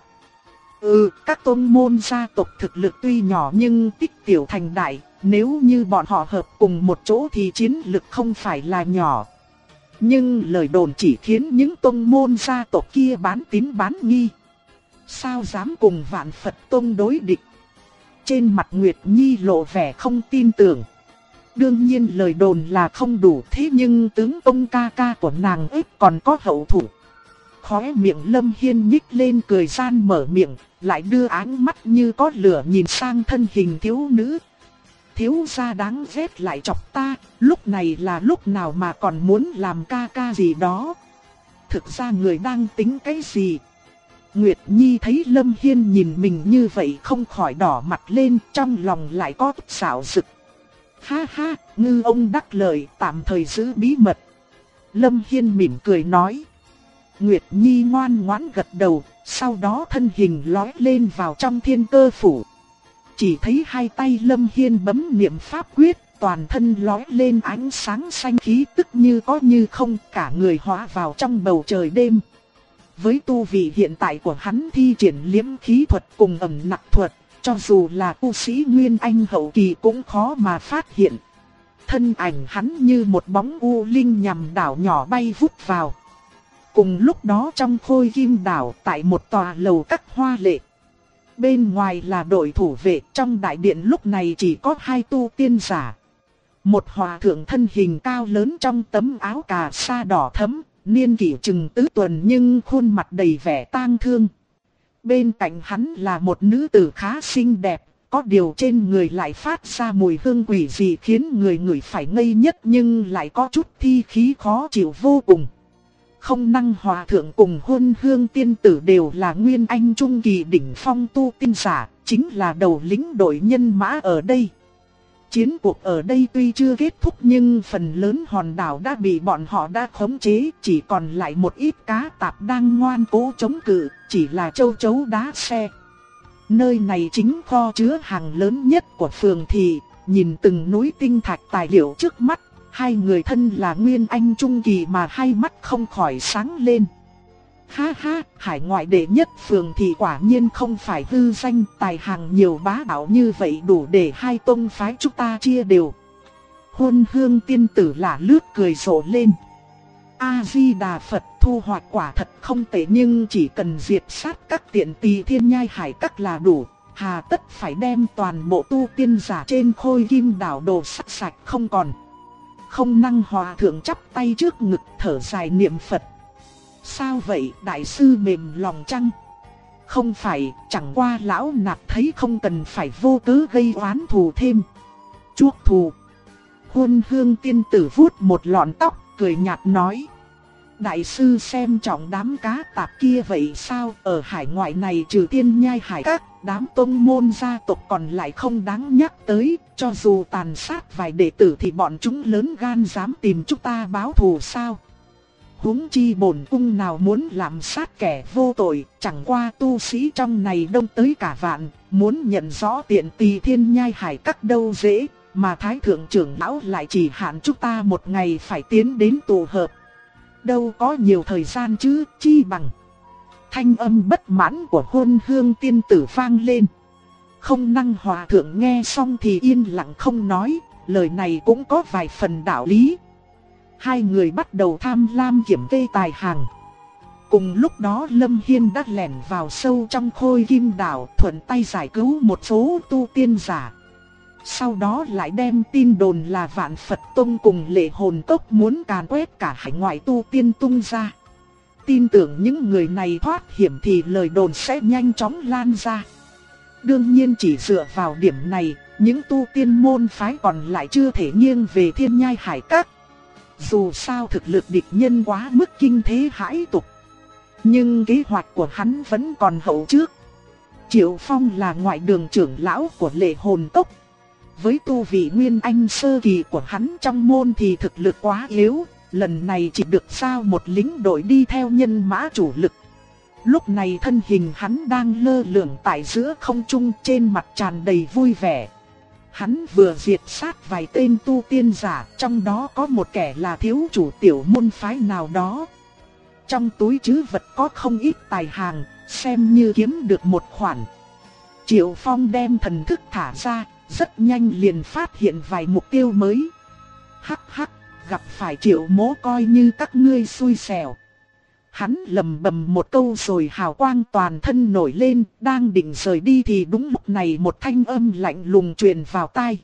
Các tôn môn gia tộc thực lực tuy nhỏ nhưng tích tiểu thành đại, nếu như bọn họ hợp cùng một chỗ thì chiến lực không phải là nhỏ. Nhưng lời đồn chỉ khiến những tôn môn gia tộc kia bán tín bán nghi. Sao dám cùng Vạn Phật Tông đối địch? Trên mặt Nguyệt Nhi lộ vẻ không tin tưởng. Đương nhiên lời đồn là không đủ, thế nhưng tướng tông ca ca của nàng ấy còn có hậu thủ. Khóe miệng Lâm Hiên nhích lên cười gian mở miệng, lại đưa ánh mắt như có lửa nhìn sang thân hình thiếu nữ. Thiếu gia đáng ghét lại chọc ta, lúc này là lúc nào mà còn muốn làm ca ca gì đó. Thực ra người đang tính cái gì? Nguyệt Nhi thấy Lâm Hiên nhìn mình như vậy không khỏi đỏ mặt lên, trong lòng lại có chút xảo rực. Ha ha, ngư ông đắc lời, tạm thời giữ bí mật. Lâm Hiên mỉm cười nói. Nguyệt Nhi ngoan ngoãn gật đầu, sau đó thân hình lói lên vào trong thiên cơ phủ. Chỉ thấy hai tay Lâm Hiên bấm niệm pháp quyết, toàn thân lói lên ánh sáng xanh khí tức như có như không, cả người hóa vào trong bầu trời đêm. Với tu vị hiện tại của hắn thi triển liễm khí thuật cùng ẩn nặc thuật, cho dù là tu sĩ Nguyên Anh hậu kỳ cũng khó mà phát hiện. Thân ảnh hắn như một bóng u linh nhằm đảo nhỏ bay vút vào. Cùng lúc đó trong Khôi Kim Đảo, tại một tòa lầu các hoa lệ. Bên ngoài là đội thủ vệ, trong đại điện lúc này chỉ có hai tu tiên giả. Một hòa thượng thân hình cao lớn trong tấm áo cà sa đỏ thẫm, niên kỷ chừng tứ tuần nhưng khuôn mặt đầy vẻ tang thương. Bên cạnh hắn là một nữ tử khá xinh đẹp, có điều trên người lại phát ra mùi hương quỷ dị khiến người ngửi phải ngây nhất, nhưng lại có chút thi khí khó chịu vô cùng. Không Năng Hòa Thượng cùng Huân Hương Tiên Tử đều là nguyên anh trung kỳ đỉnh phong tu tiên giả, chính là đầu lĩnh đội nhân mã ở đây. Chiến cuộc ở đây tuy chưa kết thúc nhưng phần lớn hòn đảo đã bị bọn họ đã khống chế, chỉ còn lại một ít cá tạp đang ngoan cố chống cự, chỉ là châu chấu đá xe. Nơi này chính kho chứa hàng lớn nhất của phường thị, nhìn từng núi tinh thạch tài liệu trước mắt, hai người thân là nguyên anh trung kỳ mà hai mắt không khỏi sáng lên. Ha ha, hải ngoại đệ nhất phường thị quả nhiên không phải hư danh, tài hàng nhiều bá đạo như vậy đủ để hai tông phái chúng ta chia đều. Huân Hương Tiên Tử là lướt cười rộ lên. A-di-đà Phật, thu hoạch quả thật không tệ, nhưng chỉ cần diệt sát các tiện tỳ thiên nhai hải các là đủ. Hà tất phải đem toàn bộ tu tiên giả trên Khôi Kim đảo đồ sạch sạch không còn. Không Năng Hòa Thượng chắp tay trước ngực thở dài niệm Phật. Sao vậy, đại sư mềm lòng chăng? Không phải, chẳng qua lão nạp thấy không cần phải vô cớ gây oán thù thêm. Chuốc thù. Huân Hương Tiên Tử vuốt một lọn tóc, cười nhạt nói. Đại sư xem trọng đám cá tạp kia vậy sao? Ở hải ngoại này trừ tiên nhai hải các, đám tông môn gia tộc còn lại không đáng nhắc tới. Cho dù tàn sát vài đệ tử thì bọn chúng lớn gan dám tìm chúng ta báo thù sao? Huống chi bổn cung nào muốn làm sát kẻ vô tội, chẳng qua tu sĩ trong này đông tới cả vạn, muốn nhận rõ tiện tỳ thiên nhai hải các đâu dễ, mà thái thượng trưởng lão lại chỉ hạn chúng ta một ngày phải tiến đến tụ hợp. Đâu có nhiều thời gian chứ, chi bằng. Thanh âm bất mãn của Huân Hương Tiên Tử vang lên. Không Năng Hòa Thượng nghe xong thì yên lặng không nói, lời này cũng có vài phần đạo lý. Hai người bắt đầu tham lam kiểm kê tài hàng. Cùng lúc đó Lâm Hiên đã lẻn vào sâu trong Khôi Kim đảo, thuận tay giải cứu một số tu tiên giả. Sau đó lại đem tin đồn là Vạn Phật Tông cùng Lệ Hồn Cốc muốn càn quét cả hải ngoại tu tiên tung ra. Tin tưởng những người này thoát hiểm thì lời đồn sẽ nhanh chóng lan ra. Đương nhiên chỉ dựa vào điểm này, những tu tiên môn phái còn lại chưa thể nghiêng về thiên nhai hải các. Dù sao thực lực địch nhân quá mức kinh thế hãi tục, nhưng kế hoạch của hắn vẫn còn hậu trước. Triệu Phong là ngoại đường trưởng lão của Lệ Hồn Cốc. Với tu vị nguyên anh sơ kỳ của hắn trong môn thì thực lực quá yếu, lần này chỉ được giao một lính đội đi theo nhân mã chủ lực. Lúc này thân hình hắn đang lơ lửng tại giữa không trung, trên mặt tràn đầy vui vẻ. Hắn vừa diệt sát vài tên tu tiên giả, trong đó có một kẻ là thiếu chủ tiểu môn phái nào đó. Trong túi trữ vật có không ít tài hàng, xem như kiếm được một khoản. Triệu Phong đem thần thức thả ra, rất nhanh liền phát hiện vài mục tiêu mới. Hắc hắc, gặp phải Triệu Mỗ coi như các ngươi xui xẻo. Hắn lầm bầm một câu rồi hào quang toàn thân nổi lên, đang định rời đi thì đúng lúc này một thanh âm lạnh lùng truyền vào tai.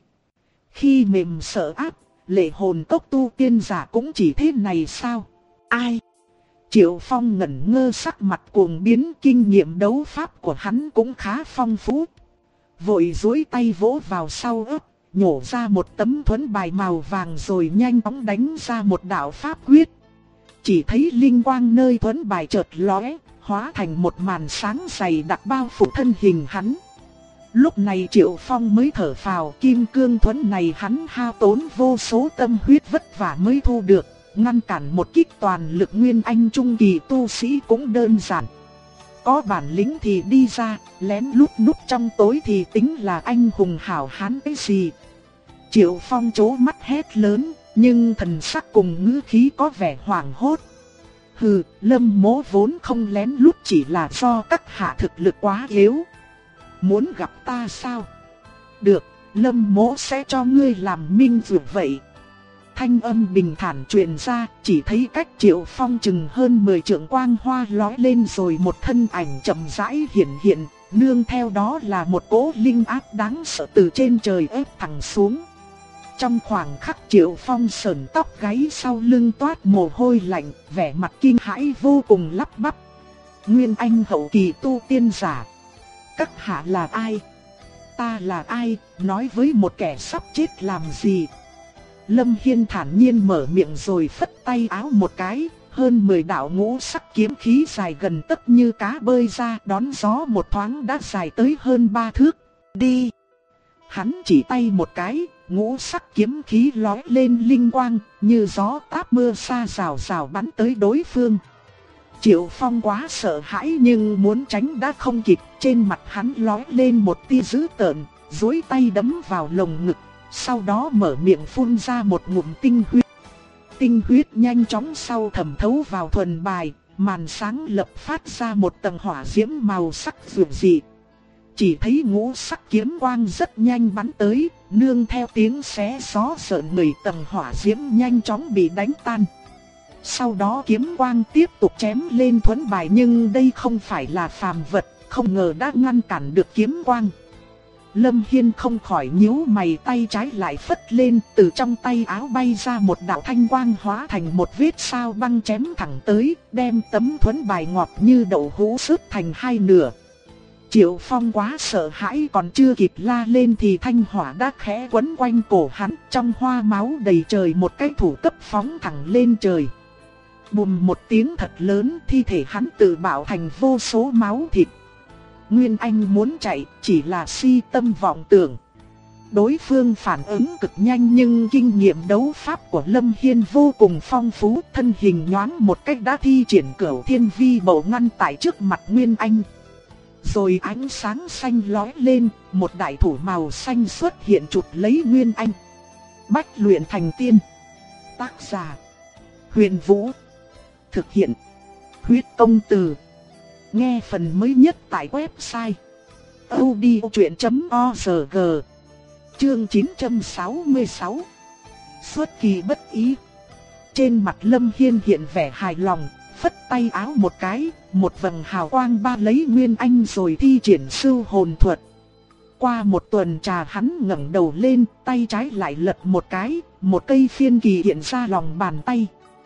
Khi mềm sợ áp, Lệ Hồn Cốc tu tiên giả cũng chỉ thế này sao? Ai? Triệu Phong ngẩn ngơ, sắc mặt cuồng biến, kinh nghiệm đấu pháp của hắn cũng khá phong phú. Vội duỗi tay vỗ vào sau ớt, nhổ ra một tấm thuẫn bài màu vàng rồi nhanh chóng đánh ra một đạo pháp quyết. Chỉ thấy linh quang nơi thuẫn bài chợt lóe, hóa thành một màn sáng dày đặc bao phủ thân hình hắn. Lúc này Triệu Phong mới thở phào, kim cương thuẫn này hắn hao tốn vô số tâm huyết vất vả mới thu được, ngăn cản một kích toàn lực nguyên anh trung kỳ tu sĩ cũng đơn giản. Có bản lĩnh thì đi ra, lén lút núp trong tối thì tính là anh hùng hảo hán cái gì. Triệu Phong trố mắt hét lớn, nhưng thần sắc cùng ngữ khí có vẻ hoảng hốt. Hừ, Lâm Mỗ vốn không lén lút, chỉ là do các hạ thực lực quá yếu. Muốn gặp ta sao? Được, Lâm Mỗ sẽ cho ngươi làm minh dược vậy. Thanh âm bình thản truyền ra, chỉ thấy cách Triệu Phong chừng hơn 10 trượng, quang hoa lóe lên rồi một thân ảnh chậm rãi hiện, nương theo đó là một cỗ linh áp đáng sợ từ trên trời ép thẳng xuống. Trong khoảnh khắc Triệu Phong sởn tóc gáy, sau lưng toát mồ hôi lạnh, vẻ mặt kinh hãi vô cùng, lắp bắp. Nguyên anh hậu kỳ tu tiên giả. Các hạ là ai? ta là ai, nói với một kẻ sắp chết làm gì? Lâm Hiên thản nhiên mở miệng rồi phất tay áo một cái, hơn 10 đạo ngũ sắc kiếm khí dài gần tấc như cá bơi ra, đón gió một thoáng đã dài tới hơn 3 thước. Đi! Hắn chỉ tay một cái, ngũ sắc kiếm khí lóe lên linh quang, như gió táp mưa sa rào rào bắn tới đối phương. Triệu Phong quá sợ hãi nhưng muốn tránh đã không kịp, trên mặt hắn lóe lên một tia dữ tợn, duỗi tay đấm vào lồng ngực, sau đó mở miệng phun ra một ngụm tinh huyết. Tinh huyết nhanh chóng sau thẩm thấu vào thuần bài, màn sáng lập phát ra một tầng hỏa diễm màu sắc rực dị. Chỉ thấy ngũ sắc kiếm quang rất nhanh bắn tới, nương theo tiếng xé gió rợn người, tầng hỏa diễm nhanh chóng bị đánh tan. Sau đó kiếm quang tiếp tục chém lên thuẫn bài, nhưng đây không phải là phàm vật, không ngờ đã ngăn cản được kiếm quang. Lâm Hiên không khỏi nhíu mày, tay trái lại phất lên, từ trong tay áo bay ra một đạo thanh quang hóa thành một vết sao băng chém thẳng tới, đem tấm thuẫn bài ngọt như đậu hũ sứt thành hai nửa. Triệu Phong quá sợ hãi, còn chưa kịp la lên thì thanh hỏa đã khẽ quấn quanh cổ hắn, trong hoa máu đầy trời, một cái thủ cấp phóng thẳng lên trời. Bùm một tiếng thật lớn, thi thể hắn tự bạo thành vô số máu thịt. Nguyên Anh muốn chạy, chỉ là si tâm vọng tưởng. Đối phương phản ứng cực nhanh nhưng kinh nghiệm đấu pháp của Lâm Hiên vô cùng phong phú, thân hình nhoáng một cách đã thi triển Cửu Thiên Vi Bộ ngăn tại trước mặt Nguyên Anh. Rồi ánh sáng xanh lóe lên, một đại thủ màu xanh xuất hiện chụp lấy Nguyên Anh. Bách luyện thành tiên. Tác giả: Huyền Vũ. Thực hiện: Huyết Công Từ. Nghe phần mới nhất tại website audiochuyện.org. Chương 966. Xuất kỳ bất ý. Trên mặt Lâm Hiên hiện vẻ hài lòng, phất tay áo một cái, một vầng hào quang ba lấy Nguyên Anh rồi thi triển Sưu Hồn Thuật. Qua một tuần trà hắn ngẩng đầu lên, tay trái lại lật một cái, một cây phiên kỳ hiện ra lòng bàn tay.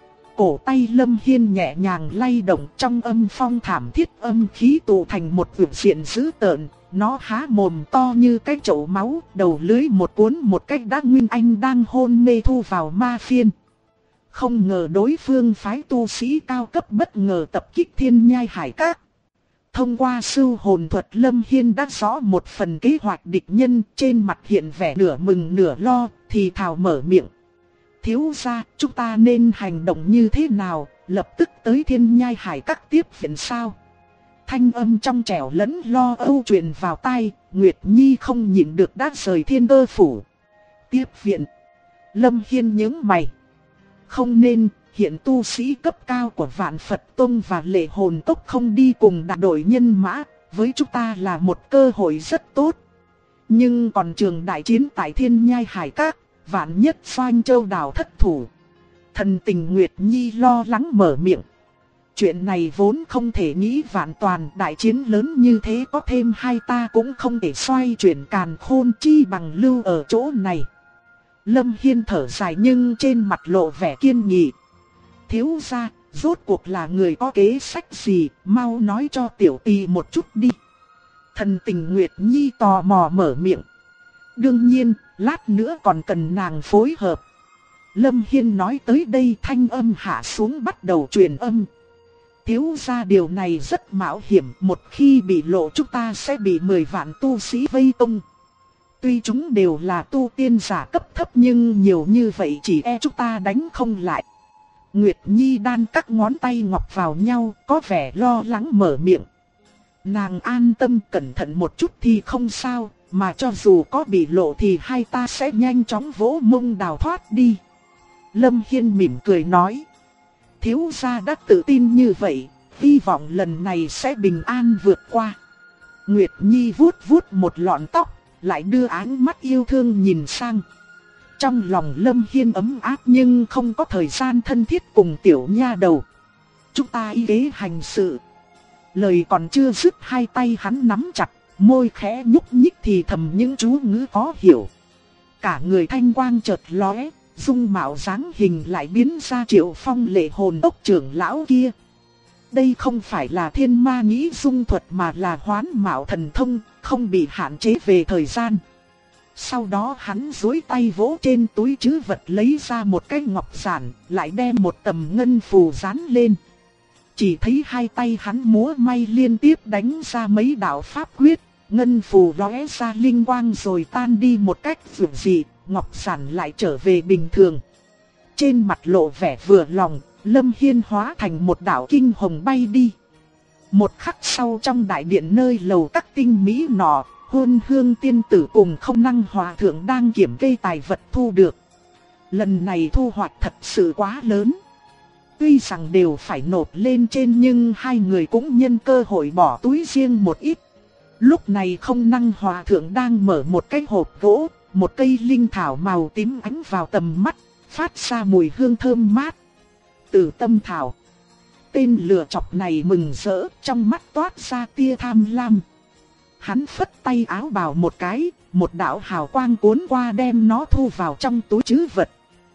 Cổ tay Lâm Hiên nhẹ nhàng lay động, trong âm phong thảm thiết âm khí tụ thành một vượt diện dữ tợn. Nó há mồm to như cái chậu máu, đầu lưới một cuốn một cách đã Nguyên Anh đang hôn mê thu vào ma phiên. Không ngờ đối phương phái tu sĩ cao cấp bất ngờ tập kích Thiên Nhai Hải Các. Thông qua Sưu Hồn Thuật, Lâm Hiên đã rõ một phần kế hoạch địch nhân, trên mặt hiện vẻ nửa mừng nửa lo, thì thào mở miệng. Thiếu gia, chúng ta nên hành động như thế nào, lập tức tới Thiên Nhai Hải Các tiếp viện sao? Thanh âm trong trẻo lẫn lo âu truyền vào tai, Nguyệt Nhi không nhịn được đã rời Thiên Cơ Phủ. Tiếp viện. Lâm Hiên nhướng mày. Không nên, hiện tu sĩ cấp cao của Vạn Phật Tông và Lệ Hồn Tốc không đi cùng đại đội nhân mã, với chúng ta là một cơ hội rất tốt. Nhưng còn trường đại chiến tại Thiên Nhai Hải Các, vạn nhất Doanh Châu Đào thất thủ. Thần tình Nguyệt Nhi lo lắng mở miệng. Chuyện này vốn không thể nghĩ vạn toàn, đại chiến lớn như thế có thêm hai ta cũng không thể xoay chuyển càn khôn, chi bằng lưu ở chỗ này. Lâm Hiên thở dài nhưng trên mặt lộ vẻ kiên nghị. Thiếu gia, rốt cuộc là người có kế sách gì, mau nói cho tiểu tỳ một chút đi. Thần tình Nguyệt Nhi tò mò mở miệng. Đương nhiên, lát nữa còn cần nàng phối hợp. Lâm Hiên nói tới đây, thanh âm hạ xuống bắt đầu truyền âm. Thiếu gia, điều này rất mạo hiểm, một khi bị lộ chúng ta sẽ bị 10 vạn tu sĩ vây công. Tuy chúng đều là tu tiên giả cấp thấp nhưng nhiều như vậy chỉ e chúng ta đánh không lại. Nguyệt Nhi đan các ngón tay ngọc vào nhau, có vẻ lo lắng mở miệng. Nàng an tâm, cẩn thận một chút thì không sao, mà cho dù có bị lộ thì hai ta sẽ nhanh chóng vỗ mông đào thoát đi. Lâm Hiên mỉm cười nói. Thiếu gia đã tự tin như vậy, hy vọng lần này sẽ bình an vượt qua. Nguyệt Nhi vuốt vuốt một lọn tóc, lại đưa ánh mắt yêu thương nhìn sang. Trong lòng Lâm Hiên ấm áp nhưng không có thời gian thân thiết cùng tiểu nha đầu. Chúng ta y kế hành sự. Lời còn chưa dứt, hai tay hắn nắm chặt, môi khẽ nhúc nhích thì thầm những chú ngữ khó hiểu. Cả người thanh quang chợt lóe, dung mạo dáng hình lại biến ra Triệu Phong Lệ Hồn Tốc trưởng lão kia. Đây không phải là thiên ma nghĩ dung thuật mà là hoán mạo thần thông, không bị hạn chế về thời gian. Sau đó hắn duỗi tay vỗ trên túi trữ vật lấy ra một cái ngọc giản, lại đem một tấm ngân phù dán lên. Chỉ thấy hai tay hắn múa may liên tiếp đánh ra mấy đạo pháp quyết, ngân phù lóe ra linh quang rồi tan đi một cách dịu dị, ngọc giản lại trở về bình thường. Trên mặt lộ vẻ vừa lòng, Lâm Hiên hóa thành một đạo kinh hồng bay đi. Một khắc sau trong đại điện nơi lầu các tinh mỹ nọ, Hôn Hương tiên tử cùng Không Năng hòa thượng đang kiểm kê tài vật thu được. Lần này thu hoạch thật sự quá lớn. Tuy rằng đều phải nộp lên trên nhưng hai người cũng nhân cơ hội bỏ túi riêng một ít. Lúc này Không Năng hòa thượng đang mở một cái hộp gỗ, một cây linh thảo màu tím ánh vào tầm mắt, phát ra mùi hương thơm mát. Tử tâm thảo. Tên lừa chọc này mừng rỡ, trong mắt toát ra tia tham lam. Hắn phất tay áo bào một cái, một đạo hào quang cuốn qua đem nó thu vào trong túi trữ vật.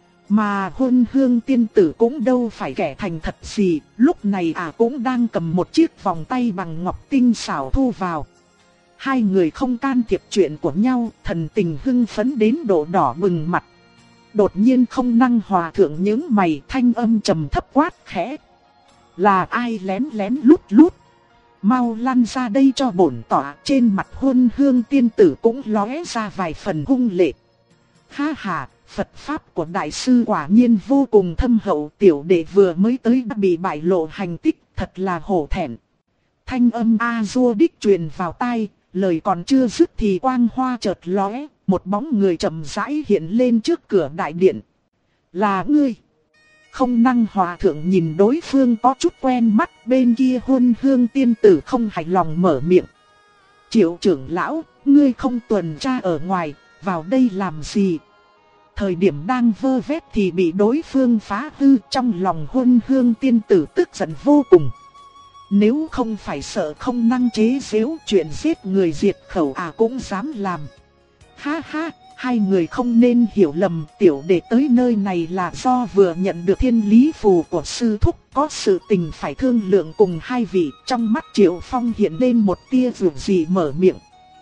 Mà Hôn Hương tiên tử cũng đâu phải kẻ thành thật gì, lúc này cũng đang cầm một chiếc vòng tay bằng ngọc tinh xảo thu vào. Hai người không can thiệp chuyện của nhau, thần tình hưng phấn đến độ đỏ bừng mặt. Đột nhiên Không Năng hòa thượng nhướng mày, thanh âm trầm thấp quát khẽ. Là ai lén lén lút lút? Mau lăn ra đây cho bổn tọa. Trên mặt Hôn Hương tiên tử cũng lóe ra vài phần hung lệ. Ha ha, Phật pháp của đại sư quả nhiên vô cùng thâm hậu, tiểu đệ vừa mới tới đã bị bại lộ hành tích, thật là hổ thẹn. Thanh âm A-dua đích truyền vào tai, lời còn chưa dứt thì quang hoa chợt lóe, một bóng người chậm rãi hiện lên trước cửa đại điện. Là ngươi. Không Năng hòa thượng nhìn đối phương có chút quen mắt, bên kia Hôn Hương tiên tử không hài lòng mở miệng. Triệu trưởng lão, ngươi không tuần tra ở ngoài, vào đây làm gì? Thời điểm đang vơ vét thì bị đối phương phá hư, trong lòng Hôn Hương tiên tử tức giận vô cùng. Nếu không phải sợ Không Năng chế giễu, chuyện giết người diệt khẩu cũng dám làm. Ha ha, hai người không nên hiểu lầm, tiểu đệ tới nơi này là do vừa nhận được thiên lý phù của sư thúc, có sự tình phải thương lượng cùng hai vị. Trong mắt Triệu Phong hiện lên một tia dịu dị mở miệng.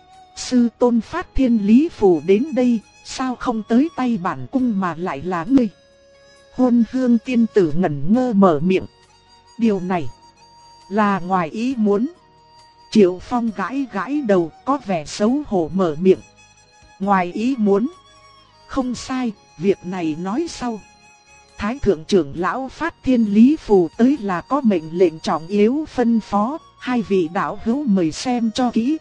Sư tôn phát thiên lý phù đến đây, sao không tới tay bản cung mà lại là ngươi? Hôn Hương tiên tử ngẩn ngơ mở miệng. Điều này là ngoài ý muốn. Triệu Phong gãi gãi đầu, có vẻ xấu hổ mở miệng. Ngoài ý muốn. Không sai, việc này nói sau. Thái thượng trưởng lão phát thiên lý phù tới là có mệnh lệnh trọng yếu phân phó, hai vị đạo hữu mời xem cho kỹ.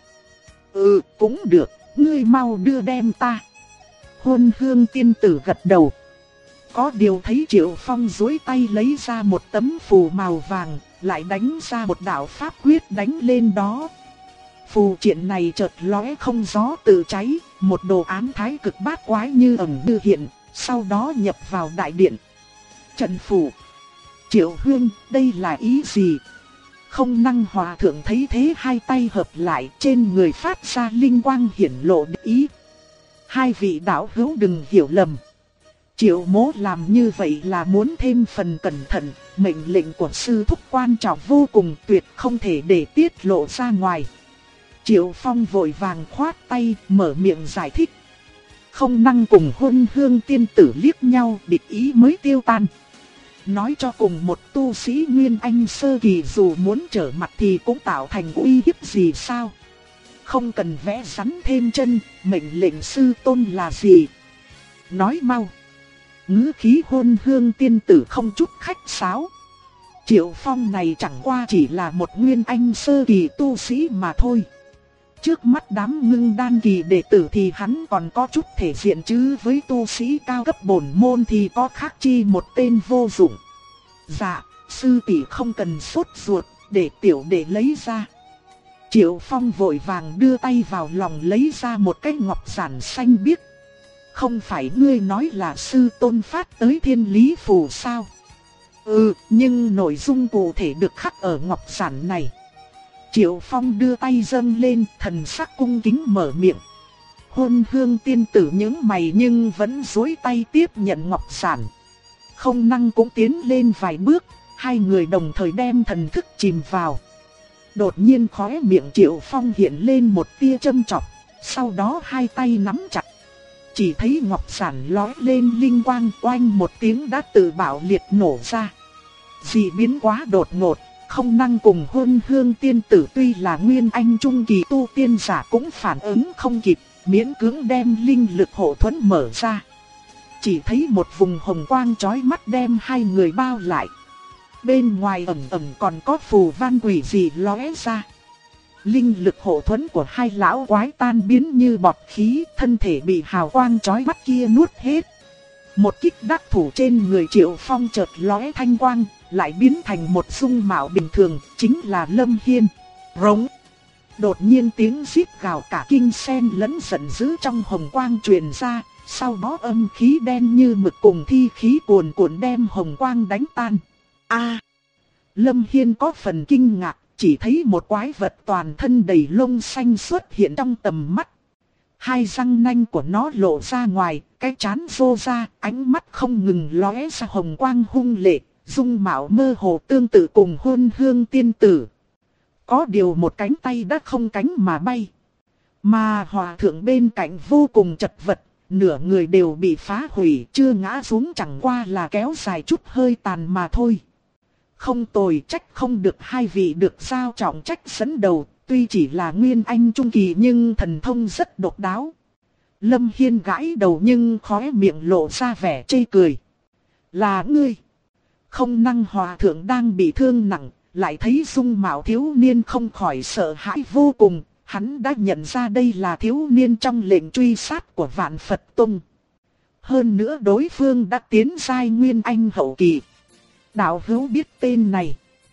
Cũng được, ngươi mau đưa đem ta. Hôn Hương tiên tử gật đầu. Có điều thấy Triệu Phong duỗi tay lấy ra một tấm phù màu vàng, lại đánh ra một đạo pháp quyết đánh lên đó. Phù triện này chợt lóe không gió tự cháy, một đồ án thái cực bát quái như ẩn như hiện, sau đó nhập vào đại điện. Trận phù. Triệu Hương, đây là ý gì? Không Năng hòa thượng thấy thế hai tay hợp lại, trên người phát ra linh quang hiển lộ ý. Hai vị đạo hữu đừng hiểu lầm. Triệu mỗ làm như vậy là muốn thêm phần cẩn thận, mệnh lệnh của sư thúc quan trọng vô cùng, tuyệt không thể để tiết lộ ra ngoài. Triệu Phong vội vàng khoát tay, mở miệng giải thích. Không Năng cùng Hôn Hương tiên tử liếc nhau, địch ý mới tiêu tan. Nói cho cùng một tu sĩ Nguyên Anh sơ kỳ dù muốn trở mặt thì cũng tạo thành uy hiếp gì sao? Không cần vẽ rắn thêm chân, mệnh lệnh sư tôn là gì? Nói mau. Ngữ khí Hôn Hương tiên tử không chút khách sáo. Triệu Phong này chẳng qua chỉ là một Nguyên Anh sơ kỳ tu sĩ mà thôi. Trước mắt đám ngưng đan kỳ đệ tử thì hắn còn có chút thể diện, chứ với tu sĩ cao cấp bổn môn thì có khác chi một tên vô dụng. Dạ, sư tỷ không cần sốt ruột, để tiểu đệ lấy ra. Triệu Phong vội vàng đưa tay vào lòng lấy ra một cái ngọc giản xanh biếc. Không phải ngươi nói là sư tôn phát tới thiên lý phù sao? Nhưng nội dung cụ thể được khắc ở ngọc giản này. Triệu Phong đưa tay dâng lên, thần sắc cung kính mở miệng. Hôn Hương tiên tử nhướng mày nhưng vẫn duỗi tay tiếp nhận ngọc giản. Không Năng cũng tiến lên vài bước, hai người đồng thời đem thần thức chìm vào. Đột nhiên khóe miệng Triệu Phong hiện lên một tia châm chọc, sau đó hai tay nắm chặt. Chỉ thấy ngọc giản lóe lên linh quang, oanh một tiếng đã tự bạo liệt nổ ra. Dị biến quá đột ngột, không năng cùng Hôn Hương tiên tử tuy là nguyên anh trung kỳ tu tiên giả cũng phản ứng không kịp, miễn cưỡng đem linh lực hộ thuẫn mở ra. Chỉ thấy một vùng hồng quang chói mắt đem hai người bao lại. Bên ngoài ẩn ẩn còn có phù văn quỷ dị lóe ra. Linh lực hộ thuẫn của hai lão quái tan biến như bọt khí, thân thể bị hào quang chói mắt kia nuốt hết. Một kích đắc thủ trên người Triệu Phong chợt lóe thanh quang, lại biến thành một dung mạo bình thường, chính là Lâm Hiên. Rống. Đột nhiên tiếng rít gào cả kinh xen lẫn giận dữ trong hồng quang truyền ra, sau đó âm khí đen như mực cùng thi khí cuồn cuộn đem hồng quang đánh tan. Lâm Hiên có phần kinh ngạc, chỉ thấy một quái vật toàn thân đầy lông xanh xuất hiện trong tầm mắt. Hai răng nanh của nó lộ ra ngoài, cái trán rô ra, ánh mắt không ngừng lóe ra hồng quang hung lệ, dung mạo mơ hồ tương tự cùng Hôn Hương tiên tử. Có điều một cánh tay đã không cánh mà bay. Mà hòa thượng bên cạnh vô cùng chật vật, nửa người đều bị phá hủy, chưa ngã xuống chẳng qua là kéo dài chút hơi tàn mà thôi. Không tồi, trách không được hai vị được giao trọng trách dẫn đầu, tuy chỉ là nguyên anh trung kỳ nhưng thần thông rất độc đáo. Lâm Hiên gãi đầu nhưng khóe miệng lộ ra vẻ chê cười. Là ngươi. Không năng hòa thượng đang bị thương nặng, lại thấy dung mạo thiếu niên không khỏi sợ hãi vô cùng. Hắn đã nhận ra đây là thiếu niên trong lệnh truy sát của Vạn Phật Tông. Hơn nữa đối phương đã tiến giai nguyên anh hậu kỳ. Đạo hữu biết tên này.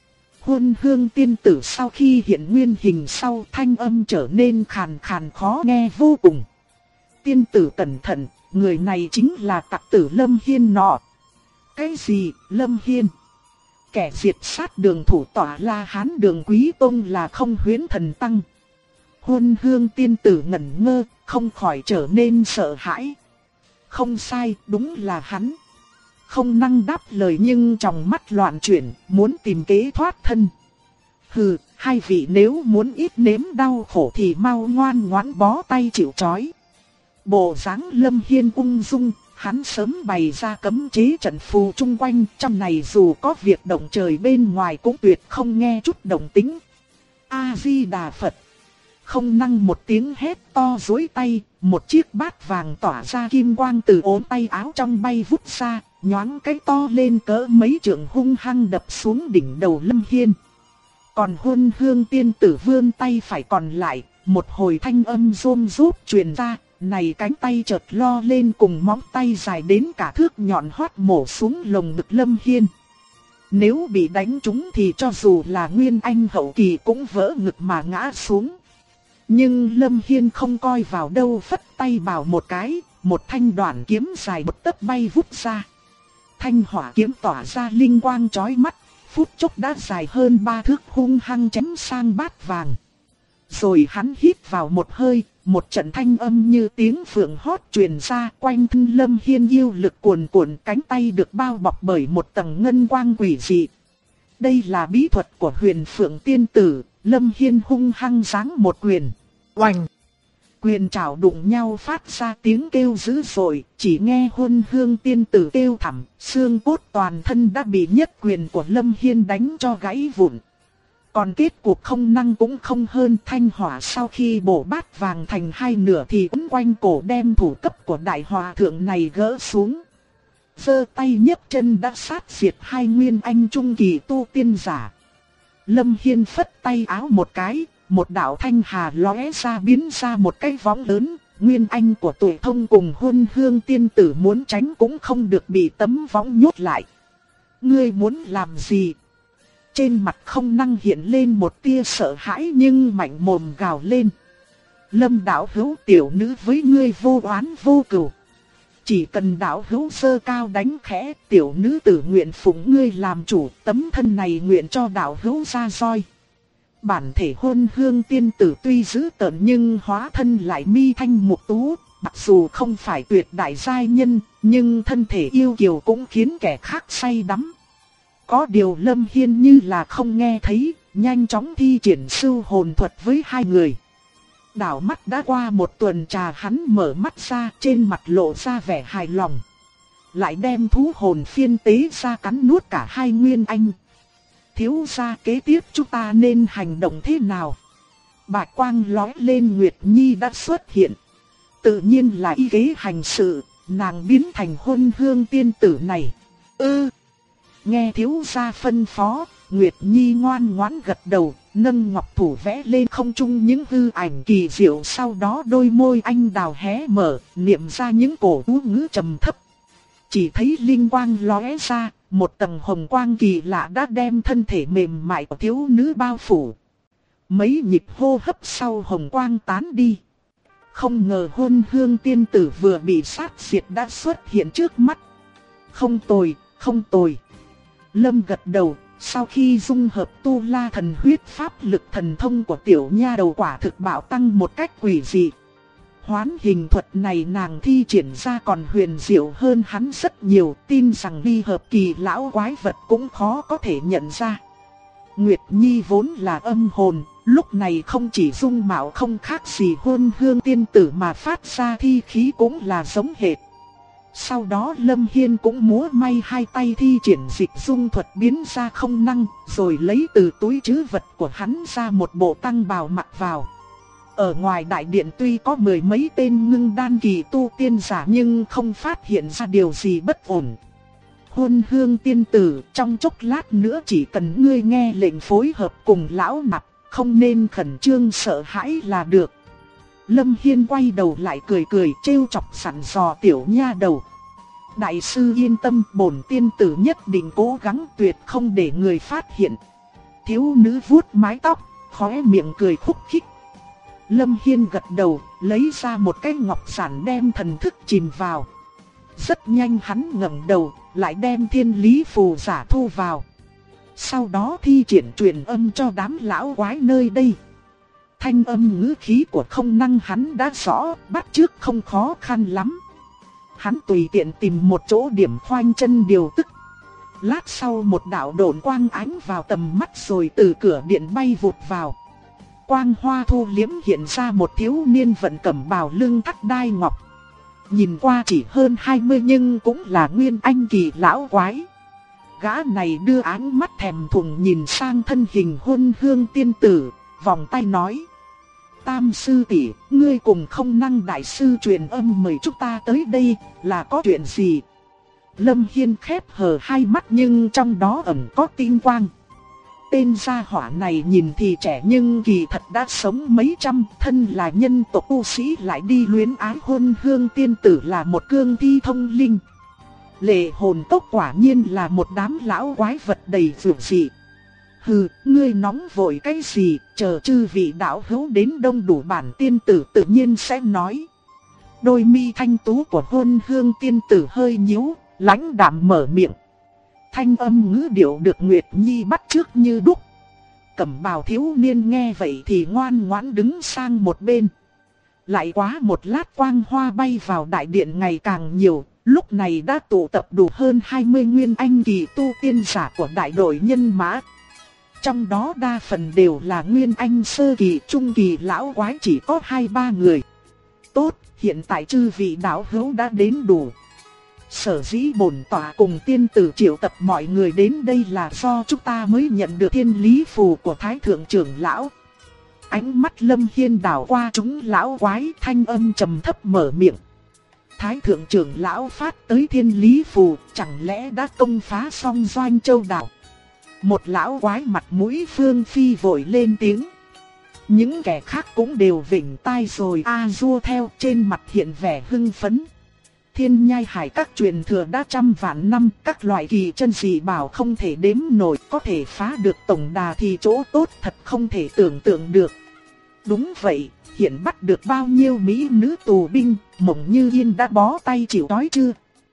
Hôn Hương tiên tử sau khi hiện nguyên hình sau, thanh âm trở nên khàn khàn khó nghe vô cùng. Tiên tử cẩn thận, người này chính là tặc tử Lâm Hiên nọ. Cái gì, Lâm Hiên? Kẻ diệt sát Đường thủ tọa La Hán Đường Quý Tông là Không Huyễn Thần Tăng. Hôn Hương tiên tử ngẩn ngơ, không khỏi trở nên sợ hãi. Không sai, đúng là hắn. Không năng đáp lời nhưng trong mắt loạn chuyển, muốn tìm kế thoát thân. Hừ, hai vị nếu muốn ít nếm đau khổ thì mau ngoan ngoãn bó tay chịu trói. Bộ dáng Lâm Hiên ung dung, hắn sớm bày ra cấm chế trận phù chung quanh, trong này dù có việc động trời bên ngoài cũng tuyệt không nghe chút động tĩnh. A-di-đà Phật. Không năng một tiếng hét to duỗi tay, một chiếc bát vàng tỏa ra kim quang từ ốm tay áo trong bay vút ra, nhoáng cái to lên cỡ mấy trượng hung hăng đập xuống đỉnh đầu Lâm Hiên. Còn Hôn Hương tiên tử vươn tay phải còn lại, một hồi thanh âm rôm rốp truyền ra, này cánh tay chợt lo lên cùng móng tay dài đến cả thước nhọn hoắt mổ xuống lồng ngực Lâm Hiên. Nếu bị đánh trúng thì cho dù là nguyên anh hậu kỳ cũng vỡ ngực mà ngã xuống. Nhưng Lâm Hiên không coi vào đâu, phất tay bảo một cái, một thanh đoạn kiếm dài một tấc bay vút ra. Thanh hỏa kiếm tỏa ra linh quang chói mắt, phút chốc đã dài hơn 3 thước hung hăng chém sang bát vàng. Rồi hắn hít vào một hơi, một trận thanh âm như tiếng phượng hót truyền ra, quanh thân Lâm Hiên yêu lực cuồn cuộn, cánh tay được bao bọc bởi một tầng ngân quang quỷ dị. Đây là bí thuật của Huyền Phượng tiên tử. Lâm Hiên hung hăng giáng một quyền. Oành! Quyền trảo đụng nhau phát ra tiếng kêu dữ dội, chỉ nghe Hôn Hương tiên tử kêu thảm, xương cốt toàn thân đã bị nhất quyền của Lâm Hiên đánh cho gãy vụn. Còn kết cục không năng cũng không hơn, thanh hỏa sau khi bổ bát vàng thành hai nửa thì quấn quanh cổ đem thủ cấp của đại hòa thượng này gỡ xuống. Giơ tay nhấc chân đã sát diệt hai nguyên anh trung kỳ tu tiên giả. Lâm Hiên phất tay áo một cái, một đạo thanh hà lóe ra biến ra một cái võng lớn, nguyên anh của Tuệ Thông cùng Hôn Hương tiên tử muốn tránh cũng không được, bị tấm võng nhốt lại. Ngươi muốn làm gì? Trên mặt không năng hiện lên một tia sợ hãi nhưng mạnh mồm gào lên. Lâm đạo hữu, tiểu nữ với ngươi vô oán vô cừu. Chỉ cần đạo hữu sơ cao đánh khẽ, tiểu nữ tử nguyện phụng ngươi làm chủ, tấm thân này nguyện cho đạo hữu ra roi. Bản thể Hôn Hương tiên tử tuy dữ tợn nhưng hóa thân lại mi thanh mục tú, mặc dù không phải tuyệt đại giai nhân, nhưng thân thể yêu kiều cũng khiến kẻ khác say đắm. Có điều Lâm Hiên như là không nghe thấy, nhanh chóng thi triển sưu hồn thuật với hai người. Đảo mắt đã qua một tuần trà, hắn mở mắt ra, trên mặt lộ ra vẻ hài lòng. Lại đem thú hồn phiên tế ra cắn nuốt cả hai nguyên anh. Thiếu gia, kế tiếp chúng ta nên hành động thế nào? Bạch quang lóe lên, Nguyệt Nhi đã xuất hiện. Tự nhiên là y kế hành sự, nàng biến thành Huân Hương tiên tử này. Nghe thiếu gia phân phó, Nguyệt Nhi ngoan ngoãn gật đầu, nâng ngọc thủ vẽ lên không trung những hư ảnh kỳ diệu, sau đó đôi môi anh đào hé mở, niệm ra những cổ chú ngữ trầm thấp. Chỉ thấy linh quang lóe ra, một tầng hồng quang kỳ lạ đã đem thân thể mềm mại của thiếu nữ bao phủ. Mấy nhịp hô hấp sau, hồng quang tán đi. Không ngờ Huân Hương tiên tử vừa bị sát diệt đã xuất hiện trước mắt. Không tồi, không tồi. Lâm gật đầu, sau khi dung hợp tu la thần huyết, pháp lực thần thông của tiểu nha đầu quả thực bạo tăng một cách quỷ dị. Hoán hình thuật này nàng thi triển ra còn huyền diệu hơn hắn rất nhiều, tin rằng ly hợp kỳ lão quái vật cũng khó có thể nhận ra. Nguyệt Nhi vốn là âm hồn, lúc này không chỉ dung mạo không khác gì Huân Hương tiên tử mà phát ra thi khí cũng là giống hệt. Sau đó Lâm Hiên cũng múa may hai tay thi triển dịch dung thuật biến ra không năng, rồi lấy từ túi trữ vật của hắn ra một bộ tăng bào mặc vào. Ở ngoài đại điện tuy có mười mấy tên ngưng đan kỳ tu tiên giả nhưng không phát hiện ra điều gì bất ổn. Huân Hương tiên tử, trong chốc lát nữa chỉ cần ngươi nghe lệnh phối hợp cùng lão nạp, không nên khẩn trương sợ hãi là được. Lâm Hiên quay đầu lại cười cười trêu chọc sẵn dò tiểu nha đầu. Đại sư yên tâm, bổn tiên tử nhất định cố gắng tuyệt không để người phát hiện. Thiếu nữ vuốt mái tóc, khóe miệng cười khúc khích. Lâm Hiên gật đầu, lấy ra một cái ngọc giản đem thần thức chìm vào. Rất nhanh hắn ngẩng đầu, lại đem thiên lý phù giả thu vào. Sau đó thi triển truyền âm cho đám lão quái nơi đây. Thanh âm ngữ khí của không năng hắn đã rõ, bắt chước không khó khăn lắm. Hắn tùy tiện tìm một chỗ điểm khoanh chân điều tức. Lát sau một đạo độn quang ánh vào tầm mắt rồi từ cửa điện bay vụt vào. Quang hoa thu liếm hiện ra một thiếu niên vận cẩm bào lưng thắt đai ngọc. Nhìn qua chỉ hơn 20 nhưng cũng là nguyên anh kỳ lão quái. Gã này đưa ánh mắt thèm thuồng nhìn sang thân hình Huân Hương tiên tử, vòng tay nói: Tam sư tỷ, ngươi cùng không năng đại sư truyền âm mời chúng ta tới đây, là có chuyện gì? Lâm Hiên khép hờ hai mắt nhưng trong đó ẩn có tinh quang. Tên gia hỏa này nhìn thì trẻ nhưng kỳ thật đã sống mấy trăm, thân là nhân tộc tu sĩ lại đi luyến ái Huân Hương tiên tử là một cương thi thông linh. Lệ hồn tốc quả nhiên là một đám lão quái vật đầy dường dị. Hừ, ngươi nóng vội cái gì, chờ chư vị đạo hữu đến đông đủ bản tiên tử tự nhiên sẽ nói. Đôi mi thanh tú của Huân Hương tiên tử hơi nhíu, lãnh đạm mở miệng. Thanh âm ngữ điệu được Nguyệt Nhi bắt chước như đúc. Cẩm bào thiếu niên nghe vậy thì ngoan ngoãn đứng sang một bên. Lại quá một lát quang hoa bay vào đại điện ngày càng nhiều, lúc này đã tụ tập đủ hơn 20 nguyên anh kỳ tu tiên giả của đại đội nhân mã. Trong đó đa phần đều là nguyên anh sơ kỳ, trung kỳ lão quái chỉ có 2-3 người. Tốt, hiện tại chư vị đạo hữu đã đến đủ. Sở dĩ bổn tọa cùng tiên tử triệu tập mọi người đến đây là do chúng ta mới nhận được thiên lý phù của Thái Thượng trưởng lão. Ánh mắt Lâm Hiên đảo qua chúng lão quái, thanh âm trầm thấp mở miệng. Thái Thượng trưởng lão phát tới thiên lý phù, chẳng lẽ đã công phá xong Doanh Châu đảo? Một lão quái mặt mũi phương phi vội lên tiếng. Những kẻ khác cũng đều vểnh tai rồi dua theo, trên mặt hiện vẻ hưng phấn. Thiên nhai hải các truyền thừa đã trăm vạn năm, các loại kỳ chân dị bảo không thể đếm nổi, có thể phá được tổng đà thì chỗ tốt thật không thể tưởng tượng được. Đúng vậy, hiện bắt được bao nhiêu mỹ nữ tù binh, Mộng Như Yên đã bó tay chịu đói chưa?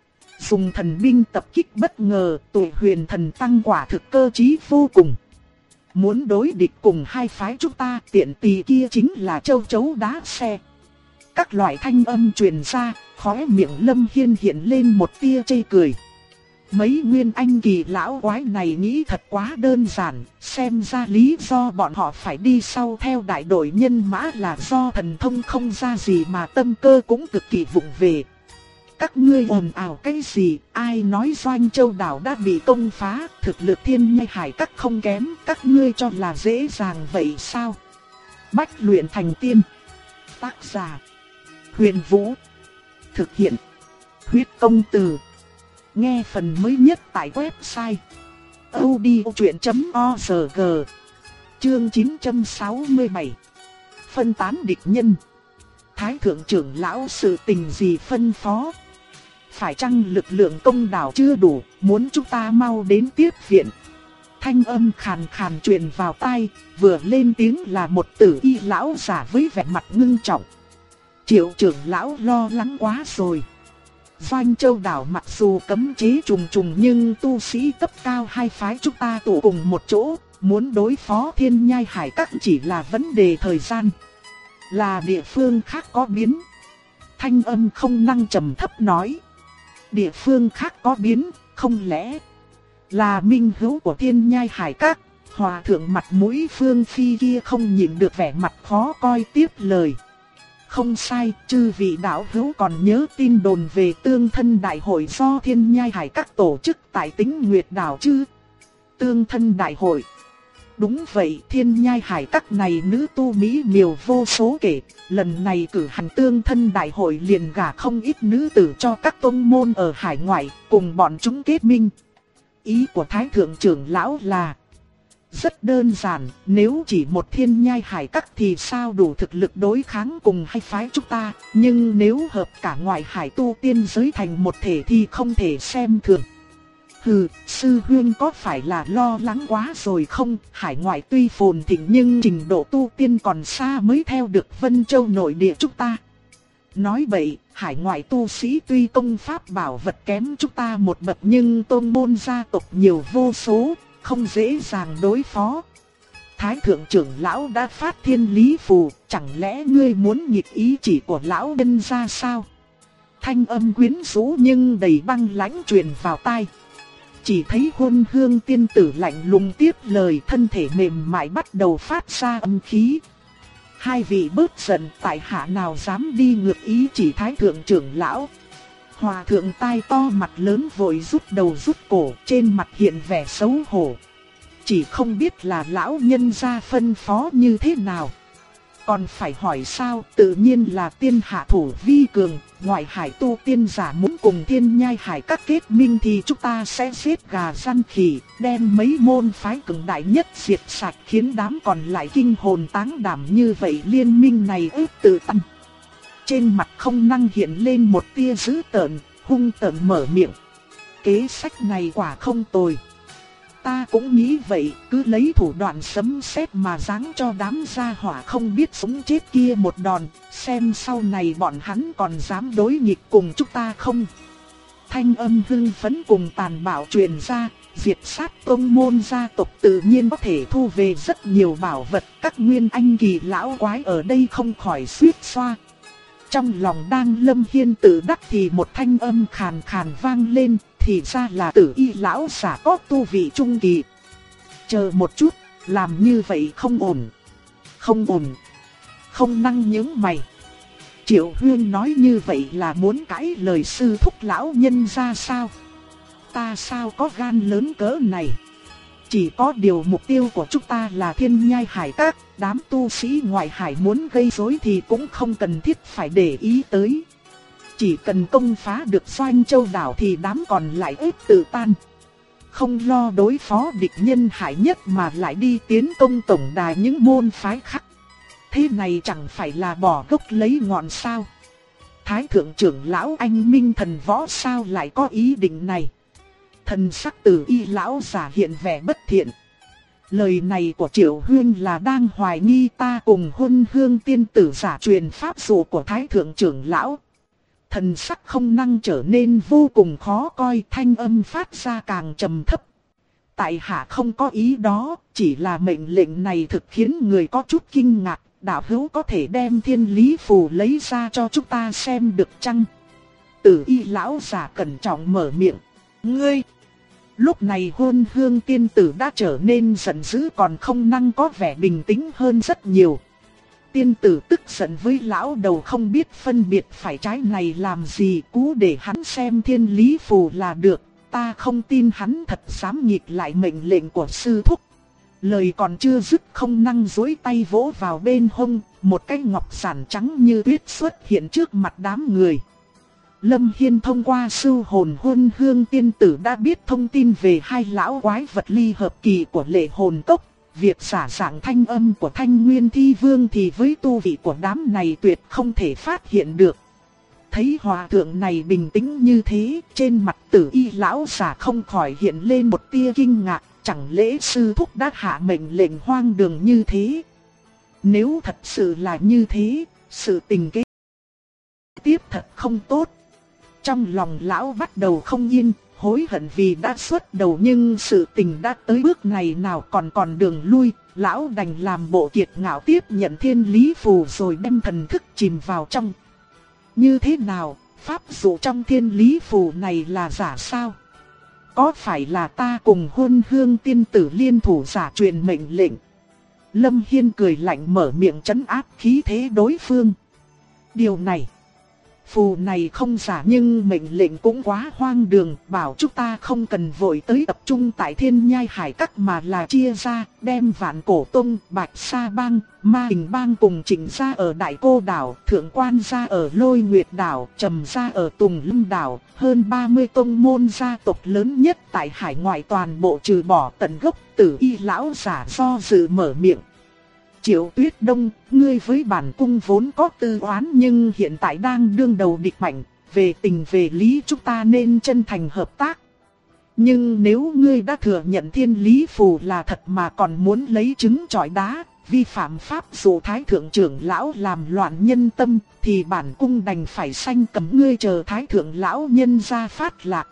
Dùng thần binh tập kích bất ngờ, Tụ Huyền Thần Tăng quả thực cơ trí vô cùng. Muốn đối địch cùng hai phái chúng ta, tiện tỳ kia chính là châu chấu đá xe. Các loại thanh âm truyền ra, khóe miệng Lâm Hiên hiện lên một tia chê cười. Mấy nguyên anh kỳ lão quái này nghĩ thật quá đơn giản, xem ra lý do bọn họ phải đi sau theo đại đội nhân mã là do thần thông không ra gì mà tâm cơ cũng cực kỳ vụng về. Các ngươi ồn ào cái gì, ai nói Doanh Châu đảo đã bị công phá, thực lực Thiên Nhai Hải Các không kém, các ngươi cho là dễ dàng vậy sao? Bách luyện thành tiên. Tác giả: Huyền Vũ. Thực hiện: Huyết Công Từ. Nghe phần mới nhất tại website audiochuyện.org. Chương 967. Phân tán địch nhân. Thái thượng trưởng lão sự tình gì phân phó? Phải chăng lực lượng công đảo chưa đủ, muốn chúng ta mau đến tiếp viện? Thanh âm khàn khàn truyền vào tai, vừa lên tiếng là một tử y lão giả với vẻ mặt ngưng trọng. Triệu trưởng lão lo lắng quá rồi. Doanh Châu đảo mặc dù cấm chế trùng trùng nhưng tu sĩ cấp cao hai phái chúng ta tụ cùng một chỗ, muốn đối phó Thiên Nhai Hải Các chỉ là vấn đề thời gian. Là địa phương khác có biến. Thanh âm không năng trầm thấp nói. Địa phương khác có biến, không lẽ là minh hữu của Thiên Nhai Hải Các? Hòa thượng mặt mũi Phương Phi kia không nhịn được vẻ mặt khó coi tiếp lời. Không sai, chư vị đạo hữu còn nhớ tin đồn về tương thân đại hội do Thiên Nhai Hải Các tổ chức tại Tĩnh Nguyệt đảo chứ? Tương thân đại hội. Đúng vậy, Thiên Nhai Hải Các này nữ tu mỹ miều vô số kể, lần này cử hành tương thân đại hội liền gả không ít nữ tử cho các tông môn ở hải ngoại, cùng bọn chúng kết minh. Ý của Thái thượng trưởng lão là rất đơn giản, nếu chỉ một Thiên Nhai Hải Các thì sao đủ thực lực đối kháng cùng hai phái chúng ta, nhưng nếu hợp cả ngoại hải tu tiên giới thành một thể thì không thể xem thường. Hừ, sư huynh có phải là lo lắng quá rồi không? Hải ngoại tuy phồn thịnh nhưng trình độ tu tiên còn xa mới theo được Vân Châu nội địa chúng ta. Nói vậy, hải ngoại tu sĩ tuy công pháp bảo vật kém chúng ta một bậc nhưng tôn môn gia tộc nhiều vô số, không dễ dàng đối phó. Thái thượng trưởng lão đã phát thiên lý phù, chẳng lẽ ngươi muốn nghịch ý chỉ của lão nhân ra sao? Thanh âm quyến rũ nhưng đầy băng lãnh truyền vào tai. Chỉ thấy Hôn Hương tiên tử lạnh lùng tiếp lời, thân thể mềm mại bắt đầu phát ra âm khí. Hai vị bớt giận, tại hạ nào dám đi ngược ý chỉ Thái thượng trưởng lão. Hòa thượng tai to mặt lớn vội rút đầu rút cổ, trên mặt hiện vẻ xấu hổ. Chỉ không biết là lão nhân gia phân phó như thế nào. Còn phải hỏi sao, tự nhiên là tiên hạ thủ vi cường, ngoại hải tu tiên giả muốn cùng Thiên Nhai Hải Các kết minh thì chúng ta sẽ giết gà săn khỉ, đem mấy môn phái cường đại nhất diệt sạch, khiến đám còn lại kinh hồn táng đảm. Như vậy liên minh này ước tự tăng. Trên mặt không năng hiện lên một tia dữ tợn, hung tợn mở miệng. Kế sách này quả không tồi. Ta cũng nghĩ vậy, cứ lấy thủ đoạn sấm sét mà giáng cho đám gia hỏa không biết sống chết kia một đòn, xem sau này bọn hắn còn dám đối nghịch cùng chúng ta không. Thanh âm hưng phấn cùng tàn bạo truyền ra, diệt sát tông môn gia tộc tự nhiên có thể thu về rất nhiều bảo vật, các nguyên anh kỳ lão quái ở đây không khỏi suýt xoa. Trong lòng đang lâm hiên tự đắc thì một thanh âm khàn khàn vang lên, thì ra là tử y lão giả có tu vị trung kỳ. Chờ một chút, làm như vậy không ổn. Không ổn. Không năng những mày. Triệu Huyên nói như vậy là muốn cãi lời sư thúc lão nhân ra sao? Ta sao có gan lớn cỡ này? Chỉ có điều mục tiêu của chúng ta là Thiên Nhai Hải Các, đám tu sĩ ngoại hải muốn gây rối thì cũng không cần thiết phải để ý tới. Chỉ cần công phá được Doanh Châu đảo thì đám còn lại ít tự tan. Không lo đối phó địch nhân hải nhất mà lại đi tiến công tổng đài những môn phái khác. Thế này chẳng phải là bỏ gốc lấy ngọn sao? Thái thượng trưởng lão anh minh thần võ sao lại có ý định này? Thần sắc tử y lão giả hiện vẻ bất thiện. Lời này của Triệu Huyên là đang hoài nghi ta cùng Hôn Hương tiên tử giả truyền pháp dụ của Thái thượng trưởng lão. Thần sắc không năng trở nên vô cùng khó coi, thanh âm phát ra càng trầm thấp. Tại hạ không có ý đó, chỉ là mệnh lệnh này thực khiến người có chút kinh ngạc. Đạo hữu có thể đem thiên lý phù lấy ra cho chúng ta xem được chăng? Tử y lão giả cẩn trọng mở miệng. Lúc này Hôn Hương tiên tử đã trở nên giận dữ, còn không năng có vẻ bình tĩnh hơn rất nhiều. Tiên tử tức giận với lão đầu không biết phân biệt phải trái này làm gì, cú để hắn xem thiên lý phù là được, ta không tin hắn thật dám nghịch lại mệnh lệnh của sư thúc. Lời còn chưa dứt, không năng duỗi tay vỗ vào bên hông, một cái ngọc giản trắng như tuyết xuất hiện trước mặt đám người. Lâm Hiên thông qua sư hồn Hôn Hương tiên tử đã biết thông tin về hai lão quái vật ly hợp kỳ của Lệ Hồn Cốc. Việc giả dạng thanh âm của Thanh Nguyên Thi Vương thì với tu vị của đám này tuyệt không thể phát hiện được. Thấy hòa thượng này bình tĩnh như thế, trên mặt Tử Y lão giả không khỏi hiện lên một tia kinh ngạc, chẳng lẽ sư thúc đã hạ mệnh lệnh hoang đường như thế? Nếu thật sự là như thế, sự tình kế tiếp thật không tốt. Trong lòng lão bắt đầu không yên, hối hận vì đã xuất đầu, nhưng sự tình đã tới bước này nào còn đường lui, lão đành làm bộ kiệt ngạo tiếp nhận thiên lý phù rồi đem thần thức chìm vào trong. Như thế nào, pháp dụ trong thiên lý phù này là giả sao? Có phải là ta cùng Hôn Hương tiên tử liên thủ giả truyền mệnh lệnh? Lâm Hiên cười lạnh mở miệng trấn áp khí thế đối phương. Điều này, phù này không giả nhưng mệnh lệnh cũng quá hoang đường, bảo chúng ta không cần vội tới tập trung tại Thiên Nhai Hải Các mà là chia ra, đem Vạn Cổ Tông, Bạch Sa Bang, Ma Hình Bang cùng Trịnh gia ở Đại Cô Đảo, Thượng Quan gia ở Lôi Nguyệt Đảo, Trầm gia ở Tùng Lâm Đảo, hơn 30 tông môn gia tộc lớn nhất tại hải ngoại toàn bộ trừ bỏ tận gốc. Tử Y lão giả do dự mở miệng. Triệu Tuyết Đông, ngươi với bản cung vốn có tư oán nhưng hiện tại đang đương đầu địch mạnh, về tình về lý chúng ta nên chân thành hợp tác. Nhưng nếu ngươi đã thừa nhận thiên lý phù là thật mà còn muốn lấy trứng trọi đá, vi phạm pháp dụ Thái Thượng trưởng lão làm loạn nhân tâm, thì bản cung đành phải sanh cầm ngươi chờ Thái Thượng lão nhân ra phát lạc.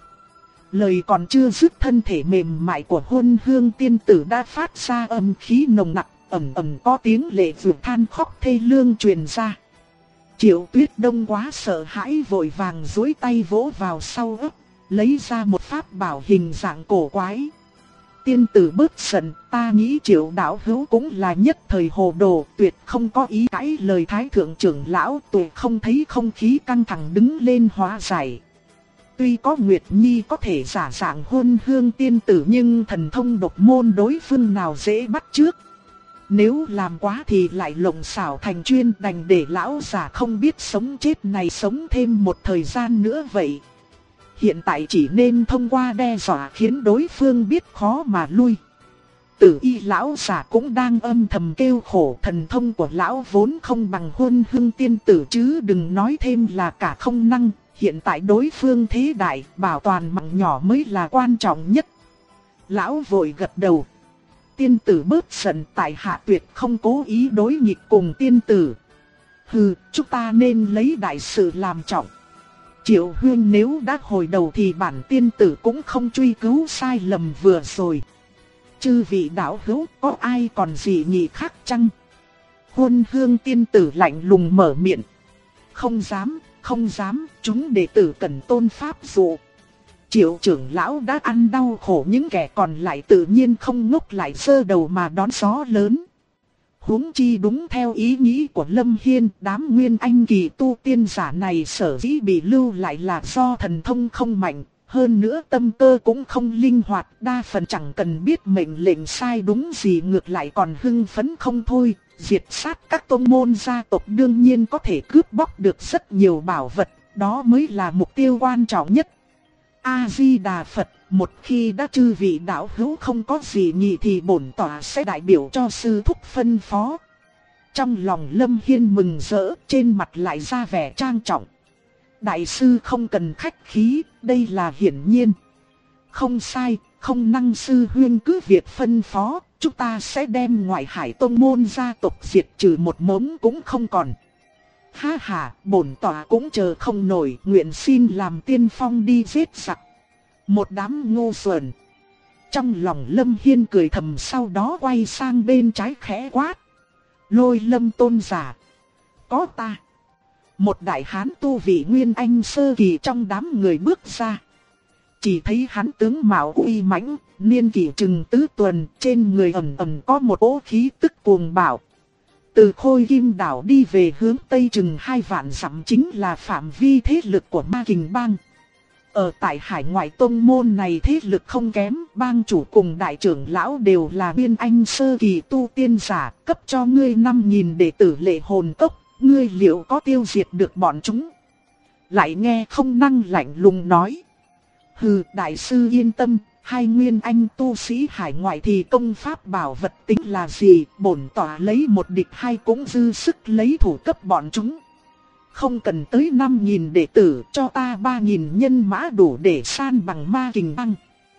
Lời còn chưa dứt, thân thể mềm mại của Hôn Hương tiên tử đã phát ra âm khí nồng nặc. Ầm ầm có tiếng lệ vượt than khóc thê lương truyền ra. Triệu Tuyết Đông quá sợ hãi vội vàng duỗi tay vỗ vào sau ấp, lấy ra một pháp bảo hình dạng cổ quái. Tiên tử bớt giận, ta nghĩ Triệu đạo hữu cũng là nhất thời hồ đồ, tuyệt không có ý cãi lời Thái Thượng trưởng lão, tuyệt không thấy không khí căng thẳng đứng lên hóa giải. Tuy có Nguyệt Nhi có thể giả dạng Hôn Hương tiên tử nhưng thần thông độc môn đối phương nào dễ bắt chước. Nếu làm quá thì lại lộng xảo thành chuyên, đành để lão già không biết sống chết này sống thêm một thời gian nữa vậy. Hiện tại chỉ nên thông qua đe dọa khiến đối phương biết khó mà lui. Tử Y lão già cũng đang âm thầm kêu khổ, thần thông của lão vốn không bằng Hôn Hương tiên tử chứ đừng nói thêm là cả không năng. Hiện tại đối phương thế đại, bảo toàn mạng nhỏ mới là quan trọng nhất. Lão vội gật đầu. Tiên tử bớt giận, tại hạ tuyệt không cố ý đối nghịch cùng tiên tử. Hừ, chúng ta nên lấy đại sự làm trọng. Triệu Huyên nếu đã hồi đầu thì bản tiên tử cũng không truy cứu sai lầm vừa rồi. Chư vị đạo hữu có ai còn gì nhị khác chăng? Hôn Hương tiên tử lạnh lùng mở miệng. Không dám, chúng đệ tử cần tôn pháp dụ. Triệu trưởng lão đã ăn đau khổ, những kẻ còn lại tự nhiên không ngốc lại giơ đầu mà đón gió lớn. Huống chi đúng theo ý nghĩ của Lâm Hiên, đám nguyên anh kỳ tu tiên giả này sở dĩ bị lưu lại là do thần thông không mạnh, hơn nữa tâm cơ cũng không linh hoạt, đa phần chẳng cần biết mệnh lệnh sai đúng gì ngược lại còn hưng phấn không thôi. Diệt sát các tông môn gia tộc đương nhiên có thể cướp bóc được rất nhiều bảo vật, đó mới là mục tiêu quan trọng nhất. A-di-đà Phật, một khi đã chư vị đạo hữu không có gì nhị thì bổn tọa sẽ đại biểu cho sư thúc phân phó. Trong lòng Lâm Hiên mừng rỡ, trên mặt lại ra vẻ trang trọng. Đại sư không cần khách khí, đây là hiển nhiên. Không sai, không năng sư huyên cứ việc phân phó, chúng ta sẽ đem ngoại hải tông môn gia tộc diệt trừ một mống cũng không còn. Ha ha, bổn tọa cũng chờ không nổi, nguyện xin làm tiên phong đi giết giặc. Một đám ngu xuẩn. Trong lòng Lâm Hiên cười thầm, sau đó quay sang bên trái khẽ quát. Lôi Lâm tôn giả. Có ta. Một đại hán tu vị nguyên anh sơ kỳ trong đám người bước ra. chỉ thấy hắn tướng mạo uy mãnh, niên kỷ chừng tứ tuần, trên người ẩn ẩn có một cỗ khí tức cuồng bạo. Từ Khôi Kim Đảo đi về hướng Tây chừng 2 vạn dặm chính là phạm vi thế lực của Ma Kình Bang. Ở tại hải ngoại tông môn này thế lực không kém, bang chủ cùng đại trưởng lão đều là Nguyên Anh sơ kỳ tu tiên giả, cấp cho ngươi 5.000 đệ tử Lệ Hồn Cốc, ngươi liệu có tiêu diệt được bọn chúng? Lại nghe Không Năng lạnh lùng nói. Hừ, đại sư yên tâm, hai Nguyên Anh tu sĩ hải ngoại thì công pháp bảo vật tính là gì, bổn tỏa lấy một địch hai cũng dư sức lấy thủ cấp bọn chúng. Không cần tới 5.000 đệ tử, cho ta 3.000 nhân mã đủ để san bằng Ma Kình Bang.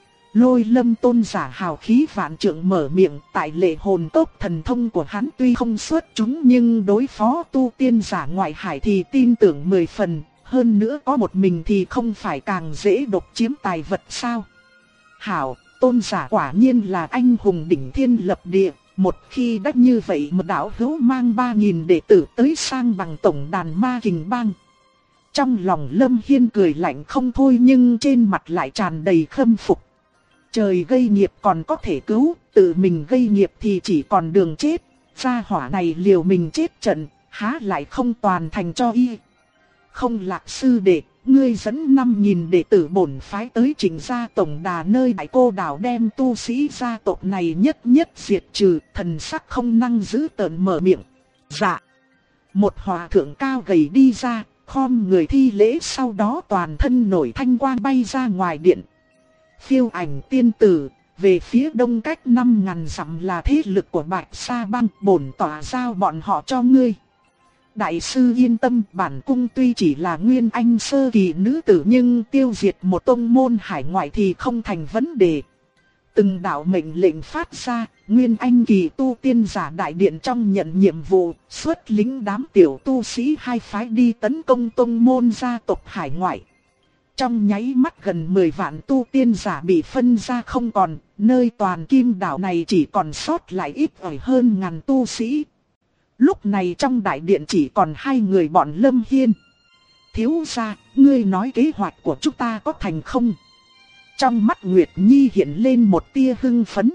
Lôi Lâm tôn giả hào khí vạn trượng mở miệng, tại Lệ Hồn Cốc thần thông của hắn tuy không xuất chúng nhưng đối phó tu tiên giả ngoại hải thì tin tưởng 10 phần, hơn nữa có một mình thì không phải càng dễ độc chiếm tài vật sao. Hảo, tôn giả quả nhiên là anh hùng đỉnh thiên lập địa. Một khi đã như vậy một đạo hữu mang 3.000 đệ tử tới sang bằng tổng đàn Ma Kình Bang. Trong lòng Lâm Hiên cười lạnh không thôi nhưng trên mặt lại tràn đầy khâm phục. Trời gây nghiệp còn có thể cứu, tự mình gây nghiệp thì chỉ còn đường chết. Gia hỏa này liều mình chết trận, há lại không toàn thành cho y. Không Lạc sư đệ, ngươi dẫn 5.000 đệ tử bổn phái tới Trịnh gia tổng đà nơi Đại Cô đảo đem tu sĩ gia tộc này nhất nhất diệt trừ, thần sắc Không Năng giữ tợn mở miệng. Dạ. Một hòa thượng cao gầy đi ra, khom người thi lễ, sau đó toàn thân nổi thanh quang bay ra ngoài điện. Phiêu Ảnh tiên tử, về phía đông cách 5.000 dặm là thế lực của Bạch Sa Bang, bổn tỏa giao bọn họ cho ngươi. Đại sư yên tâm, bản cung tuy chỉ là Nguyên Anh sơ kỳ nữ tử nhưng tiêu diệt một tông môn hải ngoại thì không thành vấn đề. Từng đạo mệnh lệnh phát ra, Nguyên Anh kỳ tu tiên giả đại điện trong nhận nhiệm vụ, xuất lính đám tiểu tu sĩ hai phái đi tấn công tông môn gia tộc hải ngoại. Trong nháy mắt gần 10 vạn tu tiên giả bị phân ra không còn, nơi toàn Kim đảo này chỉ còn sót lại ít ỏi hơn ngàn tu sĩ. Lúc này trong đại điện chỉ còn 2 người bọn Lâm Hiên. Thiếu gia, ngươi nói kế hoạch của chúng ta có thành không? Trong mắt Nguyệt Nhi hiện lên một tia hưng phấn.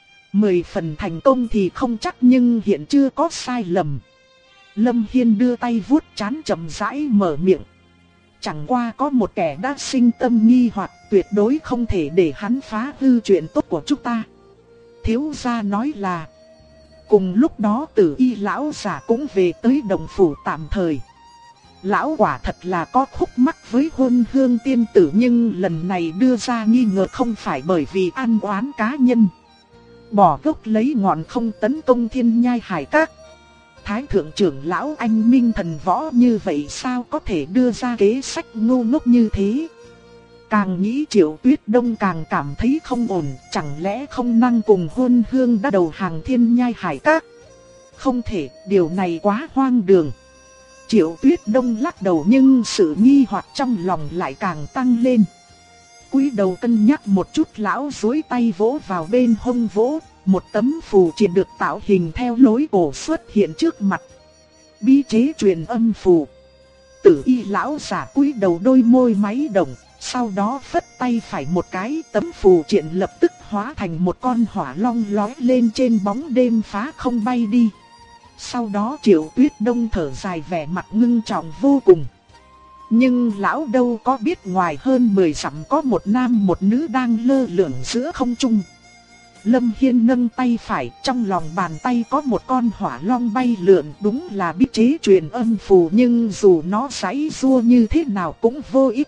10 phần thành công thì không chắc nhưng hiện chưa có sai lầm. Lâm Hiên đưa tay vuốt trán chậm rãi mở miệng. Chẳng qua có một kẻ đã sinh tâm nghi hoặc, tuyệt đối không thể để hắn phá hư chuyện tốt của chúng ta. Thiếu gia nói là... Cùng lúc đó Tử Y lão giả cũng về tới Đồng phủ tạm thời. Lão quả thật là có khúc mắc với Hôn Hương tiên tử nhưng lần này đưa ra nghi ngờ không phải bởi vì ăn oán cá nhân. Bỏ gốc lấy ngọn không tấn công Thiên Nhai Hải Các. Thái thượng trưởng lão anh minh thần võ như vậy sao có thể đưa ra kế sách ngu ngốc như thế. Càng nghĩ Triệu Tuyết Đông càng cảm thấy không ổn, chẳng lẽ Không Năng cùng Hôn Hương đã đầu hàng Thiên Nhai Hải Các? Không thể, điều này quá hoang đường. Triệu Tuyết Đông lắc đầu nhưng sự nghi hoặc trong lòng lại càng tăng lên. Cúi đầu cân nhắc một chút, lão duỗi tay vỗ vào bên hông vỗ, một tấm phù triện được tạo hình theo lối cổ xuất hiện trước mặt. Bí chế truyền âm phù. Tử Y lão giả cúi đầu, đôi môi máy động. Sau đó phất tay phải một cái, tấm phù triện lập tức hóa thành một con hỏa long lói lên trên bóng đêm phá không bay đi. Sau đó Triệu Tuyết Đông thở dài, vẻ mặt ngưng trọng vô cùng. Nhưng lão đâu có biết ngoài hơn 10 dặm có một nam một nữ đang lơ lửng giữa không trung. Lâm Hiên nâng tay phải, trong lòng bàn tay có một con hỏa long bay lượn, đúng là bí chế truyền âm phù nhưng dù nó giãy giụa như thế nào cũng vô ích.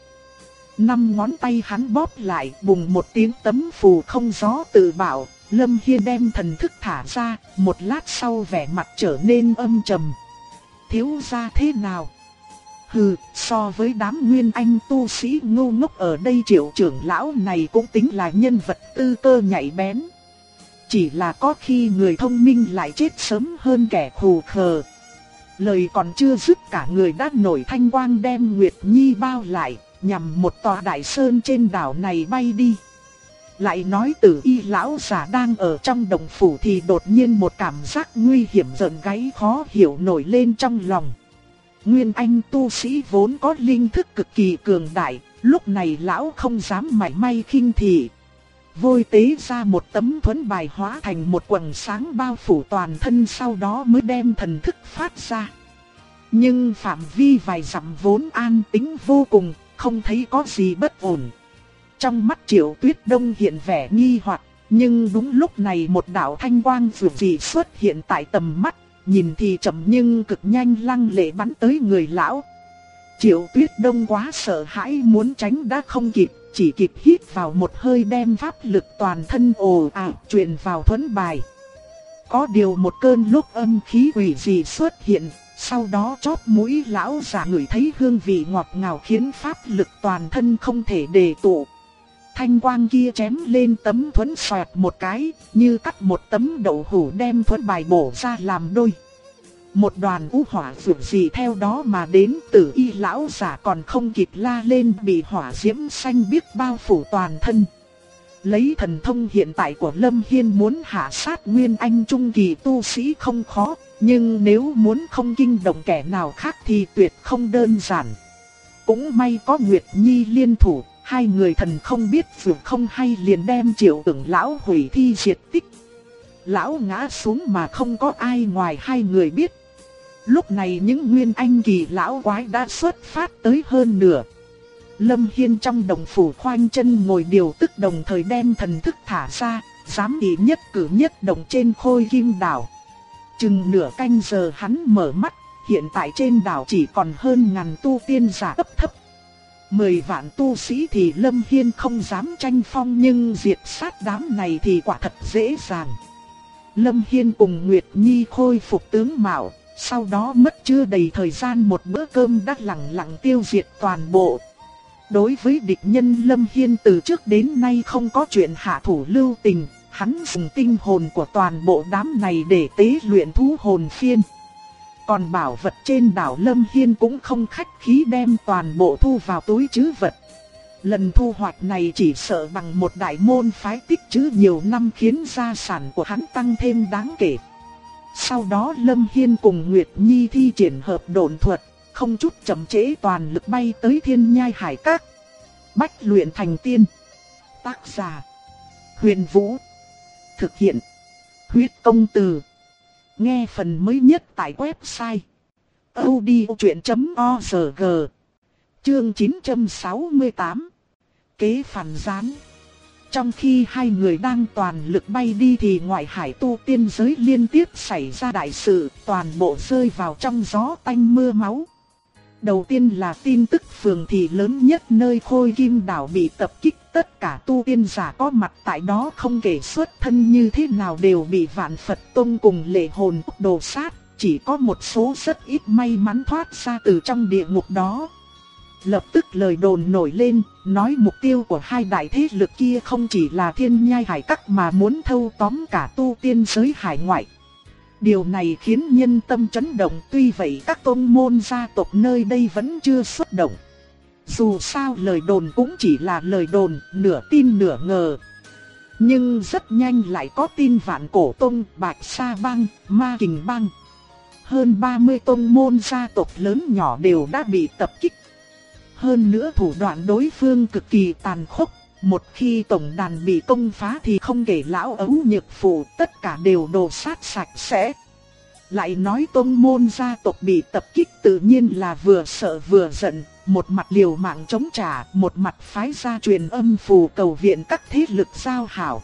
5 ngón tay hắn bóp lại, bùng một tiếng tấm phù không gió tự bảo. Lâm Hiên đem thần thức thả ra, một lát sau vẻ mặt trở nên âm trầm. Thiếu gia thế nào? Hừ, so với đám Nguyên Anh tu sĩ ngu ngốc ở đây Triệu trưởng lão này cũng tính là nhân vật tư cơ nhạy bén. Chỉ là có khi người thông minh lại chết sớm hơn kẻ khù khờ. Lời còn chưa dứt cả người đã nổi thanh quang đem Nguyệt Nhi bao lại, nhằm một tòa đại sơn trên đảo này bay đi. Lại nói Tử Y lão giả đang ở trong đồng phủ thì đột nhiên một cảm giác nguy hiểm giận gáy khó hiểu nổi lên trong lòng. Nguyên Anh tu sĩ vốn có linh thức cực kỳ cường đại, Lúc này lão không dám mảy may khinh thị. Vôi tế ra một tấm thuẫn bài hóa thành một quầng sáng bao phủ toàn thân, sau đó mới đem thần thức phát ra. Nhưng phạm vi vài dặm vốn an tĩnh vô cùng, không thấy có gì bất ổn. Trong mắt Triệu Tuyết Đông hiện vẻ nghi hoặc, nhưng đúng lúc này một đạo thanh quang dịu dị xuất hiện tại tầm mắt, nhìn thì chậm nhưng cực nhanh lăng lệ bắn tới người lão. Triệu Tuyết Đông quá sợ hãi muốn tránh đã không kịp, chỉ kịp hít vào một hơi đem pháp lực toàn thân ồ ạt truyền vào thuẫn bài. Có điều một cơn lúc âm khí quỷ dị xuất hiện, sau đó chóp mũi lão già ngửi thấy hương vị ngọt ngào khiến pháp lực toàn thân không thể đề tụ. Thanh quang kia chém lên tấm thuẫn xoẹt một cái, như cắt một tấm đậu hũ đem thuẫn bài bổ ra làm đôi. Một đoàn u hỏa dữ dị theo đó mà đến, Tử Y lão giả còn không kịp la lên bị hỏa diễm xanh biếc bao phủ toàn thân. Lấy thần thông hiện tại của Lâm Hiên muốn hạ sát Nguyên Anh trung kỳ tu sĩ không khó, nhưng nếu muốn không kinh động kẻ nào khác thì tuyệt không đơn giản. Cũng may có Nguyệt Nhi liên thủ, hai người thần không biết vượt không hay liền đem Triệu Tưởng lão hủy thi diệt tích. Lão ngã xuống mà không có ai ngoài hai người biết. Lúc này những Nguyên Anh kỳ lão quái đã xuất phát tới hơn nửa. Lâm Hiên trong đồng phủ khoanh chân ngồi điều tức, đồng thời đem thần thức thả ra, dám ý nhất cử nhất động trên Khôi Kim đảo. Chừng nửa canh giờ hắn mở mắt, hiện tại trên đảo chỉ còn hơn ngàn tu tiên giả cấp thấp. 10 vạn tu sĩ thì Lâm Hiên không dám tranh phong, nhưng diệt sát đám này thì quả thật dễ dàng. Lâm Hiên cùng Nguyệt Nhi khôi phục tướng mạo, sau đó mất chưa đầy thời gian một bữa cơm đã lẳng lặng tiêu diệt toàn bộ. Đối với địch nhân Lâm Hiên từ trước đến nay không có chuyện hạ thủ lưu tình, hắn dùng tinh hồn của toàn bộ đám này để tế luyện thú hồn phiên. Còn bảo vật trên đảo Lâm Hiên cũng không khách khí đem toàn bộ thu vào túi trữ vật. Lần thu hoạch này chỉ sợ bằng một đại môn phái tích trữ nhiều năm khiến gia sản của hắn tăng thêm đáng kể. Sau đó Lâm Hiên cùng Nguyệt Nhi thi triển hợp độn thuật, không chút chậm trễ toàn lực bay tới Thiên Nhai Hải Các. Bách luyện thành tiên. Tác giả: Huyền Vũ. Thực hiện: Huyết Công Từ. Nghe phần mới nhất tại website audiochuyện.org. Chương 968. Kế phản gián. Trong khi hai người đang toàn lực bay đi thì ngoại hải tu tiên giới liên tiếp xảy ra đại sự, toàn bộ rơi vào trong gió tanh mưa máu. Đầu tiên là tin tức phường thị lớn nhất nơi Khôi Kim đảo bị tập kích, tất cả tu tiên giả có mặt tại đó không kể xuất thân như thế nào đều bị Vạn Phật Tông cùng Lệ Hồn Tông đồ sát, chỉ có một số rất ít may mắn thoát ra từ trong địa ngục đó. Lập tức lời đồn nổi lên, nói mục tiêu của hai đại thế lực kia không chỉ là Thiên Nhai Hải Các mà muốn thâu tóm cả tu tiên giới hải ngoại. Điều này khiến nhân tâm chấn động, tuy vậy các tôn môn gia tộc nơi đây vẫn chưa xuất động. Dù sao lời đồn cũng chỉ là lời đồn, nửa tin nửa ngờ. Nhưng rất nhanh lại có tin Vạn Cổ Tông, Bạch Sa Bang, Ma Kình Bang. Hơn 30 tôn môn gia tộc lớn nhỏ đều đã bị tập kích. Hơn nữa thủ đoạn đối phương cực kỳ tàn khốc, một khi tổng đàn bị công phá thì không kể lão ấu nhược phụ, tất cả đều đồ sát sạch sẽ. Lại nói tôn môn gia tộc bị tập kích tự nhiên là vừa sợ vừa giận, một mặt liều mạng chống trả, một mặt phái ra truyền âm phù cầu viện các thế lực giao hảo.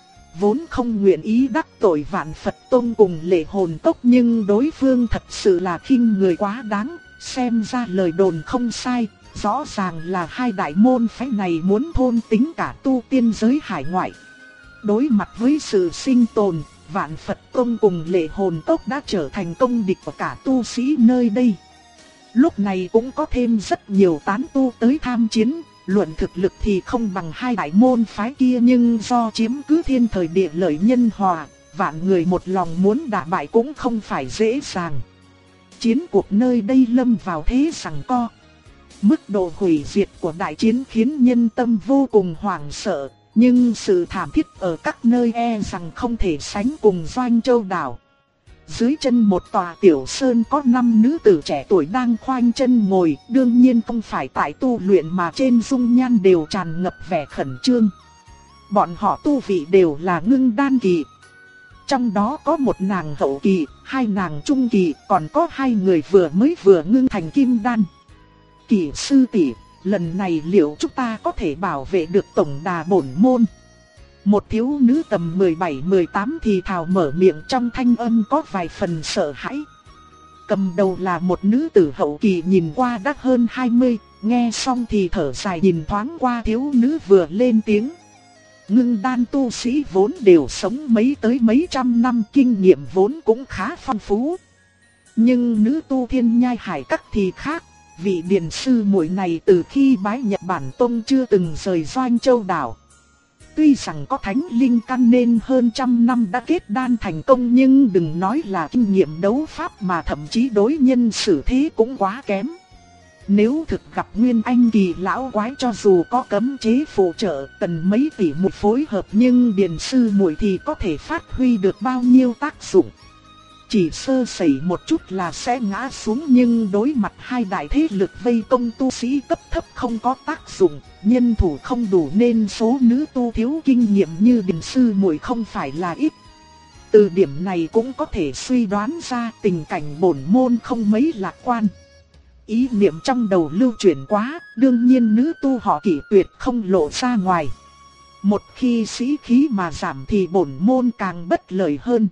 Vốn không nguyện ý đắc tội Vạn Phật Tông cùng Lệ Hồn Tông, nhưng đối phương thật sự là khinh người quá đáng, xem ra lời đồn không sai. Rõ ràng là hai đại môn phái này muốn thôn tính cả tu tiên giới hải ngoại. Đối mặt với sự sinh tồn, Vạn Phật Tông cùng Lệ Hồn Tông đã trở thành công địch của cả tu sĩ nơi đây. Lúc này cũng có thêm rất nhiều tán tu tới tham chiến, luận thực lực thì không bằng hai đại môn phái kia, nhưng do chiếm cứ thiên thời địa lợi nhân hòa, vạn người một lòng muốn đả bại cũng không phải dễ dàng. Chiến cuộc nơi đây lâm vào thế giằng co. Mức độ hủy diệt của đại chiến khiến nhân tâm vô cùng hoảng sợ, nhưng sự thảm thiết ở các nơi e rằng không thể sánh cùng Doanh Châu đảo. dưới chân một tòa tiểu sơn có 5 nữ tử trẻ tuổi đang khoanh chân ngồi, đương nhiên không phải tại tu luyện mà trên dung nhan đều tràn ngập vẻ khẩn trương. Bọn họ tu vị đều là ngưng đan kỳ. Trong đó có một nàng hậu kỳ, 2 nàng trung kỳ, còn có 2 người vừa ngưng thành kim đan. Kỷ sư tỷ, lần này liệu chúng ta có thể bảo vệ được tổng đà bổn môn? Một thiếu nữ tầm 17-18 thì thào mở miệng, trong thanh âm có vài phần sợ hãi. Cầm đầu là một nữ tử hậu kỳ, nhìn qua đã hơn 20, nghe xong thì thở dài nhìn thoáng qua thiếu nữ vừa lên tiếng. Ngưng đan tu sĩ vốn đều sống mấy tới mấy trăm năm, kinh nghiệm vốn cũng khá phong phú. Nhưng nữ tu Thiên Nhai Hải Các thì khác, vị điền sư muội này từ khi bái nhập bản tông chưa từng rời Doanh Châu đảo. Tuy rằng có thánh linh căn nên hơn trăm năm đã kết đan thành công, nhưng đừng nói là kinh nghiệm đấu pháp mà thậm chí đối nhân xử thế cũng quá kém. Nếu thực gặp Nguyên Anh kỳ lão quái, cho dù có cấm chế phụ trợ, cần mấy tỷ một phối hợp, nhưng điền sư muội thì có thể phát huy được bao nhiêu tác dụng. Chỉ sơ sẩy một chút là sẽ ngã xuống, nhưng đối mặt 2 đại thế lực vây công tu sĩ cấp thấp không có tác dụng, nhân thủ không đủ nên số nữ tu thiếu kinh nghiệm như điền sư muội không phải là ít. Từ điểm này cũng có thể suy đoán ra tình cảnh bổn môn không mấy lạc quan. Ý niệm trong đầu lưu chuyển quá, đương nhiên nữ tu họ Kỷ tuyệt không lộ ra ngoài. Một khi sĩ khí mà giảm thì bổn môn càng bất lợi hơn.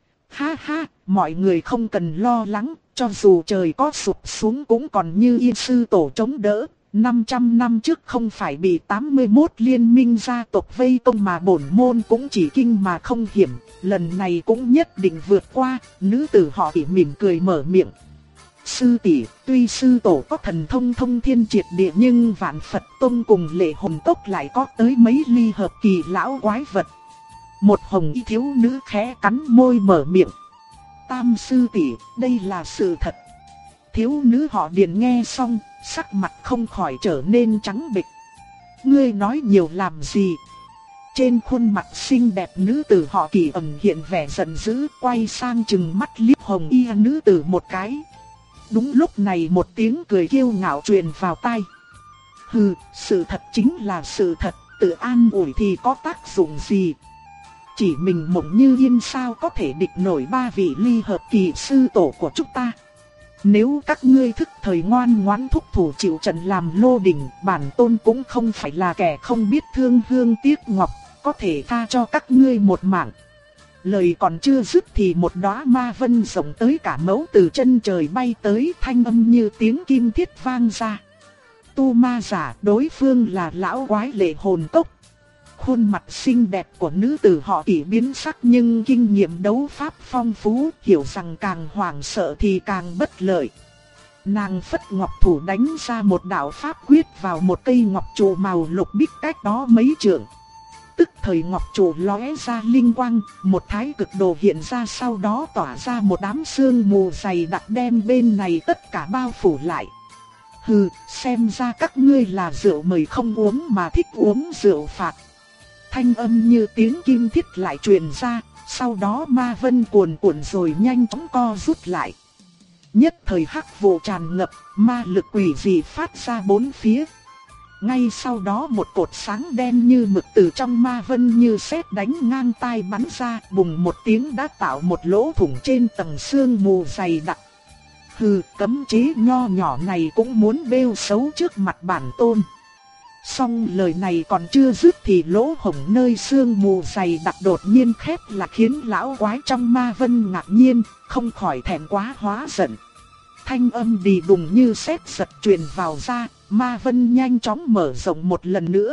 Ha ha, mọi người không cần lo lắng, cho dù trời có sụp xuống cũng còn như Yên sư tổ chống đỡ. 500 năm trước không phải bị 81 liên minh gia tộc vây công mà bổn môn cũng chỉ kinh mà không hiểm, lần này cũng nhất định vượt qua. Nữ tử họ Kỷ mỉm cười mở miệng. Sư tỷ, tuy sư tổ có thần thông thông thiên triệt địa, nhưng Vạn Phật Tông cùng Lệ Hồn Tốc lại có tới mấy ly hợp kỳ lão quái vật. Một hồng y thiếu nữ khẽ cắn môi mở miệng. Tam sư tỷ, đây là sự thật. Thiếu nữ họ Điền nghe xong, sắc mặt không khỏi trở nên trắng bệch. Ngươi nói nhiều làm gì? Trên khuôn mặt xinh đẹp nữ tử họ Kỷ ẩn hiện vẻ giận dữ, quay sang trừng mắt liếc hồng y nữ tử một cái. Đúng lúc này một tiếng cười kiêu ngạo truyền vào tai. Hừ, sự thật chính là sự thật, tự an ủi thì có tác dụng gì? Chỉ mình Mộng Như Yên sao có thể địch nổi 3 vị ly hợp kỳ sư tổ của chúng ta? Nếu các ngươi thức thời ngoan ngoãn thúc thủ chịu trận làm lô đình, bản tôn cũng không phải là kẻ không biết thương hương tiếc ngọc, có thể tha cho các ngươi một mạng. Lời còn chưa dứt thì một đóa ma vân rộng tới cả mẫu từ chân trời bay tới, thanh âm như tiếng kim thiết vang ra. Tu ma giả, đối phương là lão quái Lệ Hồn Cốc. Khuôn mặt xinh đẹp của nữ tử họ Kỷ biến sắc, nhưng kinh nghiệm đấu pháp phong phú, hiểu rằng càng hoảng sợ thì càng bất lợi. Nàng phất ngọc thủ đánh ra một đạo pháp quyết vào một cây ngọc trụ màu lục bích cách đó mấy trượng. Tức thời ngọc trụ lóe ra linh quang, một thái cực đồ hiện ra, sau đó tỏa ra một đám sương mù dày đặc đem bên này tất cả bao phủ lại. Hừ, xem ra các ngươi là rượu mời không uống mà thích uống rượu phạt. Thanh âm như tiếng kim thiết lại truyền ra, sau đó ma vân cuồn cuộn rồi nhanh chóng co rút lại. Nhất thời hắc vụ tràn ngập, ma lực quỷ dị phát ra bốn phía. Ngay sau đó một cột sáng đen như mực từ trong ma vân như sét đánh ngang tai bắn ra, bùng một tiếng đã tạo một lỗ thủng trên tầng sương mù dày đặc. Hừ, cấm chế nho nhỏ này cũng muốn bêu xấu trước mặt bản tôn. Song lời này còn chưa dứt thì lỗ hổng nơi sương mù dày đặc đột nhiên khép là khiến lão quái trong ma vân ngạc nhiên, không khỏi thẹn quá hóa giận. Thanh âm đì đùng như sét giật truyền vào ra, ma vân nhanh chóng mở rộng một lần nữa.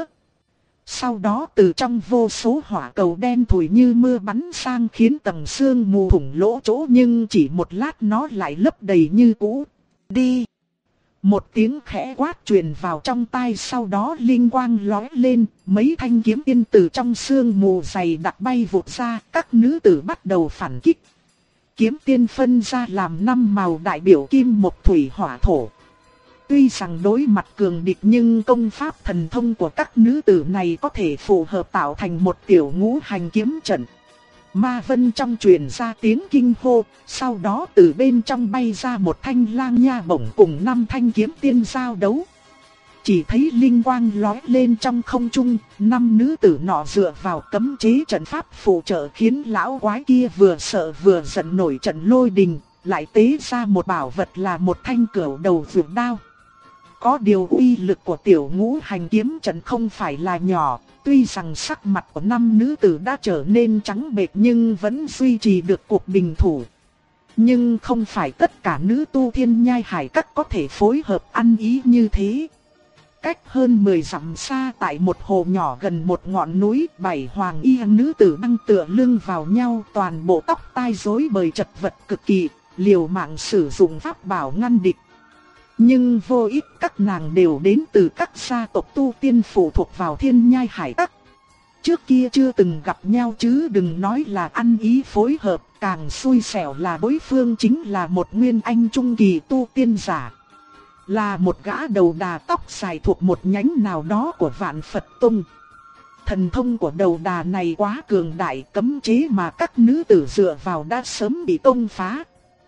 Sau đó từ trong vô số hỏa cầu đen thùi như mưa bắn sang, khiến tầng sương mù thủng lỗ chỗ, nhưng chỉ một lát nó lại lấp đầy như cũ. Đi! Một tiếng khẽ quát truyền vào trong tai, sau đó linh quang lóe lên, mấy thanh kiếm tiên từ trong sương mù dày đặc bay vụt ra, các nữ tử bắt đầu phản kích. Kiếm tiên phân ra làm 5 màu đại biểu kim mộc thủy hỏa thổ. Tuy rằng đối mặt cường địch nhưng công pháp thần thông của các nữ tử này có thể phù hợp tạo thành một tiểu ngũ hành kiếm trận. Ma vân trong truyền ra tiếng kinh hô, sau đó từ bên trong bay ra một thanh lang nha bổng cùng 5 thanh kiếm tiên giao đấu. Chỉ thấy linh quang lóe lên trong không trung, 5 nữ tử nọ dựa vào cấm chế trận pháp phụ trợ khiến lão quái kia vừa sợ vừa giận nổi trận lôi đình, lại tế ra một bảo vật là một thanh cửu đầu vượt đao. Có điều uy lực của tiểu ngũ hành kiếm trận không phải là nhỏ, tuy rằng sắc mặt của 5 nữ tử đã trở nên trắng bệch nhưng vẫn duy trì được cuộc bình thủ. Nhưng không phải tất cả nữ tu Thiên Nhai Hải Các có thể phối hợp ăn ý như thế. Cách hơn 10 dặm xa tại một hồ nhỏ gần một ngọn núi, 7 hoàng y nữ tử đang tựa lưng vào nhau, toàn bộ tóc tai rối bời chật vật cực kỳ, liều mạng sử dụng pháp bảo ngăn địch. Nhưng vô ít các nàng đều đến từ các gia tộc tu tiên phụ thuộc vào Thiên Nhai Hải Các. Trước kia chưa từng gặp nhau chứ đừng nói là ăn ý phối hợp, càng xui xẻo là đối phương chính là một nguyên anh trung kỳ tu tiên giả. Là một gã đầu đà tóc dài thuộc một nhánh nào đó của Vạn Phật Tông. Thần thông của đầu đà này quá cường đại, cấm chế mà các nữ tử dựa vào đã sớm bị tông phá.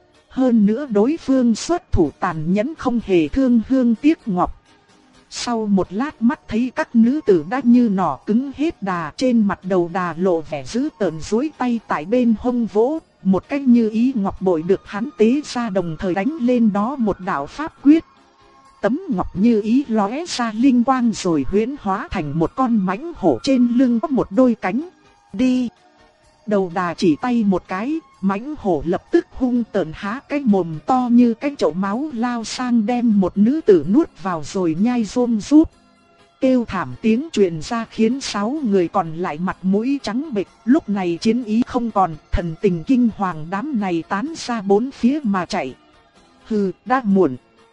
Hơn nữa đối phương xuất thủ tàn nhẫn không hề thương hương tiếc ngọc. Sau một lát mắt thấy các nữ tử đã như nỏ cứng hết đà, trên mặt đầu đà lộ vẻ dữ tợn duỗi tay tại bên hông vỗ, một cách như ý ngọc bội được hắn tế ra đồng thời đánh lên đó một đạo pháp quyết. Tấm ngọc như ý lóe ra linh quang rồi huyễn hóa thành một con mãnh hổ trên lưng có một đôi cánh. Đi! Đầu đà chỉ tay một cái, mãnh hổ lập tức hung tợn há cái mồm to như cái chậu máu lao sang đem một nữ tử nuốt vào rồi nhai rôm rúp. Kêu thảm tiếng truyền ra khiến 6 người còn lại mặt mũi trắng bệch. Lúc này chiến ý không còn, thần tình kinh hoàng đám này tán ra bốn phía mà chạy. Hừ, đã muộn.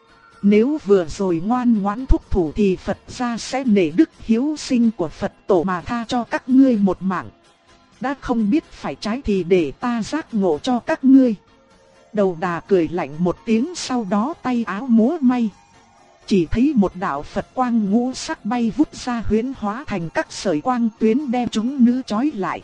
Nếu vừa rồi ngoan ngoãn thúc thủ thì Phật gia sẽ nể đức hiếu sinh của Phật tổ mà tha cho các ngươi một mạng. Đã không biết phải trái thì để ta giác ngộ cho các ngươi. Đầu đà cười lạnh một tiếng, sau đó tay áo múa may. Chỉ thấy một đạo Phật quang ngũ sắc bay vút ra huyễn hóa thành các sợi quang tuyến đem chúng nữ trói lại.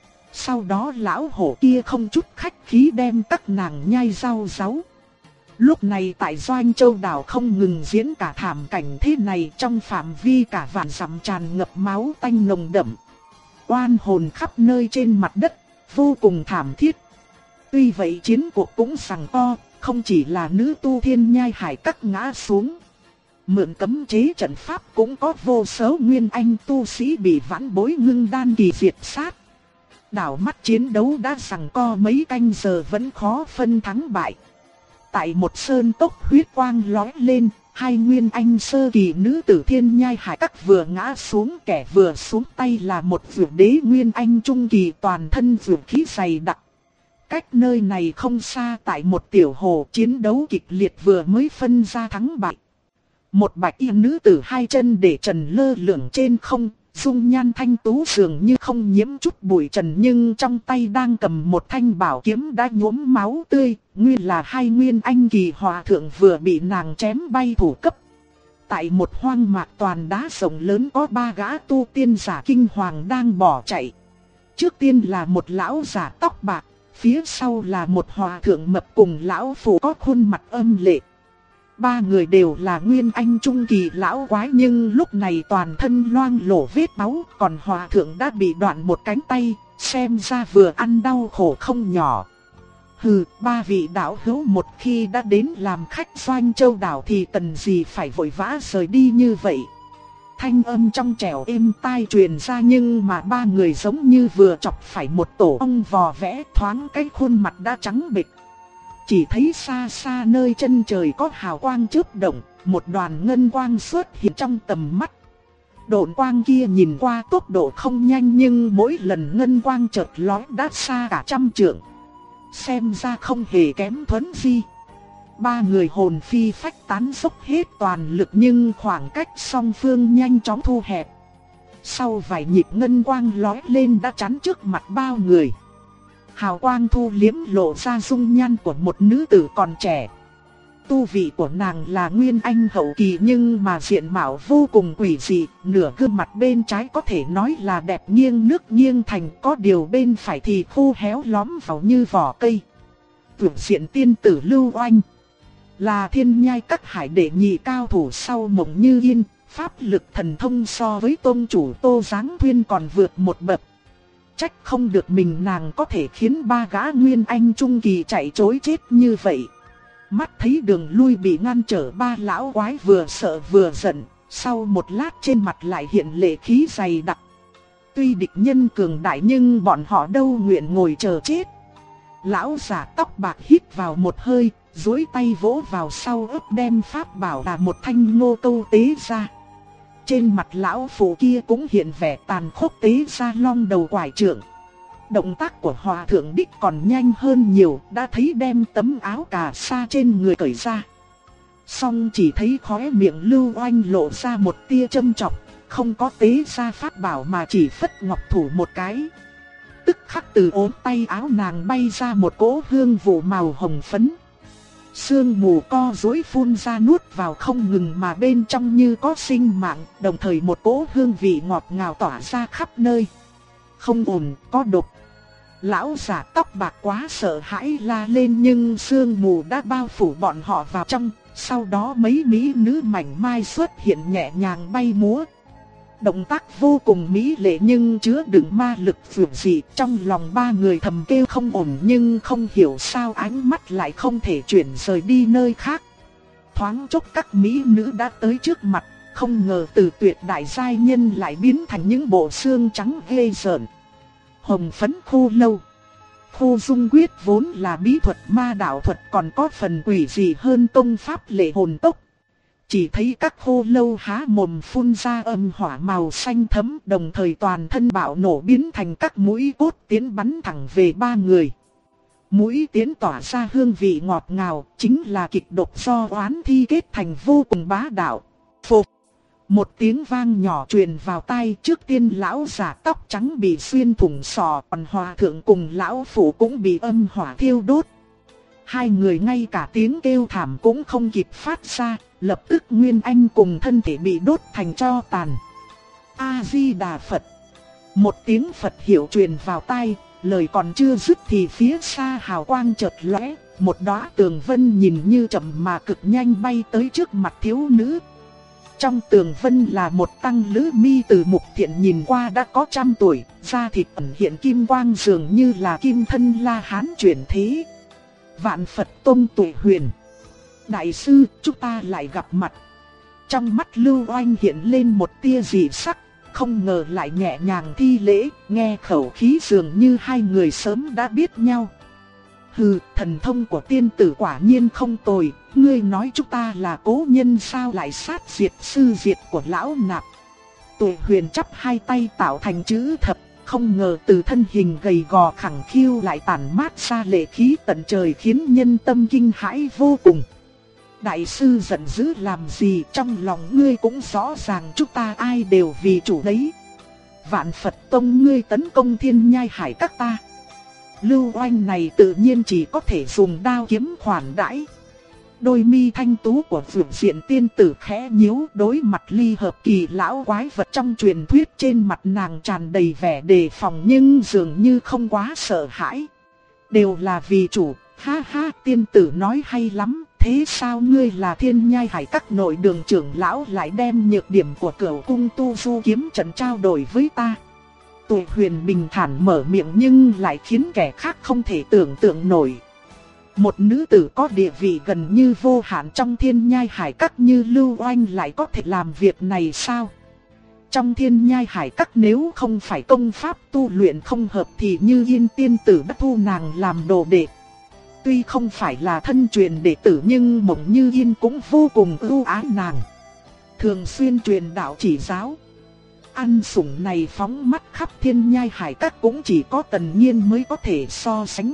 Sau đó lão hổ kia không chút khách khí đem các nàng nhai rau ráu. Lúc này tại Doanh Châu đảo không ngừng diễn cả thảm cảnh thế này, trong phạm vi cả vạn dặm tràn ngập máu tanh nồng đậm. Oan hồn khắp nơi trên mặt đất, vô cùng thảm thiết. Tuy vậy chiến cuộc cũng giằng co, không chỉ là nữ tu Thiên Nhai Hải Các ngã xuống. Mượn cấm chế trận pháp cũng có vô số nguyên anh tu sĩ bị vãn bối ngưng đan kỳ diệt sát. Đảo mắt chiến đấu đã giằng co mấy canh giờ vẫn khó phân thắng bại. Tại một sơn cốc huyết quang lóe lên, 2 nguyên anh sơ kỳ nữ tử Thiên Nhai Hải Các vừa ngã xuống, kẻ vừa xuống tay là một vượt đế nguyên anh trung kỳ toàn thân vượt khí dày đặc. Cách nơi này không xa tại một tiểu hồ, chiến đấu kịch liệt vừa mới phân ra thắng bại. Một bạch y nữ tử 2 chân để trần lơ lửng trên không, dung nhan thanh tú dường như không nhiễm chút bụi trần, nhưng trong tay đang cầm một thanh bảo kiếm đã nhuốm máu tươi, nguyên là 2 nguyên anh kỳ hòa thượng vừa bị nàng chém bay thủ cấp. Tại một hoang mạc toàn đá rộng lớn có 3 gã tu tiên giả kinh hoàng đang bỏ chạy. Trước tiên là một lão giả tóc bạc, phía sau là một hòa thượng mập cùng lão phụ có khuôn mặt âm lệ. 3 người đều là nguyên anh trung kỳ lão quái, nhưng lúc này toàn thân loang lổ vết máu, còn hòa thượng đã bị đoạn một cánh tay, xem ra vừa ăn đau khổ không nhỏ. Hừ, 3 vị đạo hữu một khi đã đến làm khách Doanh Châu đảo thì cần gì phải vội vã rời đi như vậy. Thanh âm trong trẻo êm tai truyền ra, nhưng mà 3 người giống như vừa chọc phải một tổ ong vò vẽ, thoáng cái khuôn mặt đã trắng bệch. Chỉ thấy xa xa nơi chân trời có hào quang chớp động, một đoàn ngân quang xuất hiện trong tầm mắt. Độn quang kia nhìn qua tốc độ không nhanh, nhưng mỗi lần ngân quang chợt lóe đã xa cả 100 trượng. Xem ra không hề kém Thuấn Di. 3 người hồn phi phách tán dốc hết toàn lực, nhưng khoảng cách song phương nhanh chóng thu hẹp. Sau vài nhịp ngân quang lóe lên đã chắn trước mặt bao người. Hào quang thu liếm lộ ra dung nhan của một nữ tử còn trẻ. Tu vị của nàng là Nguyên Anh hậu kỳ nhưng mà diện mạo vô cùng quỷ dị, nửa gương mặt bên trái có thể nói là đẹp nghiêng nước nghiêng thành, có điều bên phải thì khô héo lõm vào như vỏ cây. Vượng diện tiên tử Lưu Oanh là thiên nhai các hải đệ nhị cao thủ sau Mộng Như Yên, pháp lực thần thông so với tôn chủ Tô Giáng Thuyên còn vượt một bậc. Trách không được mình nàng có thể khiến ba gã Nguyên Anh trung kỳ chạy trối chết như vậy. Mắt thấy đường lui bị ngăn trở, ba lão quái vừa sợ vừa giận, sau một lát trên mặt lại hiện lệ khí dày đặc. Tuy địch nhân cường đại nhưng bọn họ đâu nguyện ngồi chờ chết. Lão giả tóc bạc hít vào một hơi, duỗi tay vỗ vào sau ớt đem pháp bảo là một thanh ngô câu tế ra. Trên mặt lão phụ kia cũng hiện vẻ tàn khốc tế ra long đầu quải trượng. Động tác của hòa thượng đích còn nhanh hơn nhiều, đã thấy đem tấm áo cà sa trên người cởi ra. Xong chỉ thấy khóe miệng Lưu Oanh lộ ra một tia châm chọc, không có tế ra pháp bảo mà chỉ phất ngọc thủ một cái. Tức khắc từ ốm tay áo nàng bay ra một cỗ hương vụ màu hồng phấn. Sương mù co rối phun ra nuốt vào không ngừng mà bên trong như có sinh mạng, đồng thời một cỗ hương vị ngọt ngào tỏa ra khắp nơi. Không ổn, có độc. Lão giả tóc bạc quá sợ hãi la lên nhưng sương mù đã bao phủ bọn họ vào trong, sau đó mấy mỹ nữ mảnh mai xuất hiện nhẹ nhàng bay múa. Động tác vô cùng mỹ lệ nhưng chứa đựng ma lực phượng dị, trong lòng ba người thầm kêu không ổn nhưng không hiểu sao ánh mắt lại không thể chuyển rời đi nơi khác. Thoáng chốc các mỹ nữ đã tới trước mặt, không ngờ từ tuyệt đại giai nhân lại biến thành những bộ xương trắng ghê rợn. Hồng phấn khô lâu. Khô dung quyết vốn là bí thuật ma đạo thuật còn có phần quỷ dị hơn công pháp lệ hồn tốc. Chỉ thấy các khô lâu há mồm phun ra âm hỏa màu xanh thẫm, đồng thời toàn thân bạo nổ biến thành các mũi cốt tiến bắn thẳng về ba người. Mũi tiến tỏa ra hương vị ngọt ngào, chính là kịch độc do oán thi kết thành vô cùng bá đạo. Phục! Một tiếng vang nhỏ truyền vào tai, trước tiên lão giả tóc trắng bị xuyên thủng sọ, còn hòa thượng cùng lão phụ cũng bị âm hỏa thiêu đốt. Hai người ngay cả tiếng kêu thảm cũng không kịp phát ra, lập tức Nguyên Anh cùng thân thể bị đốt thành tro tàn. A-di-đà Phật. Một tiếng Phật hiệu truyền vào tai, lời còn chưa dứt thì phía xa hào quang chợt lóe, một đóa tường vân nhìn như chậm mà cực nhanh bay tới trước mặt thiếu nữ. Trong tường vân là một tăng lữ mi từ mục thiện nhìn qua đã có 100 tuổi, da thịt ẩn hiện kim quang dường như là kim thân La Hán chuyển thế. Vạn Phật Tông Tuệ Huyền. Đại sư, chúng ta lại gặp mặt. Trong mắt Lưu Oanh hiện lên một tia dị sắc, không ngờ lại nhẹ nhàng thi lễ, nghe khẩu khí dường như hai người sớm đã biết nhau. Hừ, thần thông của tiên tử quả nhiên không tồi, ngươi nói chúng ta là cố nhân sao lại sát diệt sư diệt của lão nạp. Tuệ Huyền chắp hai tay tạo thành chữ thập, không ngờ từ thân hình gầy gò khẳng khiu lại tản mát ra lệ khí tận trời khiến nhân tâm kinh hãi vô cùng. Đại sư giận dữ làm gì, trong lòng ngươi cũng rõ ràng chúng ta ai đều vì chủ đấy. Vạn Phật Tông ngươi tấn công thiên nhai hải các ta. Lưu Oanh này tự nhiên chỉ có thể dùng đao kiếm khoản đãi. Đôi mi thanh tú của Phượng Diện tiên tử khẽ nhíu, đối mặt ly hợp kỳ lão quái vật trong truyền thuyết trên mặt nàng tràn đầy vẻ đề phòng nhưng dường như không quá sợ hãi. Đều là vì chủ, ha ha, tiên tử nói hay lắm, thế sao ngươi là thiên nhai hải các nội đường trưởng lão lại đem nhược điểm của Cửu cung tu du kiếm trận trao đổi với ta. Tuệ Huyền bình thản mở miệng nhưng lại khiến kẻ khác không thể tưởng tượng nổi. Một nữ tử có địa vị gần như vô hạn trong thiên nhai hải các như Lưu Oanh lại có thể làm việc này sao? Trong thiên nhai hải các nếu không phải công pháp tu luyện không hợp thì Như Yên tiên tử đã thu nàng làm đồ đệ. Tuy không phải là thân truyền đệ tử nhưng Mộng Như Yên cũng vô cùng ưu ái nàng, thường xuyên truyền đạo chỉ giáo. Ăn sủng này phóng mắt khắp thiên nhai hải các cũng chỉ có Tần Nhiên mới có thể so sánh.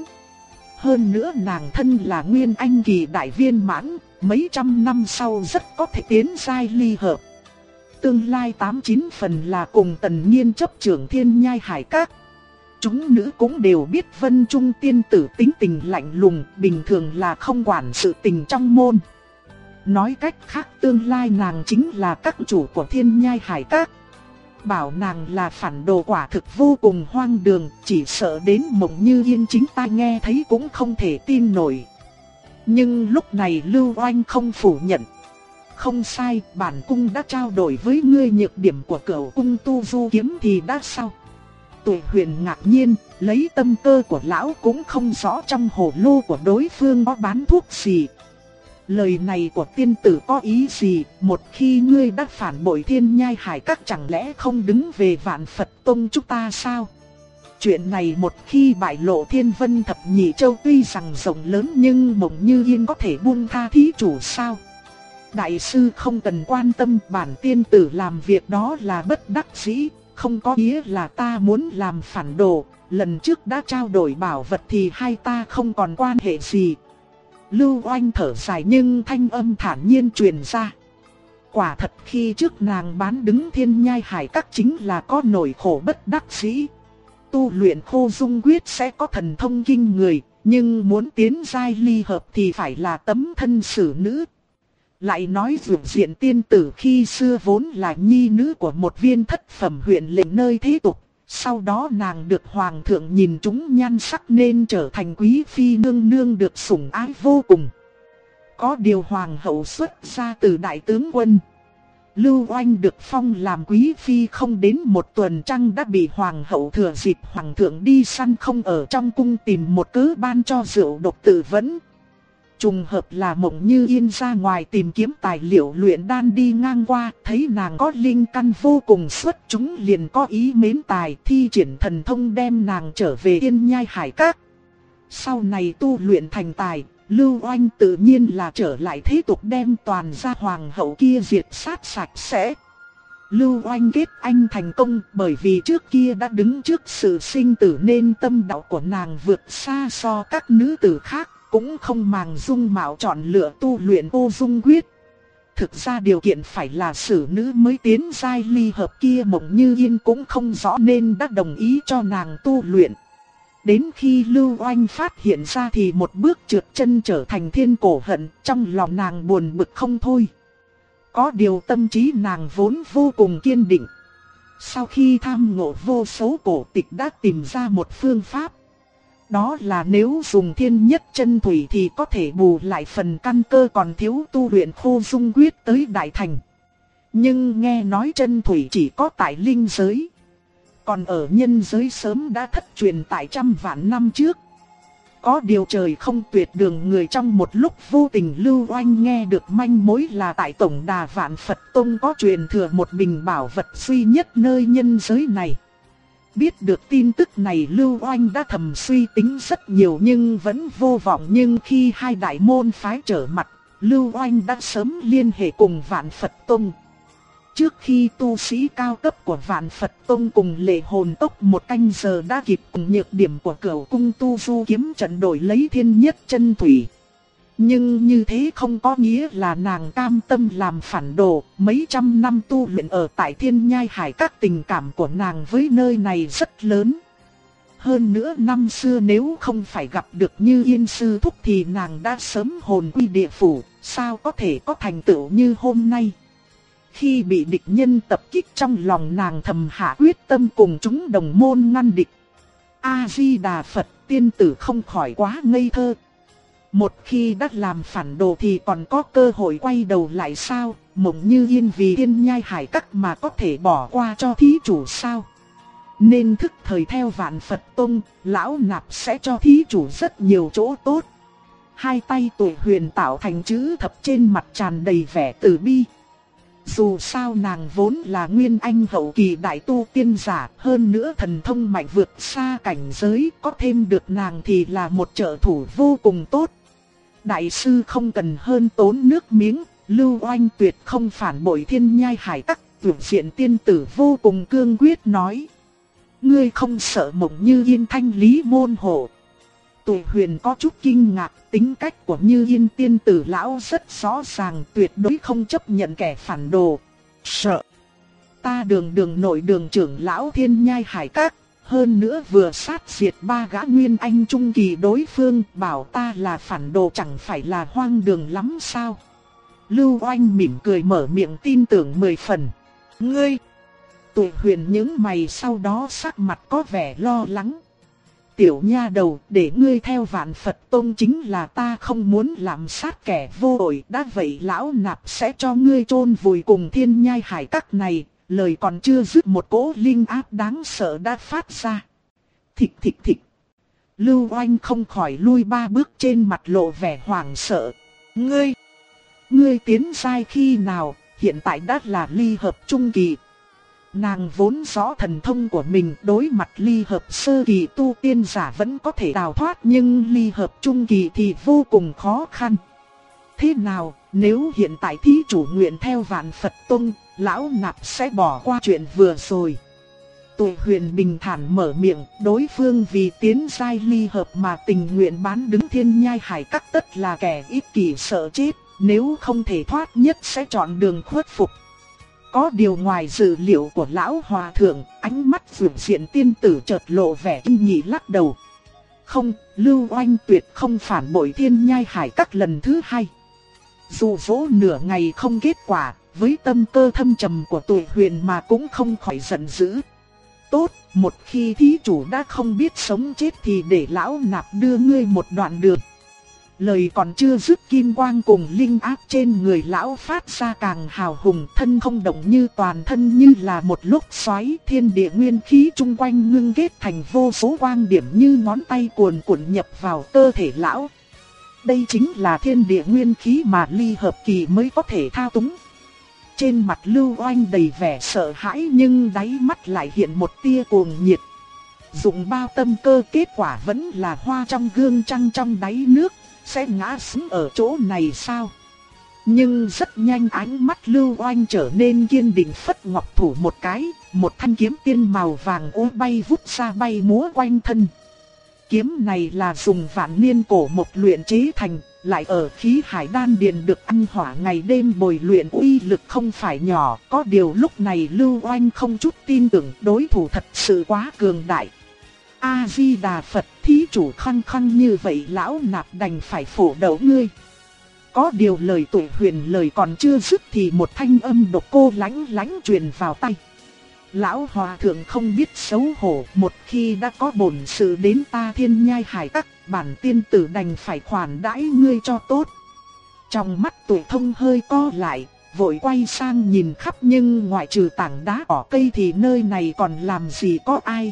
Hơn nữa nàng thân là Nguyên Anh kỳ đại viên mãn, mấy trăm năm sau rất có thể tiến giai ly hợp. Tương lai 89 phần là cùng Tần Nhiên chấp trưởng thiên nhai hải các. Chúng nữ cũng đều biết Vân Trung tiên tử tính tình lạnh lùng, bình thường là không quản sự tình trong môn. Nói cách khác tương lai nàng chính là các chủ của Thiên Nhai Hải Các. Bảo nàng là phản đồ quả thực vô cùng hoang đường, chỉ sợ đến Mộng Như Yên chính tai nghe thấy cũng không thể tin nổi. Nhưng lúc này Lưu Oanh không phủ nhận. Không sai, bản cung đã trao đổi với ngươi nhược điểm của Cửu cung tu du kiếm thì đã sao? Tuệ Huyền ngạc nhiên, lấy tâm cơ của lão cũng không rõ trong hồ lô của đối phương có bán thuốc gì. Lời này của tiên tử có ý gì? Một khi ngươi đã phản bội Thiên Nhai Hải Các chẳng lẽ không đứng về Vạn Phật Tông chúng ta sao? Chuyện này một khi bại lộ, Thiên Vân Thập Nhị Châu tuy rằng rộng lớn nhưng Mộng Như Yên có thể buông tha thí chủ sao? Đại sư không cần quan tâm, bản tiên tử làm việc đó là bất đắc dĩ, không có nghĩa là ta muốn làm phản đồ. Lần trước đã trao đổi bảo vật thì hai ta không còn quan hệ gì. Lưu Oanh thở dài nhưng thanh âm thản nhiên truyền ra. Quả thật khi trước nàng bán đứng Thiên Nhai Hải Các chính là có nỗi khổ bất đắc dĩ. Tu luyện Khô Dung Quyết sẽ có thần thông kinh người, nhưng muốn tiến giai ly hợp thì phải là tấm thân xử nữ. Lại nói Dược Diện tiên tử khi xưa vốn là nhi nữ của một viên thất phẩm huyện lệnh nơi thế tục. Sau đó nàng được hoàng thượng nhìn trúng nhan sắc nên trở thành quý phi nương nương được sủng ái vô cùng. Có điều hoàng hậu xuất ra từ đại tướng quân. Lưu Oanh được phong làm quý phi không đến một tuần trăng đã bị hoàng hậu thừa dịp hoàng thượng đi săn không ở trong cung tìm một cớ ban cho rượu độc tự vẫn. Trùng hợp là Mộng Như Yên ra ngoài tìm kiếm tài liệu luyện đan đi ngang qua, thấy nàng có linh căn vô cùng xuất chúng liền có ý mến tài, thi triển thần thông đem nàng trở về Thiên Nhai Hải Các. Sau này tu luyện thành tài, Lưu Oanh tự nhiên là trở lại thế tục đem toàn gia hoàng hậu kia diệt sát sạch sẽ. Lưu Oanh kết anh thành công bởi vì trước kia đã đứng trước sự sinh tử nên tâm đạo của nàng vượt xa so các nữ tử khác. Cũng không màng dung mạo chọn lựa tu luyện Khô Dung Quyết. Thực ra điều kiện phải là xử nữ mới tiến giai ly hợp kia Mộng Như Yên cũng không rõ nên đã đồng ý cho nàng tu luyện. Đến khi Lưu Oanh phát hiện ra thì một bước trượt chân trở thành thiên cổ hận, trong lòng nàng buồn bực không thôi. Có điều tâm trí nàng vốn vô cùng kiên định. Sau khi tham ngộ vô số cổ tịch đã tìm ra một phương pháp. Đó là nếu dùng thiên nhất chân thủy thì có thể bù lại phần căn cơ còn thiếu tu luyện Khô Dung Quyết tới đại thành. Nhưng nghe nói chân thủy chỉ có tại linh giới, còn ở nhân giới sớm đã thất truyền tại trăm vạn năm trước. Có điều trời không tuyệt đường người, trong một lúc vô tình Lưu Oanh nghe được manh mối là tại Tổng Đà Vạn Phật Tông có truyền thừa một bình bảo vật duy nhất nơi nhân giới này. Biết được tin tức này Lưu Oanh đã thầm suy tính rất nhiều nhưng vẫn vô vọng, nhưng khi hai đại môn phái trở mặt, Lưu Oanh đã sớm liên hệ cùng Vạn Phật Tông. Trước khi tu sĩ cao cấp của Vạn Phật Tông cùng Lệ Hồn Tốc một canh giờ đã kịp cùng nhược điểm của Cửu cung tu du kiếm trận đổi lấy thiên nhất chân thủy. Nhưng như thế không có nghĩa là nàng cam tâm làm phản đồ, mấy trăm năm tu luyện ở tại Thiên Nhai Hải Các, tình cảm của nàng với nơi này rất lớn. Hơn nữa năm xưa nếu không phải gặp được Như Yên sư thúc thì nàng đã sớm hồn quy địa phủ, sao có thể có thành tựu như hôm nay. Khi bị địch nhân tập kích trong lòng nàng thầm hạ quyết tâm cùng chúng đồng môn ngăn địch. A-di-đà Phật, tiên tử không khỏi quá ngây thơ. Một khi đã làm phản đồ thì còn có cơ hội quay đầu lại sao? Mộng Như Yên vì Thiên Nhai Hải Các mà có thể bỏ qua cho thí chủ sao? Nên thức thời theo Vạn Phật Tông, lão nạp sẽ cho thí chủ rất nhiều chỗ tốt. Hai tay Tuệ Huyền tạo thành chữ thập trên mặt tràn đầy vẻ từ bi. Dù sao nàng vốn là nguyên anh hậu kỳ đại tu tiên giả, hơn nữa thần thông mạnh vượt xa cảnh giới, có thêm được nàng thì là một trợ thủ vô cùng tốt. Đại sư không cần hơn tốn nước miếng, Lưu Oanh tuyệt không phản bội Thiên Nhai Hải Các. Dược Diện tiên tử vô cùng cương quyết nói: ngươi không sợ Mộng Như Yên thanh lý môn hộ? Tuệ Huyền có chút kinh ngạc, tính cách của Như Yên tiên tử lão rất rõ ràng, tuyệt đối không chấp nhận kẻ phản đồ. Sợ? Ta đường nội đường trưởng lão Thiên Nhai Hải Các, hơn nữa vừa sát diệt 3 gã nguyên anh trung kỳ đối phương, bảo ta là phản đồ chẳng phải là hoang đường lắm sao? Lưu Oanh mỉm cười mở miệng tin tưởng 10 phần. Ngươi, Tụi Huyền nhướng mày, sau đó sắc mặt có vẻ lo lắng. Tiểu nha đầu, để ngươi theo Vạn Phật Tông chính là ta không muốn làm sát kẻ vô tội. Đã vậy lão nạp sẽ cho ngươi chôn vùi cùng Thiên Nhai Hải Các này. Lời còn chưa dứt, một cỗ linh áp đáng sợ đã phát ra. Thịch thịch thịch. Lưu Oanh không khỏi lui 3 bước, trên mặt lộ vẻ hoảng sợ. Ngươi tiến giai khi nào? Hiện tại đã là ly hợp trung kỳ. Nàng vốn rõ thần thông của mình, đối mặt ly hợp sơ kỳ tu tiên giả vẫn có thể đào thoát, nhưng ly hợp trung kỳ thì vô cùng khó khăn. Thế nào, nếu hiện tại thí chủ nguyện theo Vạn Phật Tông, lão nạp sẽ bỏ qua chuyện vừa rồi. Tụi Huyền bình thản mở miệng, đối phương vì tiến giai ly hợp mà tình nguyện bán đứng Thiên Nhai Hải Các tất là kẻ ích kỷ sợ chết, nếu không thể thoát nhất sẽ chọn đường khuất phục. Có điều ngoài dự liệu của lão hòa thượng, ánh mắt vượt diện tiên tử chợt lộ vẻ kinh nhị lắc đầu. Không, Lưu Oanh tuyệt không phản bội Thiên Nhai Hải Các lần thứ 2. Dù dỗ nửa ngày không kết quả, với tâm cơ thâm trầm của Tụi Huyền mà cũng không khỏi giận dữ. Tốt, một khi thí chủ đã không biết sống chết thì để lão nạp đưa ngươi một đoạn đường. Lời còn chưa dứt, kim quang cùng linh áp trên người lão phát ra càng hào hùng, thân không động như toàn thân như là một lốc xoáy, thiên địa nguyên khí chung quanh ngưng kết thành vô số quang điểm như ngón tay cuồn cuộn nhập vào cơ thể lão. Đây chính là thiên địa nguyên khí mà ly hợp kỳ mới có thể thao túng. Trên mặt Lưu Oanh đầy vẻ sợ hãi nhưng đáy mắt lại hiện một tia cuồng nhiệt. Dùng bao tâm cơ, kết quả vẫn là hoa trong gương trăng trong đáy nước. Sẽ ngã xuống ở chỗ này sao? Nhưng rất nhanh ánh mắt Lưu Oanh trở nên kiên định, phất ngọc thủ một cái, một thanh kiếm tiên màu vàng ô bay vút ra bay múa quanh thân. Kiếm này là dùng vạn niên cổ mộc luyện chế thành, lại ở khí hải đan điền được ăn hỏa ngày đêm bồi luyện, uy lực không phải nhỏ. Có điều lúc này Lưu Oanh không chút tin tưởng, đối thủ thật sự quá cường đại. A-di-đà Phật, thí chủ khăng khăng như vậy lão nạp đành phải phổ đậu ngươi. Có điều lời Tụi Huyền lời còn chưa dứt thì một thanh âm độc cô lánh lánh truyền vào tai. Lão hòa thượng không biết xấu hổ, một khi đã có bổn sự đến ta Thiên Nhai Hải Các, bản tiên tử đành phải khoản đãi ngươi cho tốt. Trong mắt Tụi Thông hơi co lại, vội quay sang nhìn khắp nhưng ngoại trừ tảng đá cỏ cây thì nơi này còn làm gì có ai.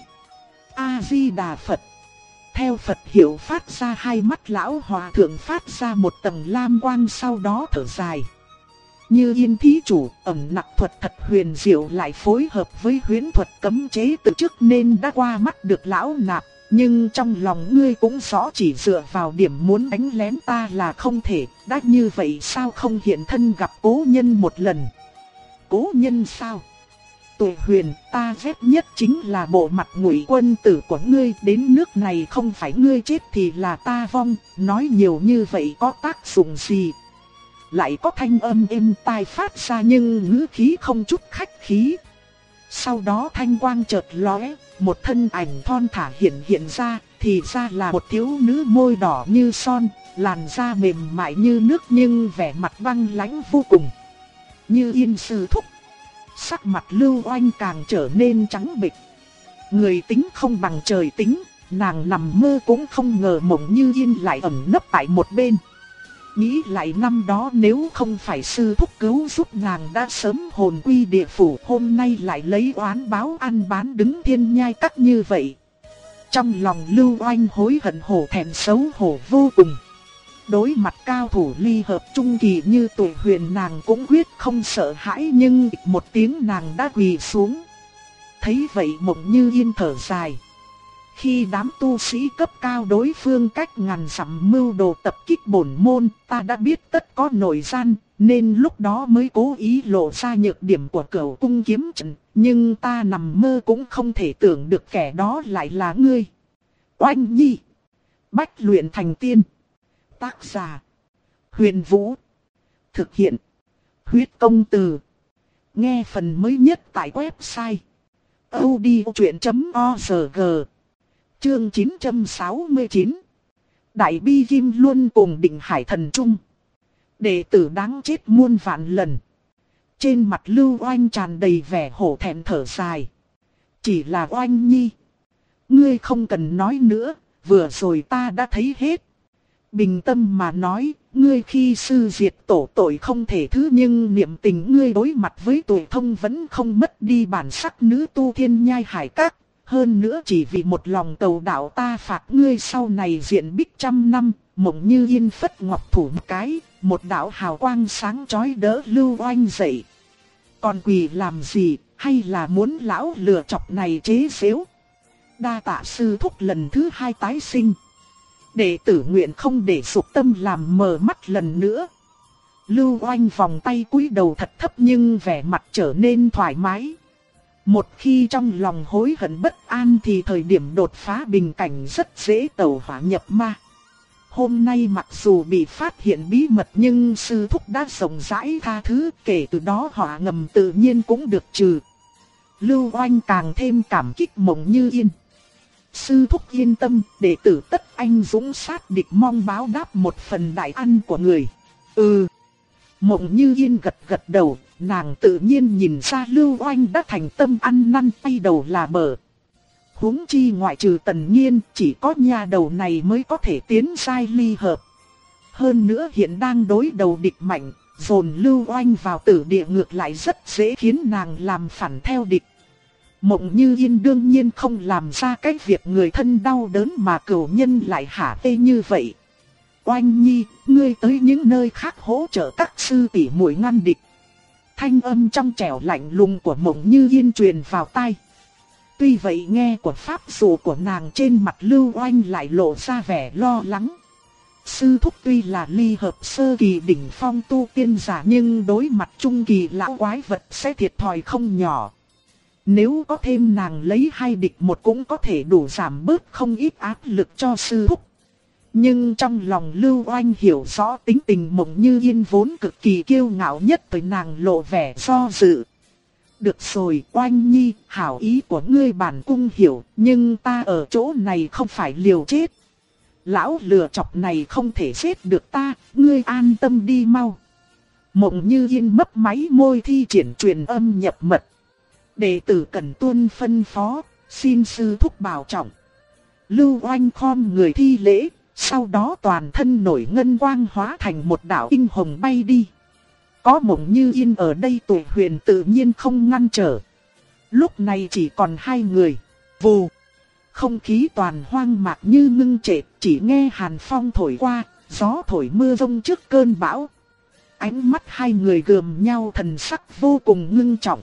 A-di-đà Phật. Theo Phật hiệu phát ra, hai mắt lão hòa thượng phát ra một tầng lam quang, sau đó thở dài. Như Yên thí chủ, ẩn nặc thuật thật huyền diệu, lại phối hợp với huyễn thuật cấm chế từ trước nên đã qua mắt được lão nạp. Nhưng trong lòng ngươi cũng rõ chỉ dựa vào điểm muốn đánh lén ta là không thể. Đã như vậy sao không hiện thân gặp cố nhân một lần? Cố nhân sao? Tụi Huyền, ta ghét nhất chính là bộ mặt ngụy quân tử của ngươi, đến nước này không phải ngươi chết thì là ta vong, nói nhiều như vậy có tác dụng gì? Lại có thanh âm êm tai phát ra nhưng ngữ khí không chút khách khí. Sau đó thanh quang chợt lóe, một thân ảnh thon thả hiện ra, thì ra là một thiếu nữ môi đỏ như son, làn da mềm mại như nước nhưng vẻ mặt băng lãnh vô cùng. Như Yên sư thúc. Sắc mặt Lưu Oanh càng trở nên trắng bệch. Người tính không bằng trời tính, nàng nằm mơ cũng không ngờ Mộng Như Yên lại ẩn nấp tại một bên. Nghĩ lại năm đó nếu không phải sư thúc cứu giúp nàng đã sớm hồn quy địa phủ, hôm nay lại lấy oán báo ăn bán đứng Thiên Nhai Các như vậy. Trong lòng Lưu Oanh hối hận hổ thẹn xấu hổ vô cùng. Đối mặt cao thủ ly hợp trung kỳ như Tụi Huyền, nàng cũng quyết không sợ hãi, nhưng một tiếng nàng đã quỳ xuống. Thấy vậy Mộng Như Yên thở dài. Khi đám tu sĩ cấp cao đối phương cách ngàn dặm mưu đồ tập kích bổn môn, ta đã biết tất có nội gian, nên lúc đó mới cố ý lộ ra nhược điểm của Cửu Cung kiếm trận, nhưng ta nằm mơ cũng không thể tưởng được kẻ đó lại là ngươi. Oanh Nhi, bách luyện thành tiên. Tác giả Huyền Vũ. Thực hiện Huyết Công Từ. Nghe phần mới nhất tại website audiochuyện.org. Chương 969. Đại Bi Kim Luân cùng Định Hải Thần Trung. Đệ tử đáng chết muôn vạn lần. Trên mặt Lưu Oanh tràn đầy vẻ hổ thẹn thở dài. Chỉ là Oanh Nhi. Ngươi không cần nói nữa, vừa rồi ta đã thấy hết. Bình tâm mà nói, ngươi khi sư diệt tổ tội không thể thứ, nhưng niệm tình ngươi đối mặt với tuổi thông vẫn không mất đi bản sắc nữ tu thiên nhai hải các. Hơn nữa chỉ vì một lòng cầu đạo ta phạt ngươi sau này diện bích trăm năm, Mộng Như Yên phất ngọc thủ một cái, một đạo hào quang sáng chói đỡ Lưu Oanh dậy. Còn quỳ làm gì, hay là muốn lão lừa chọc này chế giễu? Đa tạ sư thúc lần thứ hai tái sinh. Đệ tử nguyện không để dục tâm làm mờ mắt lần nữa. Lưu Oanh vòng tay cúi đầu thật thấp nhưng vẻ mặt trở nên thoải mái. Một khi trong lòng hối hận bất an thì thời điểm đột phá bình cảnh rất dễ tẩu hỏa nhập ma. Hôm nay mặc dù bị phát hiện bí mật nhưng sư thúc đã rộng rãi tha thứ, kể từ đó họa ngầm tự nhiên cũng được trừ. Lưu Oanh càng thêm cảm kích Mộng Như Yên. Sư thúc yên tâm, đệ tử tất anh dũng sát địch mong báo đáp một phần đại ân của người. Mộng Như Yên gật gật đầu, nàng tự nhiên nhìn ra Lưu Oanh đã thành tâm ăn năn tay đầu là bờ. Huống chi ngoại trừ Tần Nhiên, chỉ có nhà đầu này mới có thể tiến giai ly hợp. Hơn nữa hiện đang đối đầu địch mạnh, dồn Lưu Oanh vào tử địa ngược lại rất dễ khiến nàng làm phản theo địch. Mộng Như Yên đương nhiên không làm ra cái việc người thân đau đớn mà cửu nhân lại hả hê như vậy. Oanh Nhi, ngươi tới những nơi khác hỗ trợ các sư tỷ muội ngăn địch. Thanh âm trong trẻo lạnh lùng của Mộng Như Yên truyền vào tai. Tuy vậy nghe của pháp dụ của nàng trên mặt Lưu Oanh lại lộ ra vẻ lo lắng. Sư thúc tuy là ly hợp sơ kỳ đỉnh phong tu tiên giả nhưng đối mặt trung kỳ lão quái vật sẽ thiệt thòi không nhỏ. Nếu có thêm nàng lấy 2 địch 1 cũng có thể đủ giảm bớt không ít áp lực cho sư thúc. Nhưng trong lòng Lưu Oanh hiểu rõ tính tình Mộng Như Yên vốn cực kỳ kiêu ngạo nhất, tới nàng lộ vẻ do dự. Được rồi Oanh Nhi, hảo ý của ngươi bản cung hiểu, nhưng ta ở chỗ này không phải liều chết. Lão lừa chọc này không thể giết được ta, ngươi an tâm đi mau. Mộng Như Yên mấp máy môi thi triển truyền âm nhập mật. Đệ tử cần tuân phân phó, xin sư thúc bảo trọng. Lưu Oanh khom người thi lễ, sau đó toàn thân nổi ngân quang hóa thành một đạo tinh hồng bay đi. Có Mộng Như Yên ở đây Tụ Huyền tự nhiên không ngăn trở. Lúc này chỉ còn 2 người. Vù. Không khí toàn hoang mạc như ngưng trệ, chỉ nghe hàn phong thổi qua, gió thổi mưa rông trước cơn bão. Ánh mắt 2 người gườm nhau thần sắc vô cùng ngưng trọng.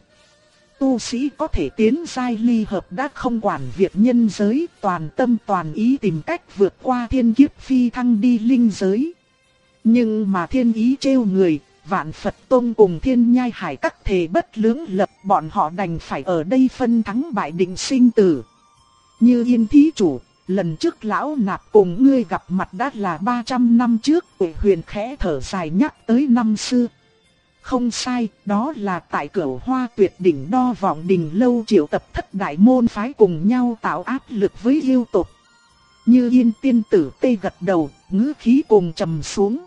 Tu sĩ có thể tiến giai ly hợp đã không quản việc nhân giới, toàn tâm toàn ý tìm cách vượt qua thiên kiếp phi thăng đi linh giới. Nhưng mà thiên ý trêu người, Vạn Phật Tông cùng Thiên Nhai Hải các thề bất lưỡng lập, bọn họ đành phải ở đây phân thắng bại định sinh tử. Như Yên thí chủ, lần trước lão nạp cùng ngươi gặp mặt đã là 300 năm trước, Uệ Huyền khẽ thở dài nhắc tới năm xưa. Không sai, đó là tại Cửu Hoa Tuyệt Đỉnh Đo Vọng Đình lâu triệu tập thất đại môn phái cùng nhau tạo áp lực với yêu tộc. Như Yên tiên tử tê gật đầu, ngữ khí cùng trầm xuống.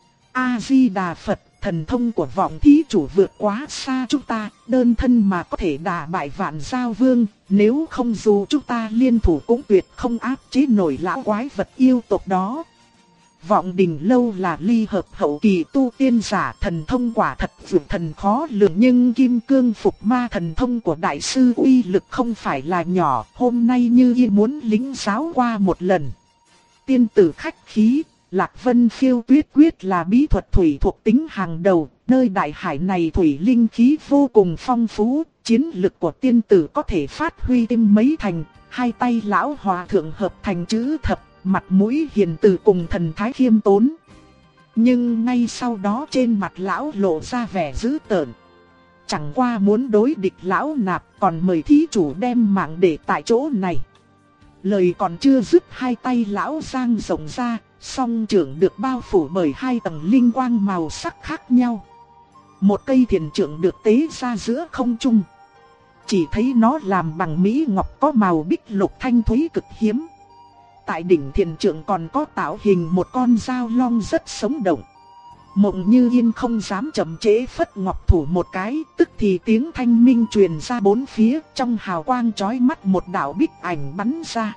A Di Đà Phật, thần thông của Vọng thí chủ vượt quá xa chúng ta, đơn thân mà có thể đả bại Vạn Giao Vương, nếu không dù chúng ta liên thủ cũng tuyệt không áp chế nổi lão quái vật yêu tộc đó. Vọng Đình lâu là ly hợp hậu kỳ tu tiên giả, thần thông quả thật vượt thần khó lường, nhưng kim cương phục ma thần thông của đại sư uy lực không phải là nhỏ, hôm nay Như Yên muốn lĩnh giáo qua một lần. Tiên tử khách khí, Lạc Vân Phiêu Tuyết Quyết là bí thuật thủy thuộc tính hàng đầu, nơi đại hải này thủy linh khí vô cùng phong phú, chiến lực của tiên tử có thể phát huy thêm mấy thành, 2 tay lão hòa thượng hợp thành chữ thập. Mặt mũi hiền từ cùng thần thái khiêm tốn. Nhưng ngay sau đó trên mặt lão lộ ra vẻ dữ tợn. Chẳng qua muốn đối địch lão nạp, còn mời thí chủ đem mạng để tại chỗ này. Lời còn chưa dứt, 2 tay lão giang rộng ra, song trưởng được bao phủ bởi 2 tầng linh quang màu sắc khác nhau. Một cây thiền trượng được tế ra giữa không trung. Chỉ thấy nó làm bằng mỹ ngọc có màu bích lục thanh thúy cực hiếm. Tại đỉnh thiền trượng còn có tạo hình một con dao long rất sống động. Mộng Như Yên không dám chậm trễ, phất ngọc thủ một cái, tức thì tiếng thanh minh truyền ra bốn phía, trong hào quang chói mắt một đạo bích ảnh bắn ra.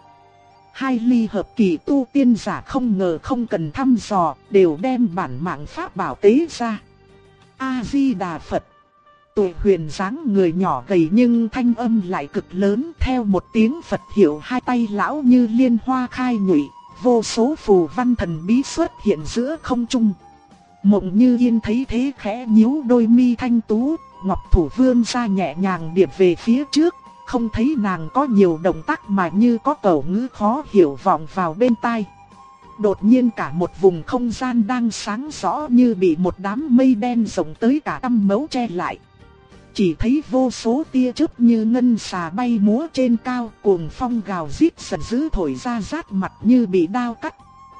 2 ly hợp kỳ tu tiên giả không ngờ không cần thăm dò, đều đem bản mạng pháp bảo tế ra. A Di Đà Phật. Tụi Huyền dáng người nhỏ gầy nhưng thanh âm lại cực lớn, theo một tiếng Phật hiệu, hai tay lão như liên hoa khai nhụy, vô số phù văn thần bí xuất hiện giữa không trung. Mộng Như Yên thấy thế khẽ nhíu đôi mi thanh tú, ngọc thủ vươn ra nhẹ nhàng điệp về phía trước, không thấy nàng có nhiều động tác mà như có câu ngữ khó hiểu vọng vào bên tai. Đột nhiên cả một vùng không gian đang sáng rõ như bị một đám mây đen rộng tới cả trăm mẫu che lại. Chỉ thấy vô số tia chớp như ngân xà bay múa trên cao, cuồng phong gào rít giận dữ thổi ra rát mặt như bị đao cắt.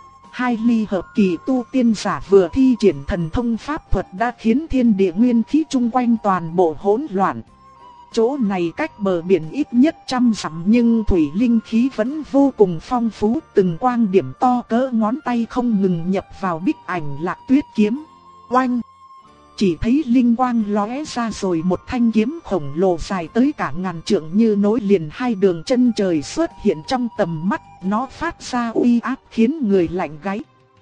2 ly hợp kỳ tu tiên giả vừa thi triển thần thông pháp thuật đã khiến thiên địa nguyên khí chung quanh toàn bộ hỗn loạn. Chỗ này cách bờ biển ít nhất 100 dặm nhưng thủy linh khí vẫn vô cùng phong phú, từng quang điểm to cỡ ngón tay không ngừng nhập vào bích ảnh Lạc Tuyết kiếm. Oanh! Chỉ thấy linh quang lóe ra rồi một thanh kiếm khổng lồ dài tới cả ngàn trượng như nối liền 2 đường chân trời xuất hiện trong tầm mắt, nó phát ra uy áp khiến người lạnh gáy.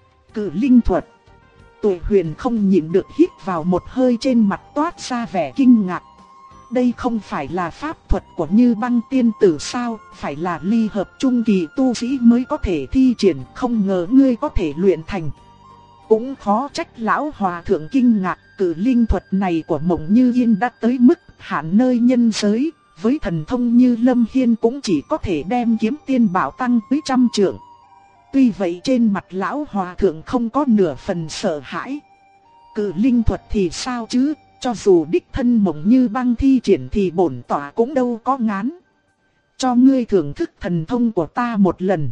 Cự linh thuật. Tụi Huyền không nhịn được hít vào một hơi, trên mặt toát ra vẻ kinh ngạc. Đây không phải là pháp thuật của Như Băng tiên tử sao, phải là ly hợp trung kỳ tu sĩ mới có thể thi triển, không ngờ ngươi có thể luyện thành. Cũng khó trách lão hòa thượng kinh ngạc, cử linh thuật này của Mộng Như Yên đã tới mức hạn nơi nhân giới, với thần thông như Lâm Hiên cũng chỉ có thể đem kiếm tiên bảo tăng tới 100 trượng. Tuy vậy trên mặt lão hòa thượng không có nửa phần sợ hãi. Cử linh thuật thì sao chứ, cho dù đích thân Mộng Như Băng thi triển thì bổn tọa cũng đâu có ngán. Cho ngươi thưởng thức thần thông của ta một lần.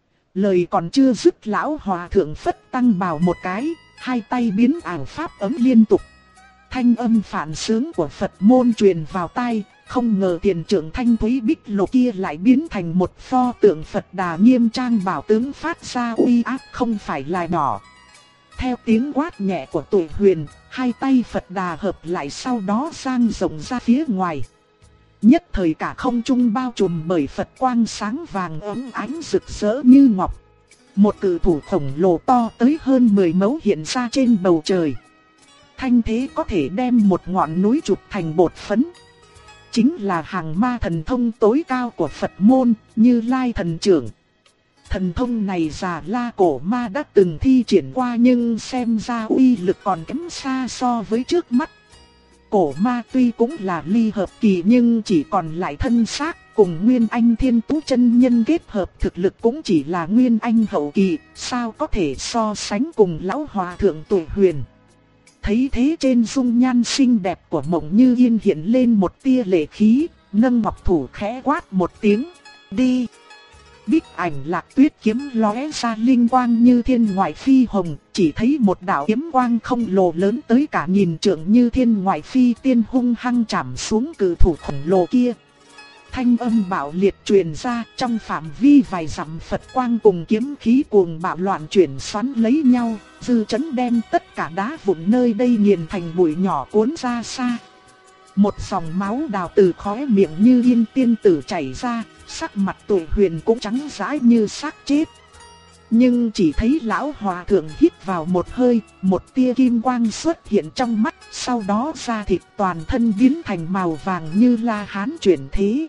Lời còn chưa dứt, lão hòa thượng phất tăng bào một cái, 2 tay biến ảo pháp ấm liên tục. Thanh âm phản sướng của Phật môn truyền vào tai, không ngờ tiền trưởng thanh thúy bích lục kia lại biến thành một pho tượng Phật Đà nghiêm trang bảo tướng, phát ra uy áp không phải là nhỏ. Theo tiếng quát nhẹ của Tụi Huyền, 2 tay Phật Đà hợp lại sau đó dang rộng ra phía ngoài. Nhất thời cả không trung bao trùm bởi Phật quang sáng vàng óng ánh rực rỡ như ngọc. Một cự thủ khổng lồ to tới hơn 10 mẫu hiện ra trên bầu trời. Thanh thế có thể đem một ngọn núi chụp thành bột phấn. Chính là hàng ma thần thông tối cao của Phật môn, Như Lai thần trưởng. Thần thông này Già La Cổ Ma đã từng thi triển qua nhưng xem ra uy lực còn kém xa so với trước mắt. Cổ Ma tuy cũng là ly hợp kỳ nhưng chỉ còn lại thân xác, cùng Nguyên Anh Thiên Tú chân nhân kết hợp thực lực cũng chỉ là Nguyên Anh hậu kỳ, sao có thể so sánh cùng lão hòa thượng Tụi Huyền. Thấy thế trên dung nhan xinh đẹp của Mộng Như Yên hiện lên một tia lệ khí, nâng ngọc thủ khẽ quát một tiếng, đi. Bích ảnh Lạc Tuyết kiếm lóe ra linh quang như thiên ngoại phi hồng, chỉ thấy một đạo kiếm quang không lồ lớn tới cả nghìn trượng như thiên ngoại phi tiên hung hăng chạm xuống cự thủ khổng lồ kia. Thanh âm bạo liệt truyền ra, trong phạm vi vài dặm Phật quang cùng kiếm khí cuồng bạo loạn chuyển xoắn lấy nhau, dư chấn đem tất cả đá vụn nơi đây nghiền thành bụi nhỏ cuốn ra xa. Một dòng máu đào từ khóe miệng Như Yên tiên tử chảy ra, sắc mặt Tụi Huyền cũng trắng dãi như xác chết. Nhưng chỉ thấy lão hòa thượng hít vào một hơi, một tia kim quang xuất hiện trong mắt, sau đó da thịt toàn thân biến thành màu vàng như La Hán chuyển thế.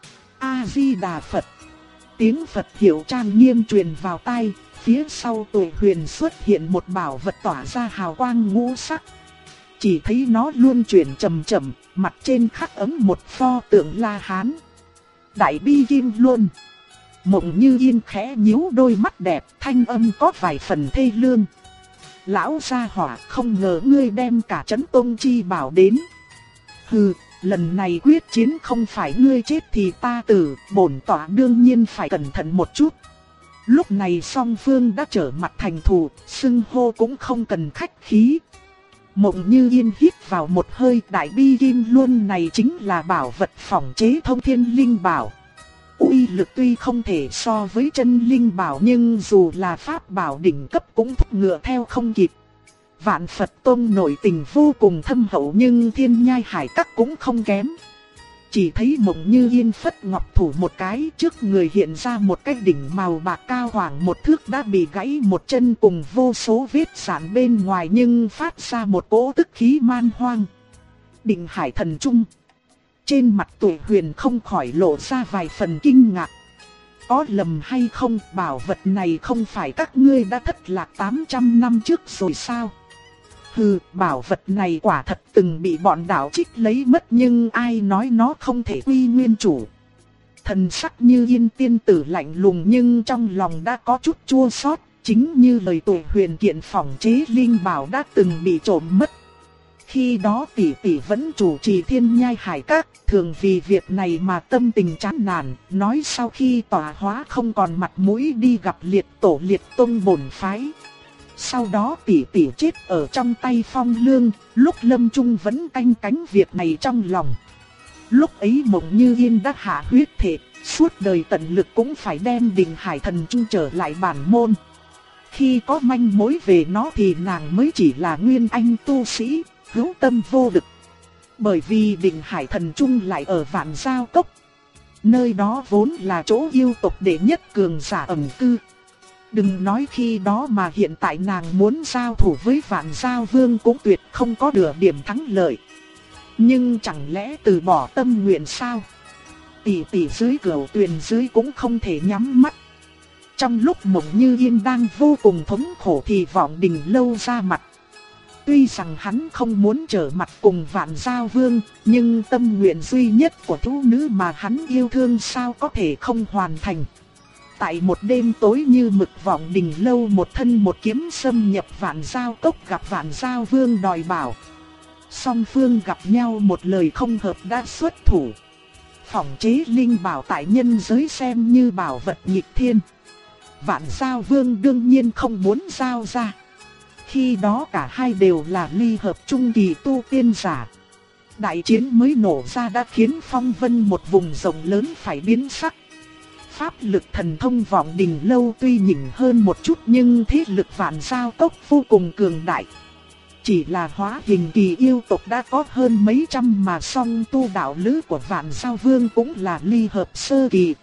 A Di Đà Phật. Tiếng Phật hiệu trang nghiêm truyền vào tai, phía sau Tụi Huyền xuất hiện một bảo vật tỏa ra hào quang ngũ sắc. Chỉ thấy nó luân chuyển chậm chậm, mặt trên khắc ấn một pho tượng La Hán. Đại bi kim luân. Mộng Như Yên khẽ nhíu đôi mắt đẹp, thanh âm có vài phần thê lương. Lão gia hỏa, không ngờ ngươi đem cả Chấn Tông chi bảo đến. Hừ, lần này quyết chiến không phải ngươi chết thì ta tử, bổn tọa đương nhiên phải cẩn thận một chút. Lúc này song phương đã trở mặt thành thù, xưng hô cũng không cần khách khí. Mộng Như Yên hít vào một hơi, đại bi kim luân này chính là bảo vật phỏng chế thông thiên linh bảo. Uy lực tuy không thể so với chân linh bảo nhưng dù là pháp bảo đỉnh cấp cũng thúc ngựa theo không kịp. Vạn Phật Tông nội tình vô cùng thâm hậu nhưng Thiên Nhai Hải Các cũng không kém. Chỉ thấy Mộng Như Yên phất ngọc thủ một cái, trước người hiện ra một cái đỉnh màu bạc cao khoảng một thước đã bị gãy một chân cùng vô số vết rạn bên ngoài nhưng phát ra một cỗ tức khí man hoang. Định Hải Thần Trung. Trên mặt Tuệ Huyền không khỏi lộ ra vài phần kinh ngạc. Có lầm hay không, bảo vật này không phải các ngươi đã thất lạc 800 năm trước rồi sao? Hừ, bảo vật này quả thật từng bị bọn đạo trích lấy mất nhưng ai nói nó không thể quy nguyên chủ. Thần sắc Như Yên tiên tử lạnh lùng nhưng trong lòng đã có chút chua xót, chính như lời Tuệ Huyền kiện phỏng chế linh bảo đã từng bị trộm mất. Khi đó tỷ tỷ vẫn chủ trì Thiên Nhai Hải Các, thường vì việc này mà tâm tình chán nản, nói sau khi tọa hóa không còn mặt mũi đi gặp liệt tổ liệt tông bổn phái. Sau đó tỷ tỷ chết ở trong tay Phong Lương, lúc lâm chung vẫn canh cánh việc này trong lòng. Lúc ấy Mộng Như Yên đã hạ huyết thể, suốt đời tận lực cũng phải đem Định Hải Thần Trung trở lại bản môn. Khi có manh mối về nó thì nàng mới chỉ là nguyên anh tu sĩ, hữu tâm vô lực. Bởi vì Định Hải Thần Trung lại ở Vạn Giao Cốc. Nơi đó vốn là chỗ yêu tộc đệ nhất cường giả ẩn cư. Đừng nói khi đó mà hiện tại nàng muốn giao thủ với Vạn Giao Vương cũng tuyệt không có được điểm thắng lợi. Nhưng chẳng lẽ từ bỏ tâm nguyện sao? Tỷ tỷ dưới Cửu Tuyền dưới cũng không thể nhắm mắt. Trong lúc Mộng Như Yên đang vô cùng thống khổ thì Vọng Đình Lâu ra mặt. Tuy rằng hắn không muốn trở mặt cùng Vạn Giao Vương, nhưng tâm nguyện duy nhất của thiếu nữ mà hắn yêu thương sao có thể không hoàn thành. Tại một đêm tối như mực, Vọng Đình Lâu một thân một kiếm xâm nhập Vạn Giao Cốc gặp Vạn Giao Vương đòi bảo. Song phương gặp nhau một lời không hợp đã xuất thủ. Phỏng chế linh bảo tại nhân giới xem như bảo vật nghịch thiên. Vạn Giao Vương đương nhiên không muốn giao ra. Khi đó cả hai đều là ly hợp trung kỳ tu tiên giả. Đại chiến mới nổ ra đã khiến phong vân một vùng rộng lớn phải biến sắc. Pháp lực thần thông Vọng Đình Lâu tuy nhỉnh hơn một chút nhưng thế lực Vạn Giao Cốc vô cùng cường đại. Chỉ là hóa hình kỳ yêu tộc đã có hơn mấy trăm mà song tu đạo lữ của Vạn Giao Vương cũng là ly hợp sơ kỳ.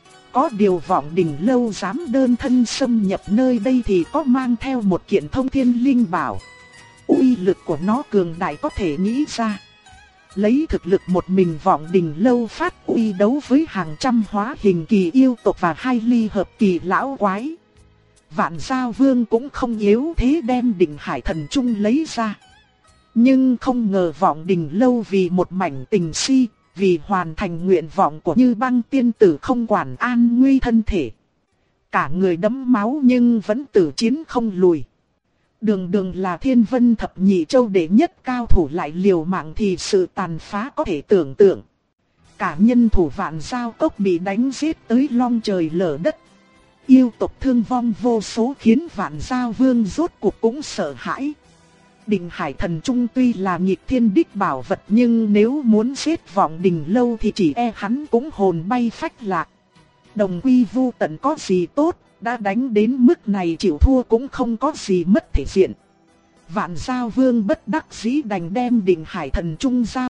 Có điều Vọng Đình Lâu dám đơn thân xâm nhập nơi đây thì có mang theo một kiện thông thiên linh bảo. Uy lực của nó cường đại có thể nghĩ ra. Lấy thực lực một mình Vọng Đình Lâu phát uy đấu với hàng trăm hóa hình kỳ yêu tộc và hai ly hợp kỳ lão quái. Vạn Giao Vương cũng không yếu thế đem Định Hải Thần Trung lấy ra. Nhưng không ngờ Vọng Đình Lâu vì một mảnh tình si, vì hoàn thành nguyện vọng của Như Băng tiên tử không quản an nguy thân thể. Cả người đẫm máu nhưng vẫn tử chiến không lùi. Đường đường là Thiên Vân Thập Nhị Châu đệ nhất cao thủ lại liều mạng thì sự tàn phá có thể tưởng tượng. Cả nhân thủ Vạn Giao Cốc bị đánh giết tới long trời lở đất. Yêu tộc thương vong vô số khiến Vạn Giao Vương rốt cuộc cũng sợ hãi. Định Hải Thần Trung tuy là nghịch thiên đích bảo vật nhưng nếu muốn giết Vọng Đình Lâu thì chỉ e hắn cũng hồn bay phách lạc. Đồng quy vu tận có gì tốt, đã đánh đến mức này chịu thua cũng không có gì mất thể diện. Vạn Giao Vương bất đắc dĩ đành đem Định Hải Thần Trung giao